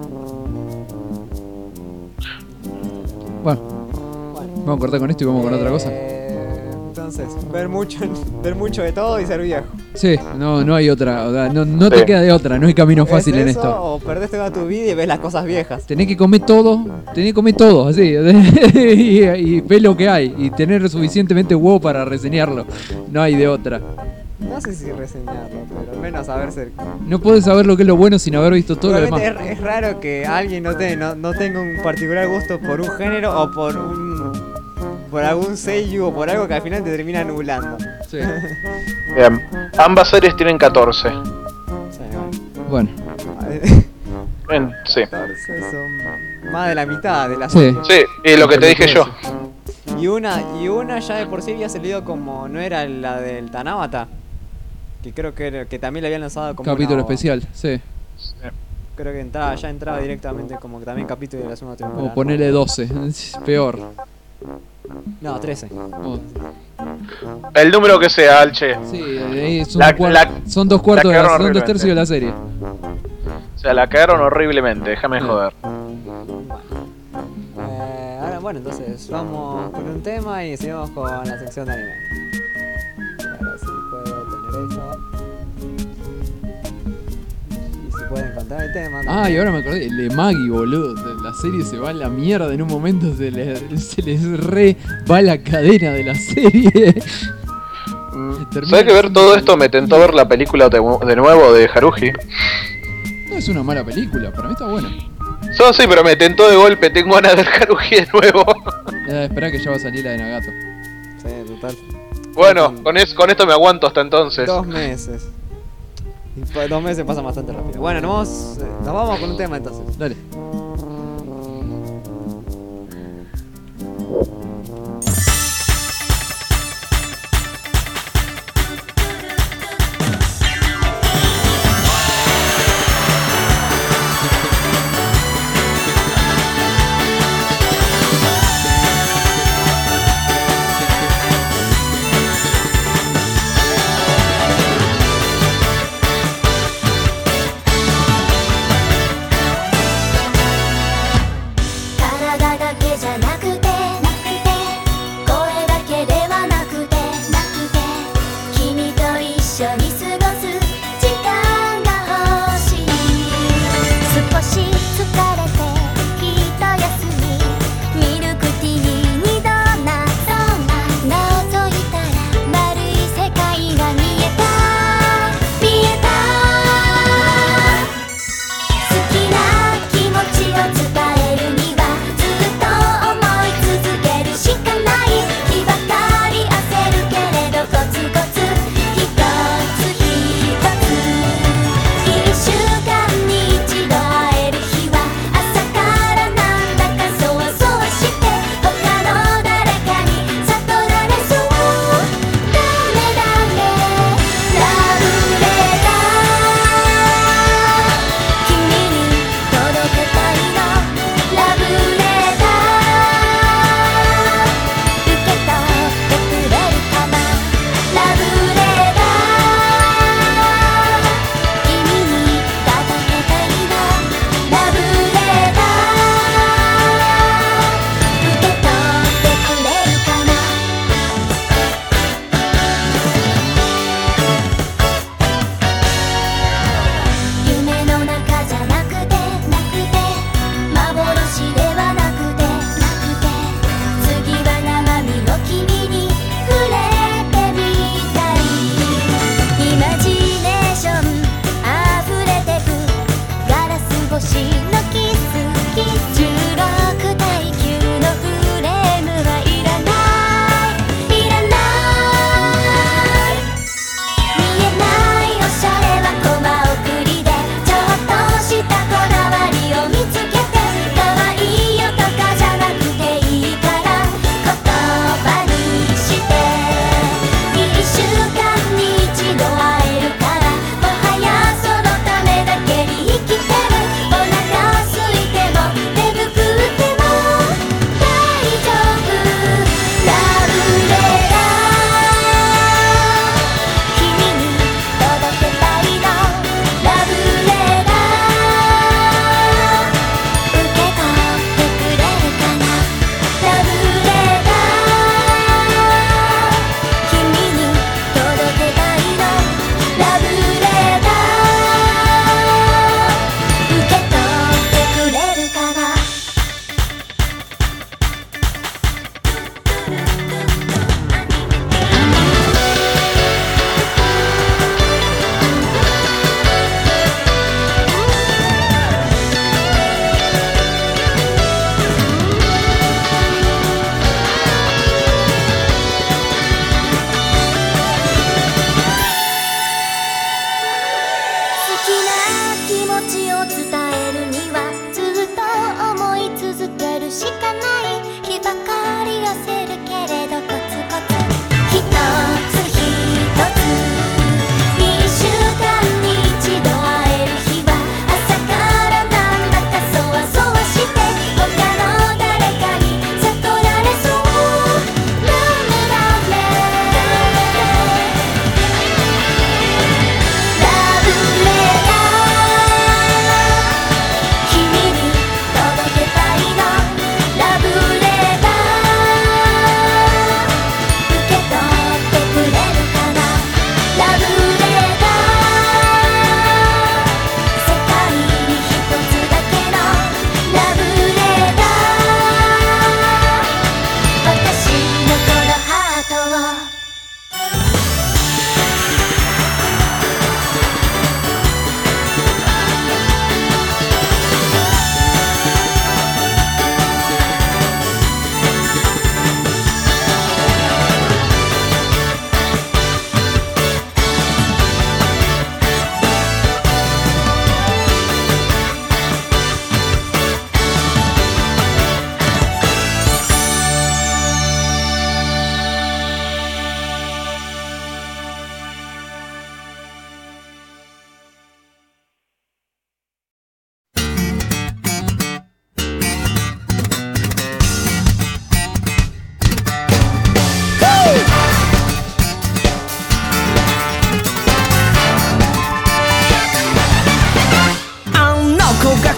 Bueno, vamos a cortar con esto y vamos con otra cosa. Entonces, ver mucho de todo y ser viejo. Sí, no hay otra, o sea, no te queda de otra, no hay camino fácil en esto. O perdés toda tu vida y ves las cosas viejas. Tenés que comer todo, así, y ves lo que hay, y tener suficientemente huevo para reseñarlo, no hay de otra. No sé si reseñarlo, pero al menos saber ser... No podés saber lo que es lo bueno sin haber visto todo lo demás. Es raro que alguien no tenga un particular gusto por un género o por algún seiyuu o por algo que al final te termina anulando. Sí. Bien, ambas series tienen 14. Bueno. Bien, sí. Son más de la mitad de la serie. Sí, y lo que te dije yo. Y una ya de por sí había salido como... ¿No era la del Tanabata? Que creo que también le habían lanzado como capítulo especial, sí. Creo que ya entraba directamente como que también capítulo de la segunda temporada. O ponerle 12, peor. No, 13. Oh. El número que sea, Alche. Sí, son 2 cuartos son 2 tercios de la serie. O sea, la cagaron horriblemente, déjame joder. Ahora, bueno, entonces vamos con un tema y seguimos con la sección de anime. Ahora sí puedo tener eso. Y si puede encontrar el tema. Ah, y ahora me acordé, el de Maggie, boludo. La serie se va a la mierda en un momento, se les re va la cadena de la serie. ¿Sabes que ver todo esto me tentó ver la película de nuevo de Haruhi? No es una mala película, para mí está buena. Sí, pero me tentó de golpe, tengo ganas de ver Haruhi de nuevo. Espera que ya va a salir la de Nagato. Sí, total. Bueno, con esto me aguanto hasta entonces. 2 meses. Y 2 meses pasan bastante rápido. Bueno, nos vamos con un tema entonces. Dale.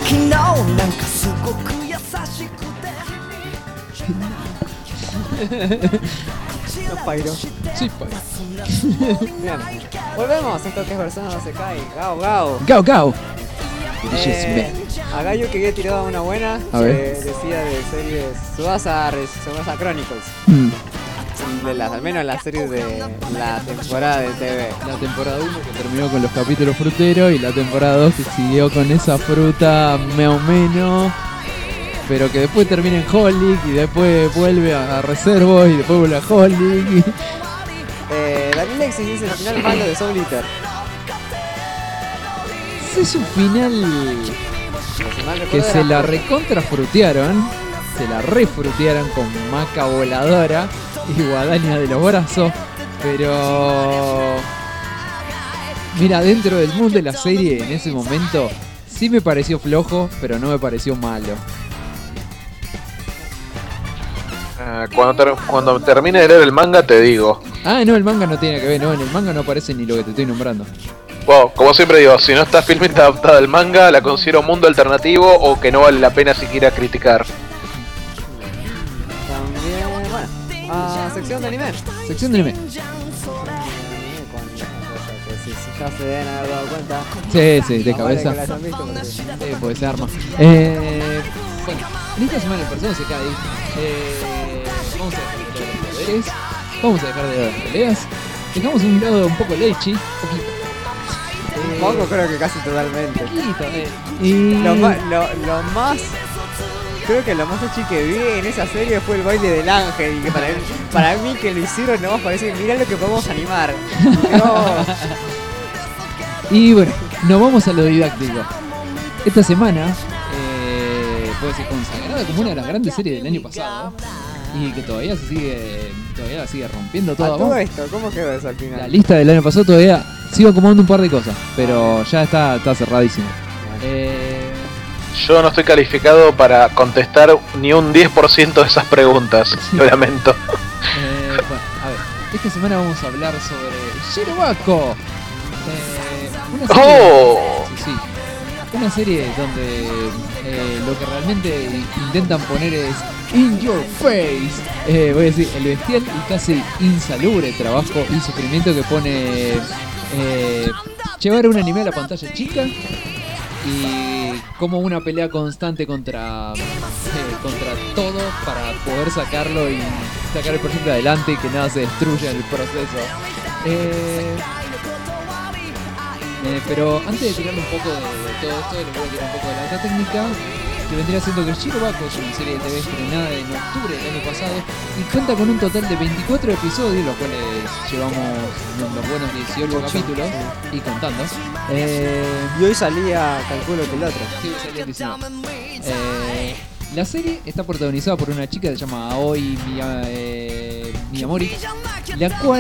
なんかすごく優しくて No pairo. Sí, pairo. Bien. Volvemos a esto que es Persona no se cae. Gao, Gao. Gao, Gao. A Gaio que había tirado una buena. A ver. Decía de series Tsubasa Chronicles. Al menos las series de la temporada de TV. La temporada 1 que terminó con los capítulos fruteros y la temporada 2 que siguió con esa fruta más o menos, pero que después termina en Holic y después vuelve a Reservo y después vuelve a Holic. Daniel Lexis dice el final malo de Soul Eater. Es un final que se la recontra frutearon, se la refrutearon con Maca voladora y guadaña de los brazos, pero mira, dentro del mundo de la serie en ese momento sí me pareció flojo, pero no me pareció malo. Cuando termine de leer el manga te digo. Ah, no, el manga no tiene que ver, no, en el manga no aparece ni lo que te estoy nombrando. Wow, como siempre digo, si no está filmmente adaptada al manga, la considero un mundo alternativo o que no vale la pena siquiera criticar. También, bueno, sección de anime. Sección de anime. Ya se deben haber dado cuenta. Sí, de cabeza. Pues se arma. Bueno, en esta semana el Persona se cae. Vamos a dejar de los poderes. Vamos a dejar de las peleas. Dejamos un lado un poco leche. Un poco, creo que casi totalmente. Y lo más. Creo que lo más echi que vi en esa serie fue el baile del ángel. Y que para mí que lo hicieron nomás parece que mirá lo que podemos animar. No. Y bueno, nos vamos a lo didáctico. Esta semana puede ser consagrada como una de las grandes series del año pasado y que todavía la sigue rompiendo toda. A todo esto, ¿cómo quedó eso al final? La lista del año pasado todavía sigo acomodando un par de cosas, pero ya está cerradísimo. Yo no estoy calificado para contestar ni un 10% de esas preguntas, lo lamento. Bueno, a ver, esta semana vamos a hablar sobre Shirobako. Una serie, una serie donde lo que realmente intentan poner es in your face. Voy a decir, el bestial y casi insalubre trabajo y sufrimiento que pone llevar un anime a la pantalla chica y como una pelea constante contra todo para poder sacarlo y sacar el proyecto adelante y que nada se destruya en el proceso. Pero antes de tirarle un poco de todo esto, les voy a tirar un poco de la data técnica, que vendría siendo que Shirobako es una serie de TV estrenada en octubre del año pasado y cuenta con un total de 24 episodios, los cuales llevamos unos buenos 18 capítulos y contando. Y hoy salía, calculo que el otro. Sí, hoy salía el 19. La serie está protagonizada por una chica que se llama Aoi Miyamori, la cual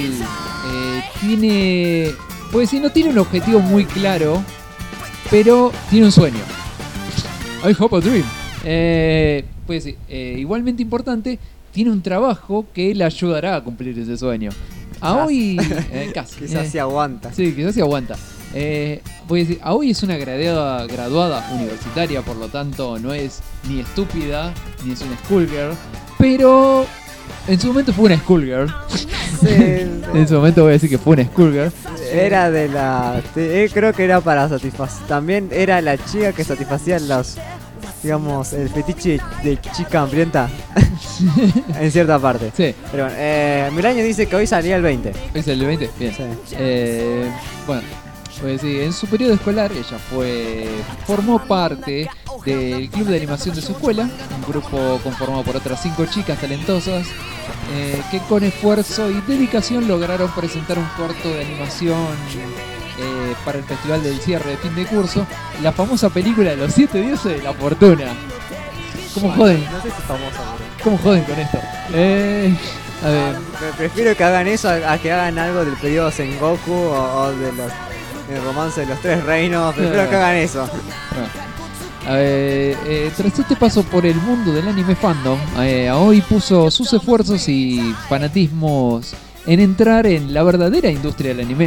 tiene... Pues sí, no tiene un objetivo muy claro, pero tiene un sueño. I have a dream. Pues sí, igualmente importante, tiene un trabajo que le ayudará a cumplir ese sueño. Aoi, casi. Quizás se aguanta. Sí, quizás se aguanta. Voy a decir, Aoi es una graduada universitaria, por lo tanto no es ni estúpida, ni es una schoolgirl, pero... En su momento fue una schoolgirl. Sí. En su momento voy a decir que fue una schoolgirl. Era de la... creo que era para satisfacer... También era la chica que satisfacía los... Digamos, el fetiche de chica hambrienta. En cierta parte. Sí. Pero bueno, Miraño dice que hoy salía el 20. ¿Hoy salió el 20? Bien. Sí. Bueno, pues sí, en su periodo escolar ella formó parte del club de animación de su escuela, un grupo conformado por otras 5 chicas talentosas que con esfuerzo y dedicación lograron presentar un corto de animación para el festival del cierre de fin de curso, la famosa película de los 7 dioses de la fortuna. ¿Cómo joden? No sé si es famosa, pero... ¿Cómo joden con esto? A ver. Prefiero que hagan eso a que hagan algo del periodo Sengoku o de los... El romance de los 3 reinos. Prefiero que hagan eso. A ver, tras este paso por el mundo del anime fandom, Aoi puso sus esfuerzos y fanatismos en entrar en la verdadera industria del anime,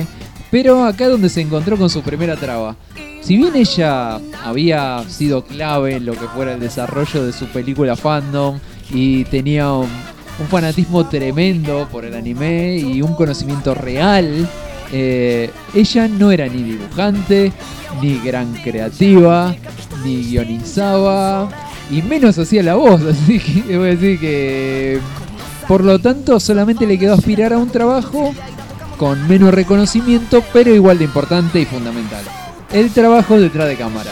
Pero acá es donde se encontró con su primera traba. Si bien ella había sido clave en lo que fuera el desarrollo de su película Fandom y tenía un fanatismo tremendo por el anime y un conocimiento real, ella no era ni dibujante, ni gran creativa, ni guionizaba, y menos hacía la voz, así que debo decir que por lo tanto solamente le quedó aspirar a un trabajo con menos reconocimiento, pero igual de importante y fundamental: el trabajo detrás de cámara.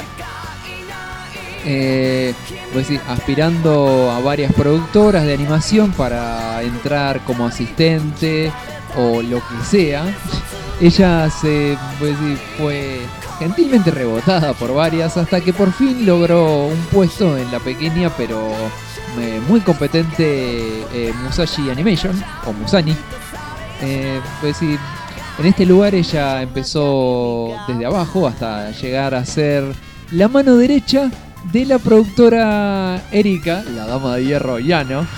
Pues sí, aspirando a varias productoras de animación para entrar como asistente o lo que sea, ella fue gentilmente rebotada por varias hasta que por fin logró un puesto en la pequeña pero muy competente Musashi Animation, o Musani. Pues sí, en este lugar ella empezó desde abajo hasta llegar a ser la mano derecha de la productora Erika, la dama de hierro Yano.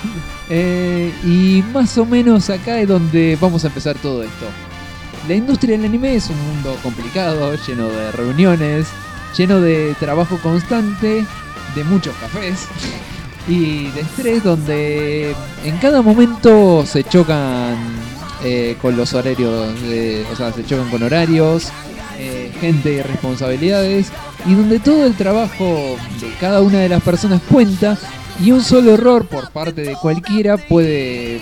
Y más o menos acá es donde vamos a empezar todo esto. La industria del anime es un mundo complicado, lleno de reuniones, lleno de trabajo constante, de muchos cafés y de estrés, donde en cada momento se chocan con los horarios, o sea, se chocan con horarios, gente y responsabilidades, y donde todo el trabajo de cada una de las personas cuenta, y un solo error por parte de cualquiera puede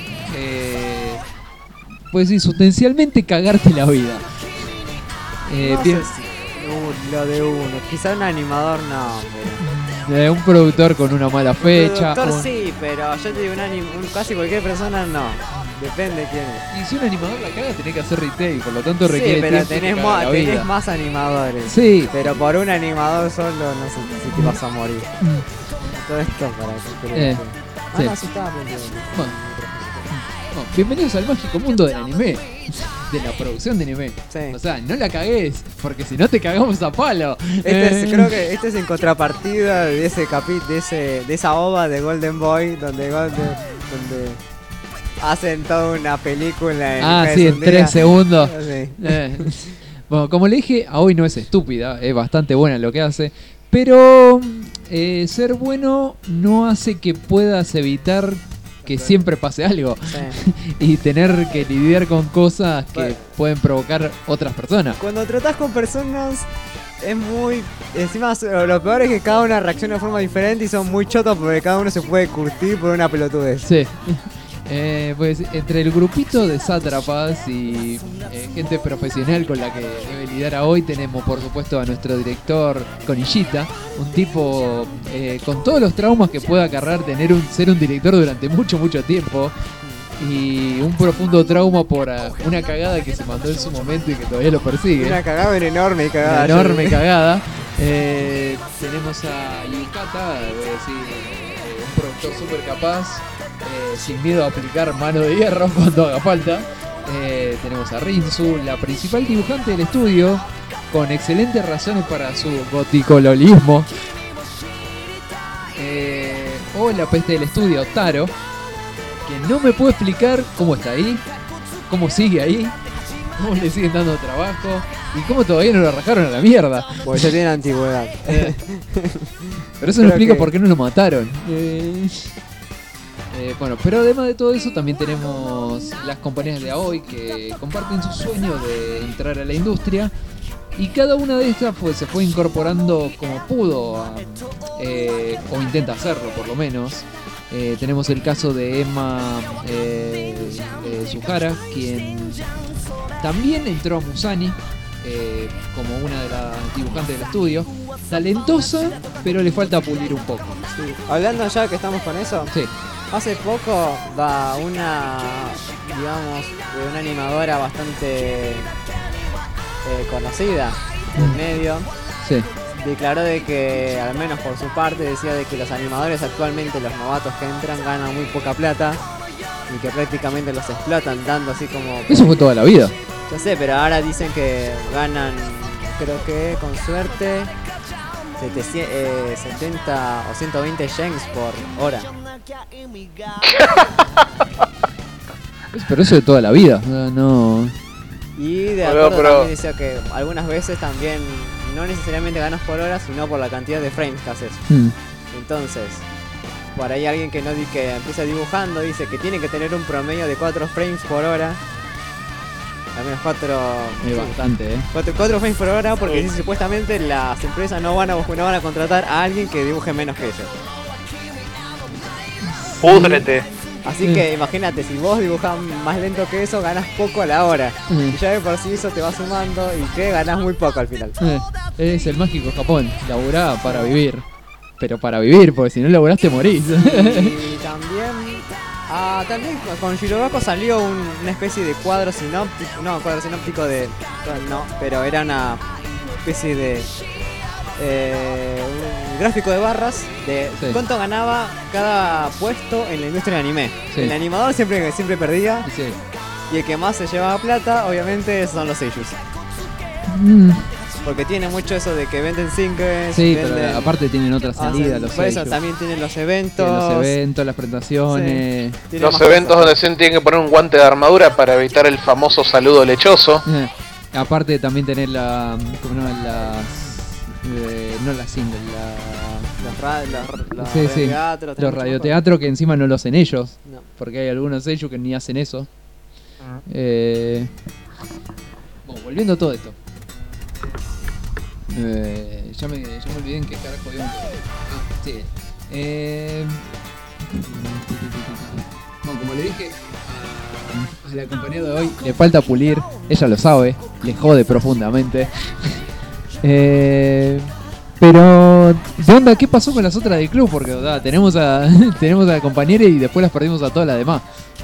sí, sustancialmente cagarte la vida. No sé si lo de uno, quizá un animador no, un productor con una mala fecha. Un productor sí, pero yo te digo, casi cualquier persona no. Depende de quién es. Y si un animador la caga, tenés que hacer retake, por lo tanto requiere pero tiempo. tenés más animadores. Sí. Pero por un animador solo no sé si te vas a morir. Todo esto para que sí. no, sí estaba aprendiendo. Bueno, bienvenidos al mágico mundo del anime, de la producción de anime. Sí. O sea, no la cagues, porque si no te cagamos a palo. Creo que este es en contrapartida de ese de esa ova de Golden Boy, donde hacen toda una película en 3 segundos. Sí. Bueno, como le dije, Aoi no es estúpida, es bastante buena en lo que hace, pero ser bueno no hace que puedas evitar que siempre pase algo, sí. Y tener que lidiar con cosas que pueden provocar otras personas. Cuando tratás con personas es muy... Encima lo peor es que cada una reacciona de forma diferente y son muy chotos porque cada uno se puede curtir por una pelotudez. Sí. Pues entre el grupito de sátrapas y gente profesional con la que debe lidiar hoy, tenemos por supuesto a nuestro director Konishita, un tipo con todos los traumas que pueda acarrear ser un director durante mucho tiempo, y un profundo trauma por una cagada que se mandó en su momento y que todavía lo persigue. Una cagada, una enorme cagada. Una enorme cagada. Tenemos a Yukata, voy a decir, un productor súper capaz, sin miedo a aplicar mano de hierro cuando haga falta. Tenemos a Rinsu, la principal dibujante del estudio, con excelentes razones para su goticololismo. O la peste del estudio, Taro, que no me puedo explicar cómo está ahí, cómo sigue ahí, cómo le siguen dando trabajo y cómo todavía no lo rajaron a la mierda. Porque ya tiene antigüedad. Pero eso no explica por qué no lo mataron. Bueno, pero además de todo eso también tenemos las compañías de Aoi que comparten su sueño de entrar a la industria, y cada una de estas se fue incorporando como pudo o intenta hacerlo por lo menos. Tenemos el caso de Emma Suhara, quien también entró a Musani como una de las dibujantes del estudio. Talentosa, pero le falta pulir un poco. Sí. Hablando ya que estamos con eso, sí. Hace poco una animadora bastante conocida del medio, sí, declaró de que, al menos por su parte, decía de que los animadores actualmente, los novatos que entran, ganan muy poca plata y que prácticamente los explotan, dando así como... Eso fue toda la vida. Yo sé, pero ahora dicen que ganan, creo que con suerte, 70 o 120 yens por hora. Pero eso de toda la vida, no... Y de acuerdo también dice que algunas veces también no necesariamente ganas por hora, sino por la cantidad de frames que haces. Entonces, por ahí alguien que empieza dibujando dice que tiene que tener un promedio de 4 frames por hora. Al menos 4... Es bastante, 4 frames por hora, porque si supuestamente las empresas no van a contratar a alguien que dibuje menos que ellos. Púdrete. Así que imagínate, si vos dibujás más lento que eso, ganas poco a la hora. Y ya de por sí eso te va sumando y que ganas muy poco al final. Es el mágico Japón. Laburá para vivir. Pero para vivir, porque si no laburás te morís. Y también con Shirobako salió una especie de cuadro sinóptico. No, cuadro sinóptico pero era una especie de un gráfico de barras de cuánto ganaba cada puesto en la industria del anime. El animador siempre perdía, y el que más se llevaba plata, obviamente, son los seiyus. Porque tiene mucho eso de que venden singles. Pero aparte tienen otra salida. Los por eso también tienen los eventos. Las presentaciones. Los eventos donde se tienen que poner un guante de armadura para evitar el famoso saludo lechoso. Aparte también tener no la single, los radioteatros que encima no lo hacen ellos, porque hay algunos ellos que ni hacen eso. Bueno, volviendo a todo esto, ya me olvidé en qué carajo habíamos. Bueno, como le dije a la compañera de hoy, le falta pulir, ella lo sabe, le jode profundamente. Pero ¿de onda qué pasó con las otras del club? Porque tenemos a la compañera y después las perdimos a todas las demás.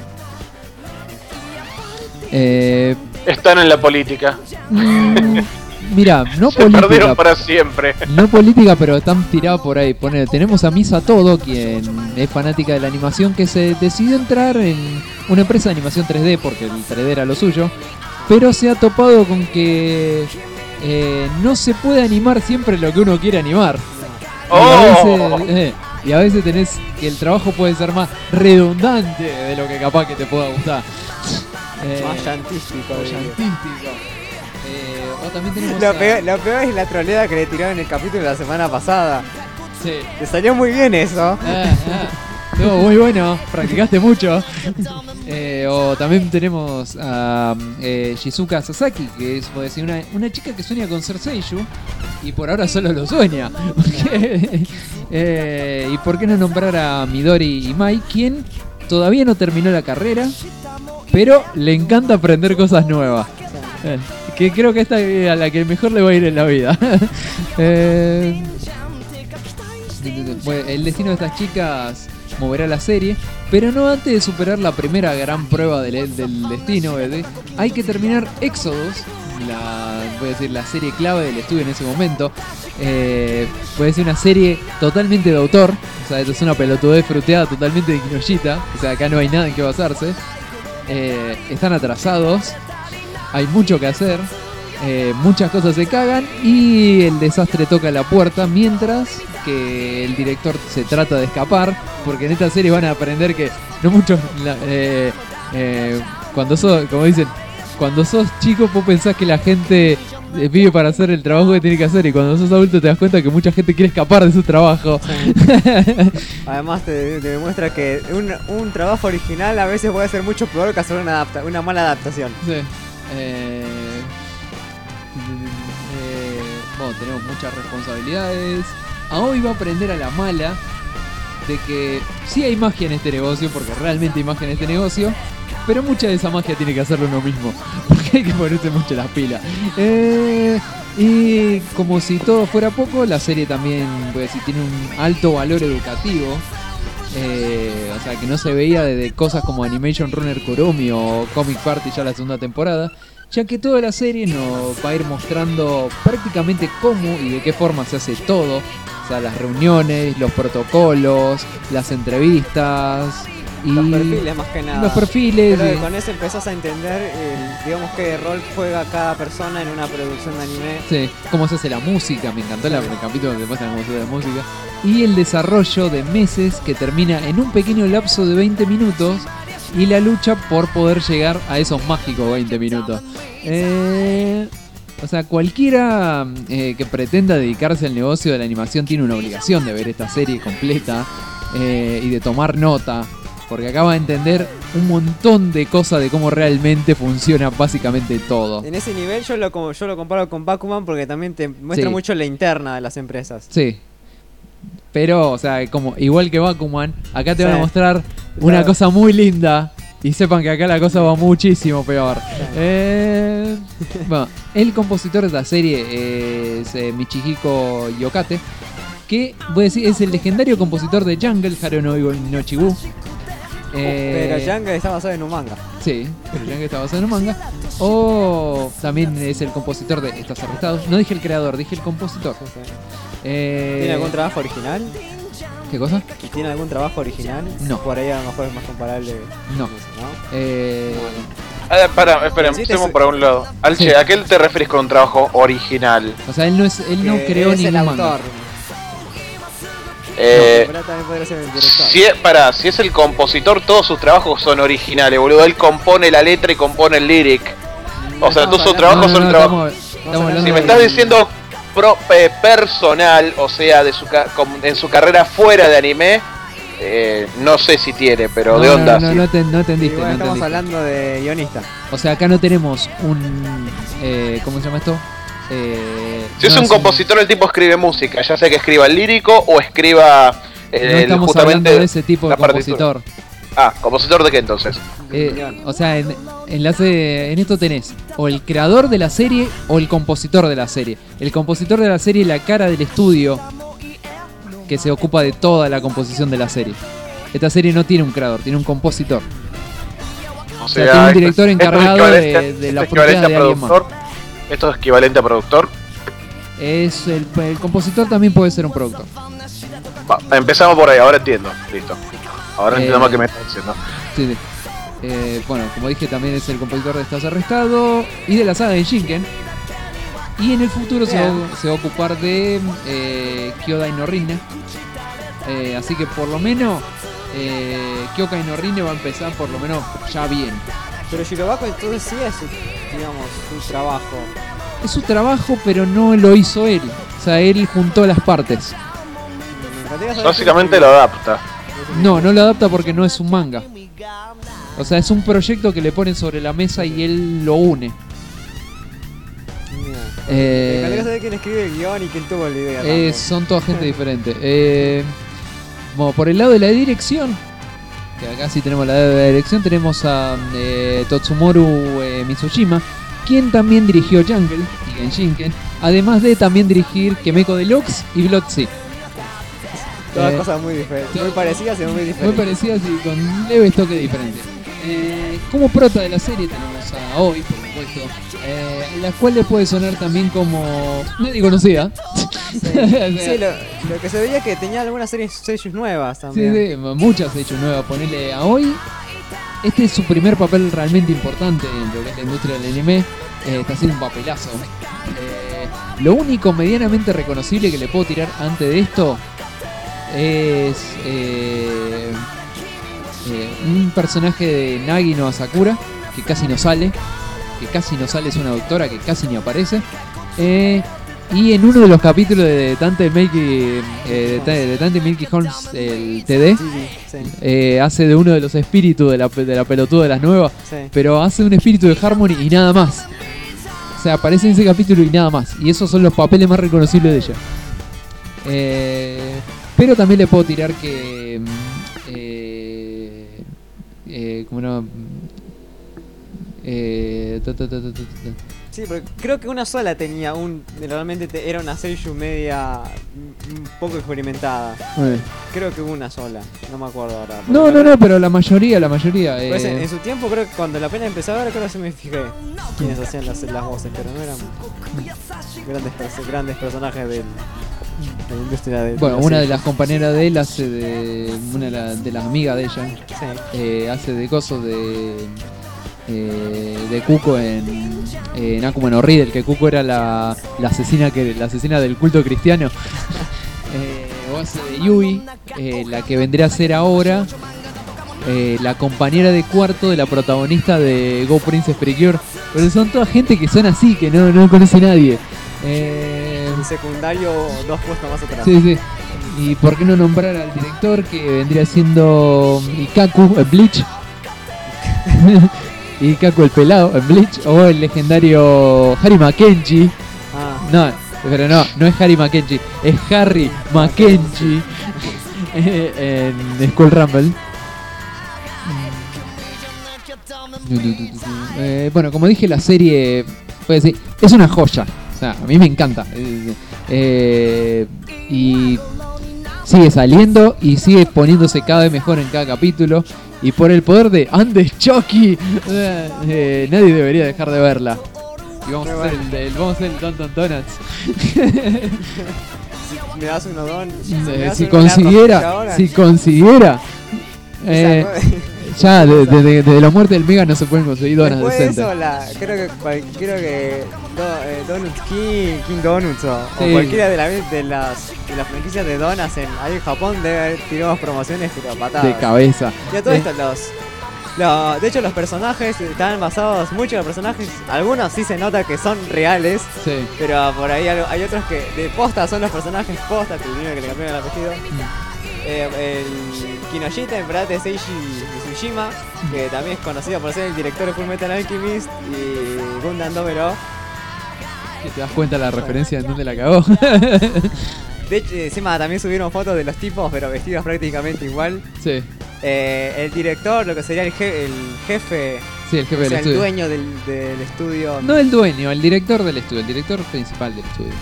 Están en la política. Mira, no se política. Perdieron para siempre. No política, pero están tirados por ahí. Tenemos a Misa Todo, quien es fanática de la animación, que se decidió entrar en una empresa de animación 3D porque el 3D era lo suyo, pero se ha topado con que no se puede animar siempre lo que uno quiere animar. Y a veces tenés que el trabajo puede ser más redundante de lo que capaz que te pueda gustar. Más llantístico. O también tenemos lo peor es la troleada que le tiraron en el capítulo de la semana pasada. Te salió muy bien eso. No, muy bueno, practicaste mucho. O también tenemos a Shizuka Sasaki, que es, puede decir, una chica que sueña con ser seiyuu y por ahora solo lo sueña. ¿Y por qué no nombrar a Midori Imai, quien todavía no terminó la carrera, pero le encanta aprender cosas nuevas? Que creo que esta es a la que mejor le va a ir en la vida. El destino de estas chicas moverá la serie, pero no antes de superar la primera gran prueba del destino. Hay que terminar Exodus, la serie clave del estudio en ese momento. Puede ser una serie totalmente de autor, o sea, esto es una pelotudez fruteada totalmente de Kinoshita, o sea, acá no hay nada en qué basarse. Están atrasados, hay mucho que hacer, muchas cosas se cagan y el desastre toca la puerta, mientras que el director se trata de escapar, porque en esta serie van a aprender que no muchos cuando sos, como dicen, cuando sos chico vos pensás que la gente vive para hacer el trabajo que tiene que hacer, y cuando sos adulto te das cuenta que mucha gente quiere escapar de su trabajo. Además te demuestra que un trabajo original a veces puede ser mucho peor que hacer una mala adaptación. Bueno, tenemos muchas responsabilidades. Aoi va a aprender a la mala de que sí hay magia en este negocio, porque realmente hay magia en este negocio, pero mucha de esa magia tiene que hacerlo uno mismo, porque hay que ponerse mucho las pilas. Y como si todo fuera poco, la serie también, puede decir, tiene un alto valor educativo. O sea, que no se veía desde cosas como Animation Runner Kurumi o Comic Party ya la segunda temporada, ya que toda la serie nos va a ir mostrando prácticamente cómo y de qué forma se hace todo. O sea, las reuniones, los protocolos, las entrevistas y los perfiles más que nada. Los perfiles. Pero con eso empezás a entender, digamos, qué rol juega cada persona en una producción de anime. Sí, cómo se hace la música, me encantó el capítulo donde muestran cómo se hace la música. Y el desarrollo de meses que termina en un pequeño lapso de 20 minutos y la lucha por poder llegar a esos mágicos 20 minutos. O sea, cualquiera que pretenda dedicarse al negocio de la animación tiene una obligación de ver esta serie completa y de tomar nota, porque acaba de entender un montón de cosas de cómo realmente funciona básicamente todo. En ese nivel yo lo comparo con Bakuman porque también te muestra mucho la interna de las empresas. Sí. Pero, o sea, como igual que Bakuman, acá te van a mostrar una cosa muy linda. Y sepan que acá la cosa va muchísimo peor. Bueno, el compositor de esta serie es Michihiko Yokate, que voy a decir es el legendario compositor de Jungle, Haruno no Chibu. Pero Jungle está basado en un manga. Sí, pero Jungle está basado en un manga. O también es el compositor de Estás Arrestado. No dije el creador, dije el compositor. ¿Tiene algún trabajo original? ¿Qué cosa? ¿Y tiene algún trabajo original? No. Por ahí a lo mejor es más comparable. No. Espera, empecemos por un lado. Alche, ¿a qué te refieres con un trabajo original? O sea, él no creó ningún manga. También podría ser el director. Si es el compositor, todos sus trabajos son originales, boludo. Él compone la letra y compone el lyric. O sea, todos sus trabajos son trabajos. Si me estás diciendo personal, o sea, en su carrera fuera de anime, no sé si tiene, pero de onda. No entendiste. Igual estamos hablando de guionista. O sea, acá no tenemos un... ¿cómo se llama esto? Si es un compositor, el tipo escribe música, ya sea que escriba el lírico o escriba no estamos justamente hablando de ese tipo de compositor. ¿Compositor de qué entonces? O sea, en esto tenés o el creador de la serie o el compositor de la serie. El compositor de la serie es la cara del estudio que se ocupa de toda la composición de la serie. Esta serie no tiene un creador, tiene un compositor. O sea tiene un director encargado de la propiedad de alguien más. ¿Esto es equivalente a productor? Es el compositor también puede ser un productor. Empezamos por ahí, ahora entiendo. Listo. Ahora entiendo más que me estás diciendo. Sí. Bueno, como dije, también es el compositor de Estás Arrestado y de la saga de Shinken. Y en el futuro se va a ocupar de Kyodai no Rinne. Así que por lo menos Kyokai no Rinne va a empezar por lo menos ya bien. Pero Shirobako entonces sí es su trabajo. Es su trabajo, pero no lo hizo él. O sea, él juntó las partes. Básicamente lo adapta. No lo adapta porque no es un manga. O sea, es un proyecto que le ponen sobre la mesa y él lo une. Me encantaría saber quién escribe el guión y quién tuvo la idea. Son toda gente diferente. Bueno, por el lado de la dirección, que acá sí tenemos la dirección, tenemos a Totsumoru Mitsushima, quien también dirigió Jungle y Genshinken, además de también dirigir Kemeko Deluxe y Blood Sea. Todas cosas muy diferentes, muy parecidas y muy diferentes. Muy parecidas y con leves toques diferentes. Como prota de la serie tenemos a Oi, por supuesto, la cual le puede sonar también como nadie conocida. Sí, lo que se veía que tenía algunas series nuevas también. Sí, muchas seiyuu nuevas. Ponerle a Oi. Este es su primer papel realmente importante en lo que es la industria del anime. Está haciendo un papelazo. Lo único medianamente reconocible que le puedo tirar antes de esto es un personaje de Nagi no Asakura que casi no sale. Es una doctora que casi ni aparece. Y en uno de los capítulos de Tante Milky Holmes, el TD, hace de uno de los espíritus de la pelotuda de las nuevas, pero hace un espíritu de Harmony y nada más. O sea, aparece en ese capítulo y nada más. Y esos son los papeles más reconocibles de ella. Pero también le puedo tirar que... como no... Sí, pero creo que una sola tenía realmente era una seiyuu media un poco experimentada. Creo que una sola, no me acuerdo ahora. No, pero la mayoría. Pues en su tiempo creo que cuando la pena empezaba, creo que se me fijé quiénes hacían las voces, pero no eran grandes personajes de la industria de... Bueno, una de las compañeras de él hace de... una de las amigas de ella, hace de cosas de Kuko en Akuma no Riddle, que Kuko era la asesina del culto cristiano. O hace de Yui, la que vendría a ser ahora la compañera de cuarto de la protagonista de Go Princess Precure, Pero son toda gente que son así, que no conoce a nadie. El secundario 2 puestos más atrás. Sí. ¿Y por qué no nombrar al director que vendría siendo Ikaku en Bleach? Ikaku el pelado en Bleach. O el legendario Harry Mackenzie. No, pero no es Harry Mackenzie, es Harry Mackenzie en Skull Rumble. Bueno, como dije, la serie puede decir, es una joya. O sea, a mí me encanta. Y sigue saliendo y sigue poniéndose cada vez mejor en cada capítulo. Y por el poder de Andes Chucky, nadie debería dejar de verla. Y vamos a hacer el Don Donuts. Me das uno don. Si consiguiera. Ya, desde la muerte del Mega no se pueden conseguir donuts decentes. decentes. Creo que Donuts King Donuts o cualquiera de las franquicias de donuts ahí en Japón debe haber tirado promociones pero patadas. De cabeza. Y a todo esto de hecho los personajes están basados mucho en los personajes. Algunos sí se nota que son reales. Sí. Pero por ahí hay otros que de posta son los personajes posta, que le cambiaron el apellido. El Kinoshita en verdad es Eiji Tsushima, que también es conocido por ser el director de Full Metal Alchemist y Gundam Domero. Que te das cuenta la referencia en dónde la cagó. De hecho, encima también subieron fotos de los tipos, pero vestidos prácticamente igual. Sí. El director, lo que sería el jefe. Sí, el jefe del estudio. El dueño del estudio. No el dueño, el director del estudio, el director principal del estudio.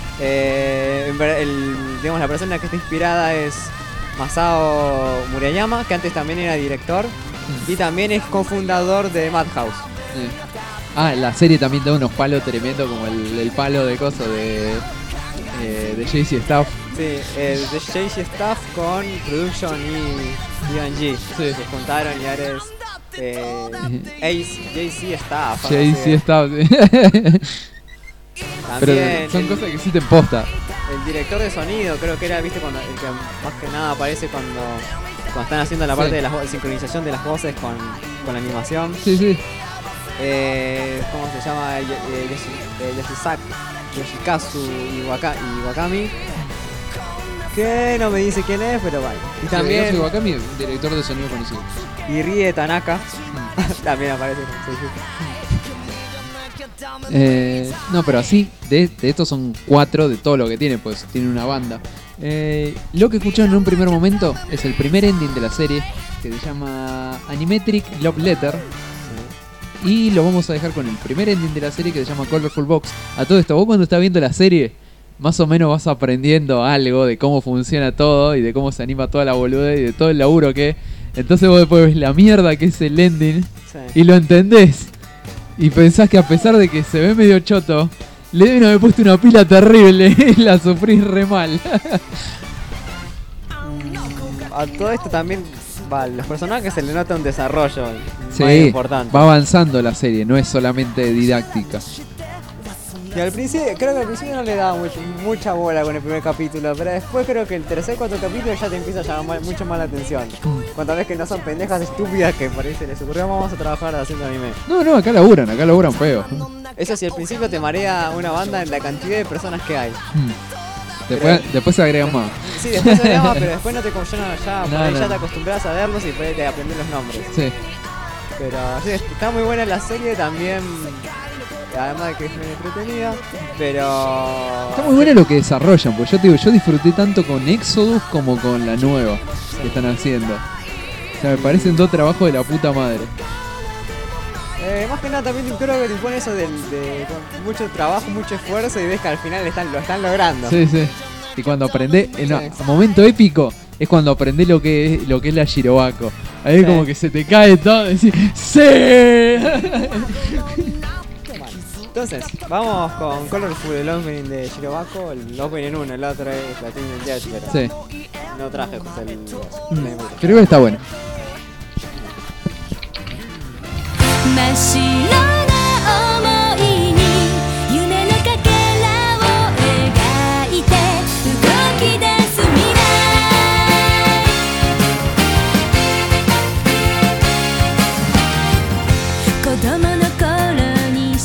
Digamos, la persona que está inspirada es Masao Murayama, que antes también era director y también es cofundador de Madhouse. La serie también da unos palos tremendos, como el palo de coso de JC Staff. Sí, de JC Staff con Production y ONG. Se juntaron y ahora es JC Staff. JC Staff, sí. Pero son cosas que sí te posta. El director de sonido, creo que era, viste, cuando el que más que nada aparece cuando están haciendo la parte de la sincronización de las voces con la animación. Sí. ¿Cómo se llama? Yoshikazu Iwakami. Que no me dice quién es, pero vale. Y también Yoshikazu Iwakami, director de sonido conocido. Y Rie Tanaka también aparece. No, pero así, de estos son 4 de todo lo que tiene, pues tiene una banda. Lo que escucharon en un primer momento es el primer ending de la serie, que se llama Animetric Love Letter. Y lo vamos a dejar con el primer ending de la serie, que se llama Colorful Box. A todo esto, vos cuando estás viendo la serie, más o menos vas aprendiendo algo de cómo funciona todo y de cómo se anima toda la boludez y de todo el laburo que es. Entonces vos después ves la mierda que es el ending y lo entendés. Y pensás que a pesar de que se ve medio choto, le deben haber puesto una pila terrible y la sufrís re mal. A todo esto también, los personajes se le nota un desarrollo muy importante. Va avanzando la serie, no es solamente didáctica. Y al principio, creo que al principio no le daba mucha bola con el primer capítulo, pero después creo que el tercer, cuarto capítulo ya te empieza a llamar mucho más la atención. Cuando ves que no son pendejas estúpidas que parece les ocurrió, vamos a trabajar haciendo anime. No, acá laburan feo. Eso sí, al principio te marea una banda en la cantidad de personas que hay. Después se agregan más. Sí, después se agregan más, pero después no te condicionan ya te acostumbras a verlos y después te aprendes los nombres. Sí. Pero sí, está muy buena la serie también. Además de que es muy entretenida, pero... Está muy bueno lo que desarrollan, porque yo te digo, yo disfruté tanto con Exodus como con la nueva que están haciendo. O sea, me parecen 2 trabajos de la puta madre. Más que nada también creo que te impone eso con mucho trabajo, mucho esfuerzo y ves que al final lo están logrando. Sí. Y cuando aprendés, momento épico, es cuando aprendés lo que es la Shirobako. Ahí como que se te cae todo y decís, ¡sí! Entonces, vamos con Colorful, el opening de Shirobako, el opening 1, el otro es Platinum Jet, pero no traje pues el... Creo que está bueno. 真っ白な想いに夢のかけらを描いて動き出す未来子供の頃に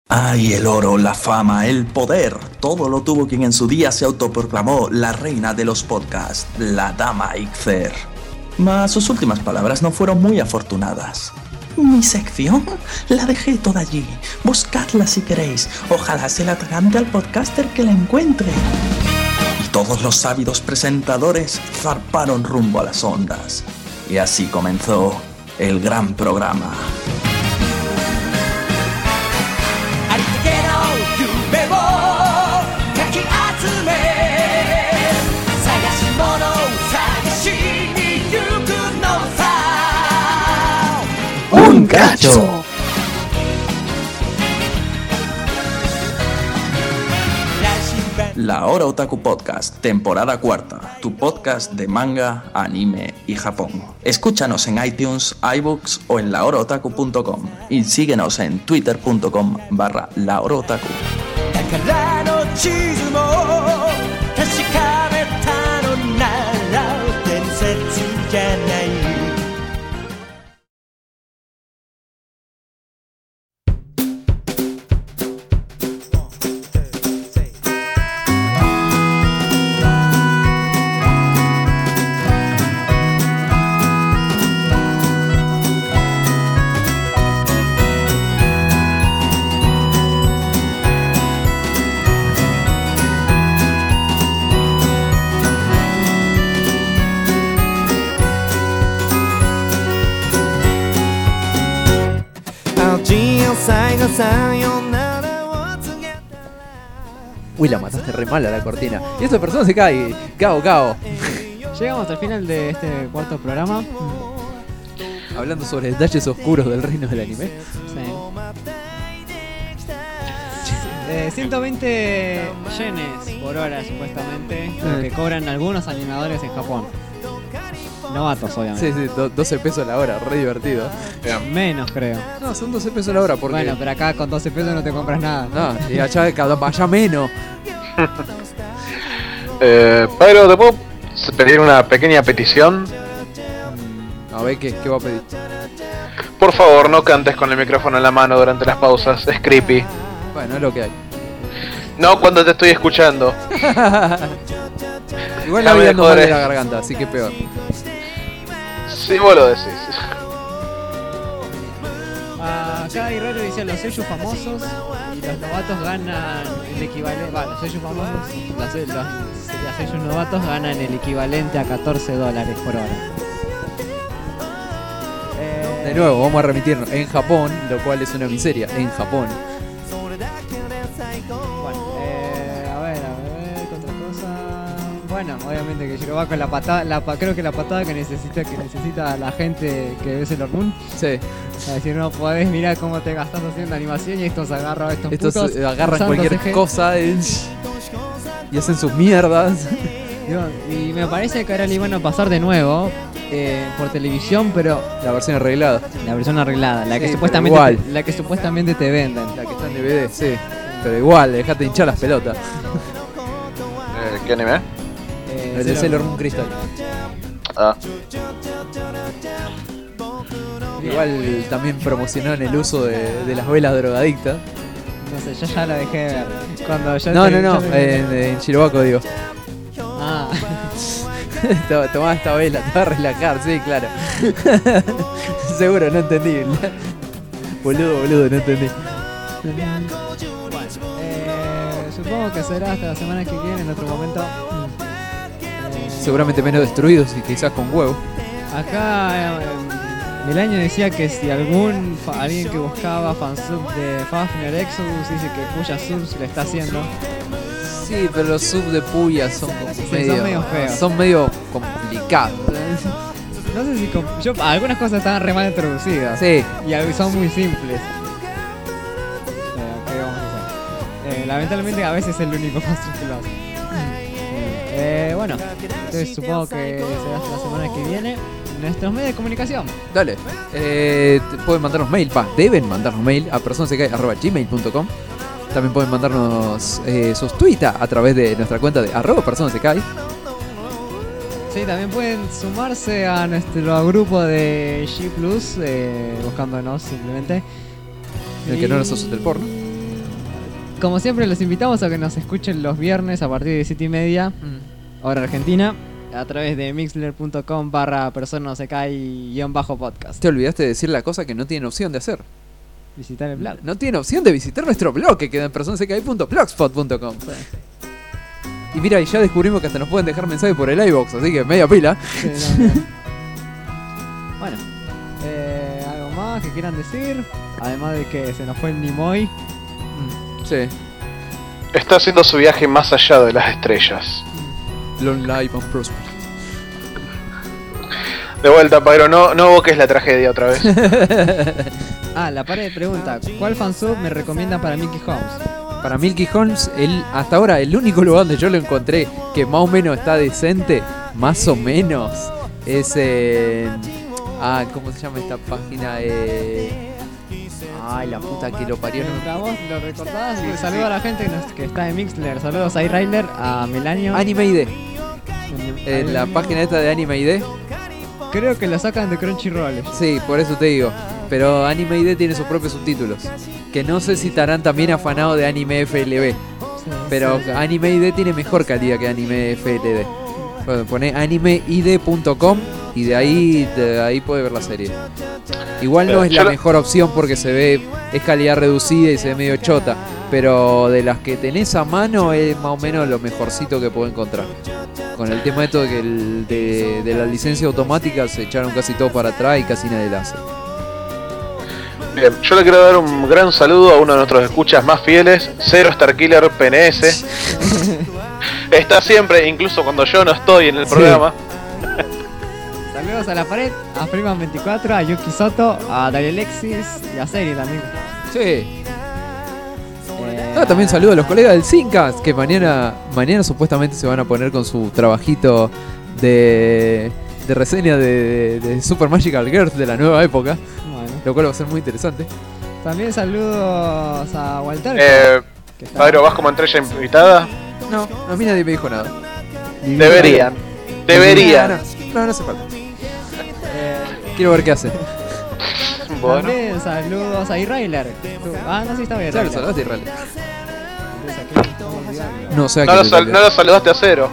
Ay, el oro, la fama, el poder, todo lo tuvo quien en su día se autoproclamó la reina de los podcasts, la dama Ixer. Mas sus últimas palabras no fueron muy afortunadas. Mi sección la dejé toda allí, buscadla si queréis, ojalá se la atragante al podcaster que la encuentre. Y todos los ávidos presentadores zarparon rumbo a las ondas. Y así comenzó el gran programa. ¡Un cacho! La Hora Otaku Podcast, temporada 4, tu podcast de manga, anime y Japón. Escúchanos en iTunes, iBooks o en lahoraotaku.com y síguenos en twitter.com/lahoraotaku. Uy, la mataste re mal a la cortina. Y esta persona se cae. Cao. Llegamos al final de este cuarto programa. Hablando sobre detalles oscuros del reino del anime. Sí. 120 yenes por hora, supuestamente, lo que cobran algunos animadores en Japón. Novatos, obviamente. Sí, 12 pesos la hora, re divertido. Menos, creo. No, son 12 pesos la hora porque... Bueno, pero acá con 12 pesos no te compras nada. No, y allá menos. Pero ¿te puedo pedir una pequeña petición? A ver, ¿qué va a pedir? Por favor, no cantes con el micrófono en la mano durante las pausas, es creepy. Bueno, es lo que hay. No cuando te estoy escuchando. Igual la vida no vale la garganta, así que peor. Sí, vos lo decís. Acá Guerrero dice los sellos famosos y los novatos ganan el equivalente. Los sellos famosos, los sellos novatos ganan el equivalente a $14 por hora. De nuevo, vamos a remitirnos en Japón, lo cual es una miseria. En Japón. Bueno, obviamente que Shiro va con la patada, creo que la patada que necesita la gente que ve Sailor Moon. Sí. A decir, no podés mirar cómo te gastás haciendo animación y estos agarran estos agarran cualquier cosa y hacen sus mierdas. Y me parece que ahora le iban a pasar de nuevo por televisión, pero la versión arreglada. La que supuestamente te venden. La que está en DVD, sí. Pero igual, dejate hinchar las pelotas. ¿Qué anime? El de Sailor Moon Crystal. Igual también promocionó en el uso de las velas drogadictas. No sé, yo ya la dejé de ver. Cuando ya no, en Shirobako digo. Tomá esta vela, te va a relajar, sí, claro. Seguro, no entendí. Boludo, no entendí. Supongo que será hasta la semana que viene, en otro momento. Seguramente menos destruidos y quizás con huevo. Acá Milaño decía que si alguien que buscaba fansub de Fafner Exodus dice que Puya Subs le está haciendo. Sí, pero los subs de Puya son como medio feos. Son medio complicados. No sé si algunas cosas estaban re mal introducidas. Sí. Y son muy simples. ¿Qué vamos a hacer? Lamentablemente a veces es el único fansub que lo hace. Bueno, entonces supongo que será hasta la semana que viene. Nuestros medios de comunicación. Dale. Pueden mandarnos mail, deben mandarnos mail a personasekai@gmail.com. También pueden mandarnos sus tweets a través de nuestra cuenta de @personasekai. Sí, también pueden sumarse a nuestro grupo de G+, buscándonos simplemente. El que no nos asuste el porno. como siempre, los invitamos a que nos escuchen los viernes a partir de 7:30, hora argentina, a través de mixler.com/personasekai_podcast. Te olvidaste de decir la cosa que no tienen opción de hacer. Visitar el blog. No tienen opción de visitar nuestro blog, que queda en personasekai.blogspot.com. Y mira, y ya descubrimos que hasta nos pueden dejar mensajes por el iVoox, así que media pila. Sí, bueno, ¿algo más que quieran decir? Además de que se nos fue el Nimoy. Sí. Está haciendo su viaje más allá de las estrellas. Long life and prosper. De vuelta, Pyro, no evoques la tragedia otra vez. La pared pregunta, ¿cuál fansub me recomiendan para Milky Homes? Para Milky Homes, hasta ahora el único lugar donde yo lo encontré que más o menos está decente, más o menos, es en... ¿cómo se llama esta página? Ay, la puta que lo parió. ¿Vos lo recordás? Saludos a la gente que está en Mixler. Saludos a iRailer, a Melanio. Anime ID. En la página esta de Anime ID. Creo que lo sacan de Crunchyroll. Sí, por eso te digo. Pero Anime ID tiene sus propios subtítulos. Que no sé si estarán también afanados de Anime FLB. Pero sí. Anime ID tiene mejor calidad que Anime FLB. Bueno, pone animeid.com y de ahí puede ver la serie. Igual no es la mejor opción porque es calidad reducida y se ve medio chota. Pero de las que tenés a mano es más o menos lo mejorcito que puedo encontrar. Con el tema esto de la licencia automática se echaron casi todo para atrás y casi nadie la hace. Bien, yo le quiero dar un gran saludo a uno de nuestros escuchas más fieles, Zero Starkiller PNS. Está siempre, incluso cuando yo no estoy en el programa. Saludos a la pared, a Freeman24, a Yuki Soto, a Dario Alexis y a Seri también. Sí. También saludo a los colegas del Zincast, que mañana supuestamente se van a poner con su trabajito de reseña de Super Magical Girls de la nueva época. Bueno. Lo cual va a ser muy interesante. También saludos a Walter. Padre, ¿vas como estrella invitada? No, a mí nadie me dijo nada. Deberían. No hace falta. Quiero ver qué hace. Bueno. También saludos a iRailer. No, sí está bien. Claro, saludaste a iRailer. No lo saludaste a Cero.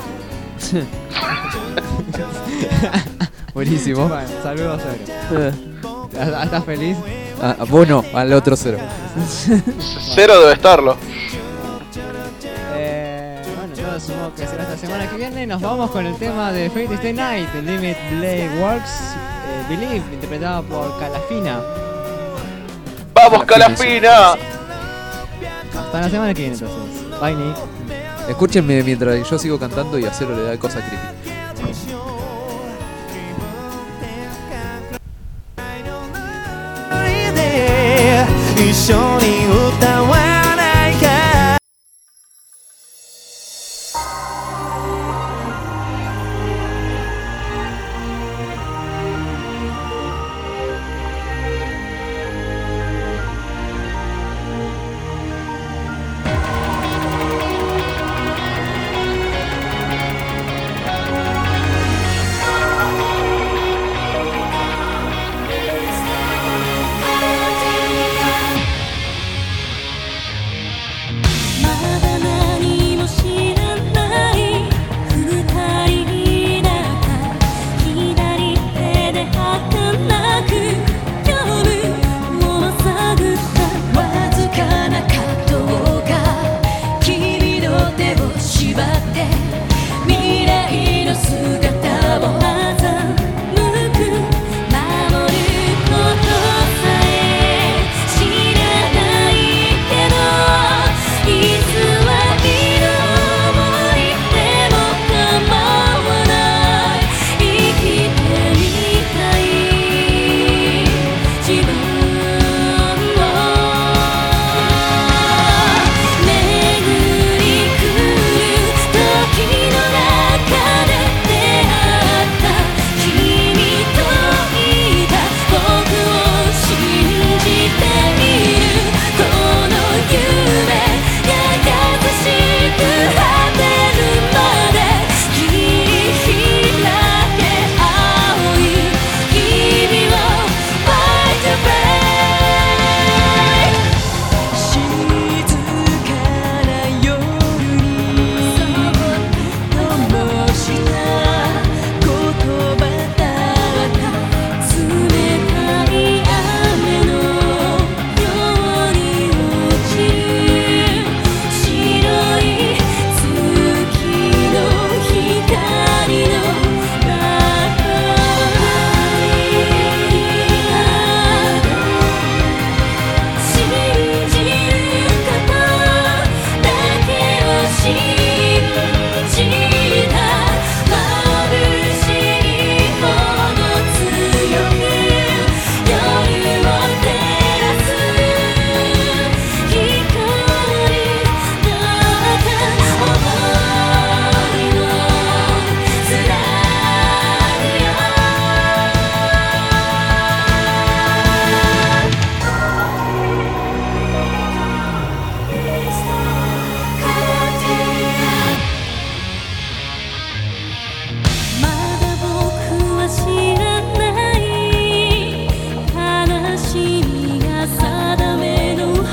Buenísimo. Bueno, saludos a Cero. ¿Estás feliz? Vos no, al otro Cero. Cero debe estarlo. Bueno, todo supongo que será esta semana que viene. Nos vamos con el tema de Fate Stay Night, The Limit Blade Works, Believe, interpretado por Calafina. ¡Vamos, Calafina! Hasta la semana que viene, entonces. Bye, Nick. Escúchenme mientras yo sigo cantando y a Cero le da cosas creepy.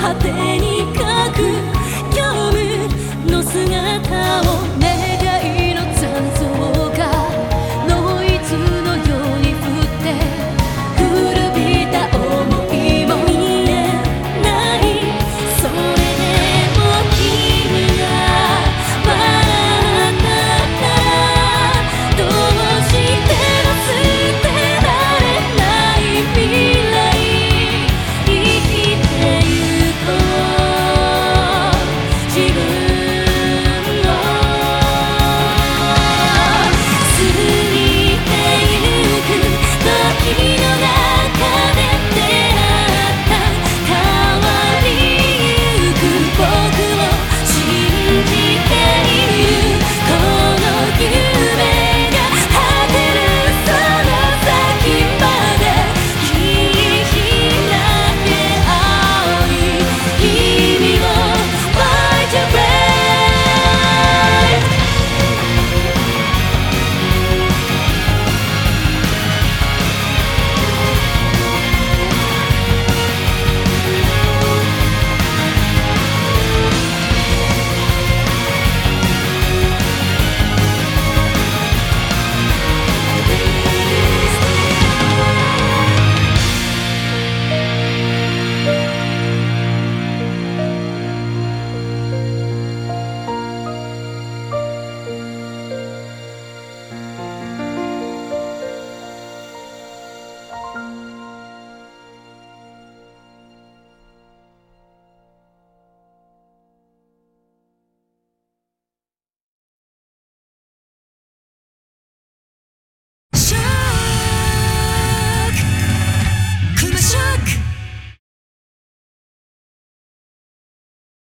果てにかく虚無の姿をね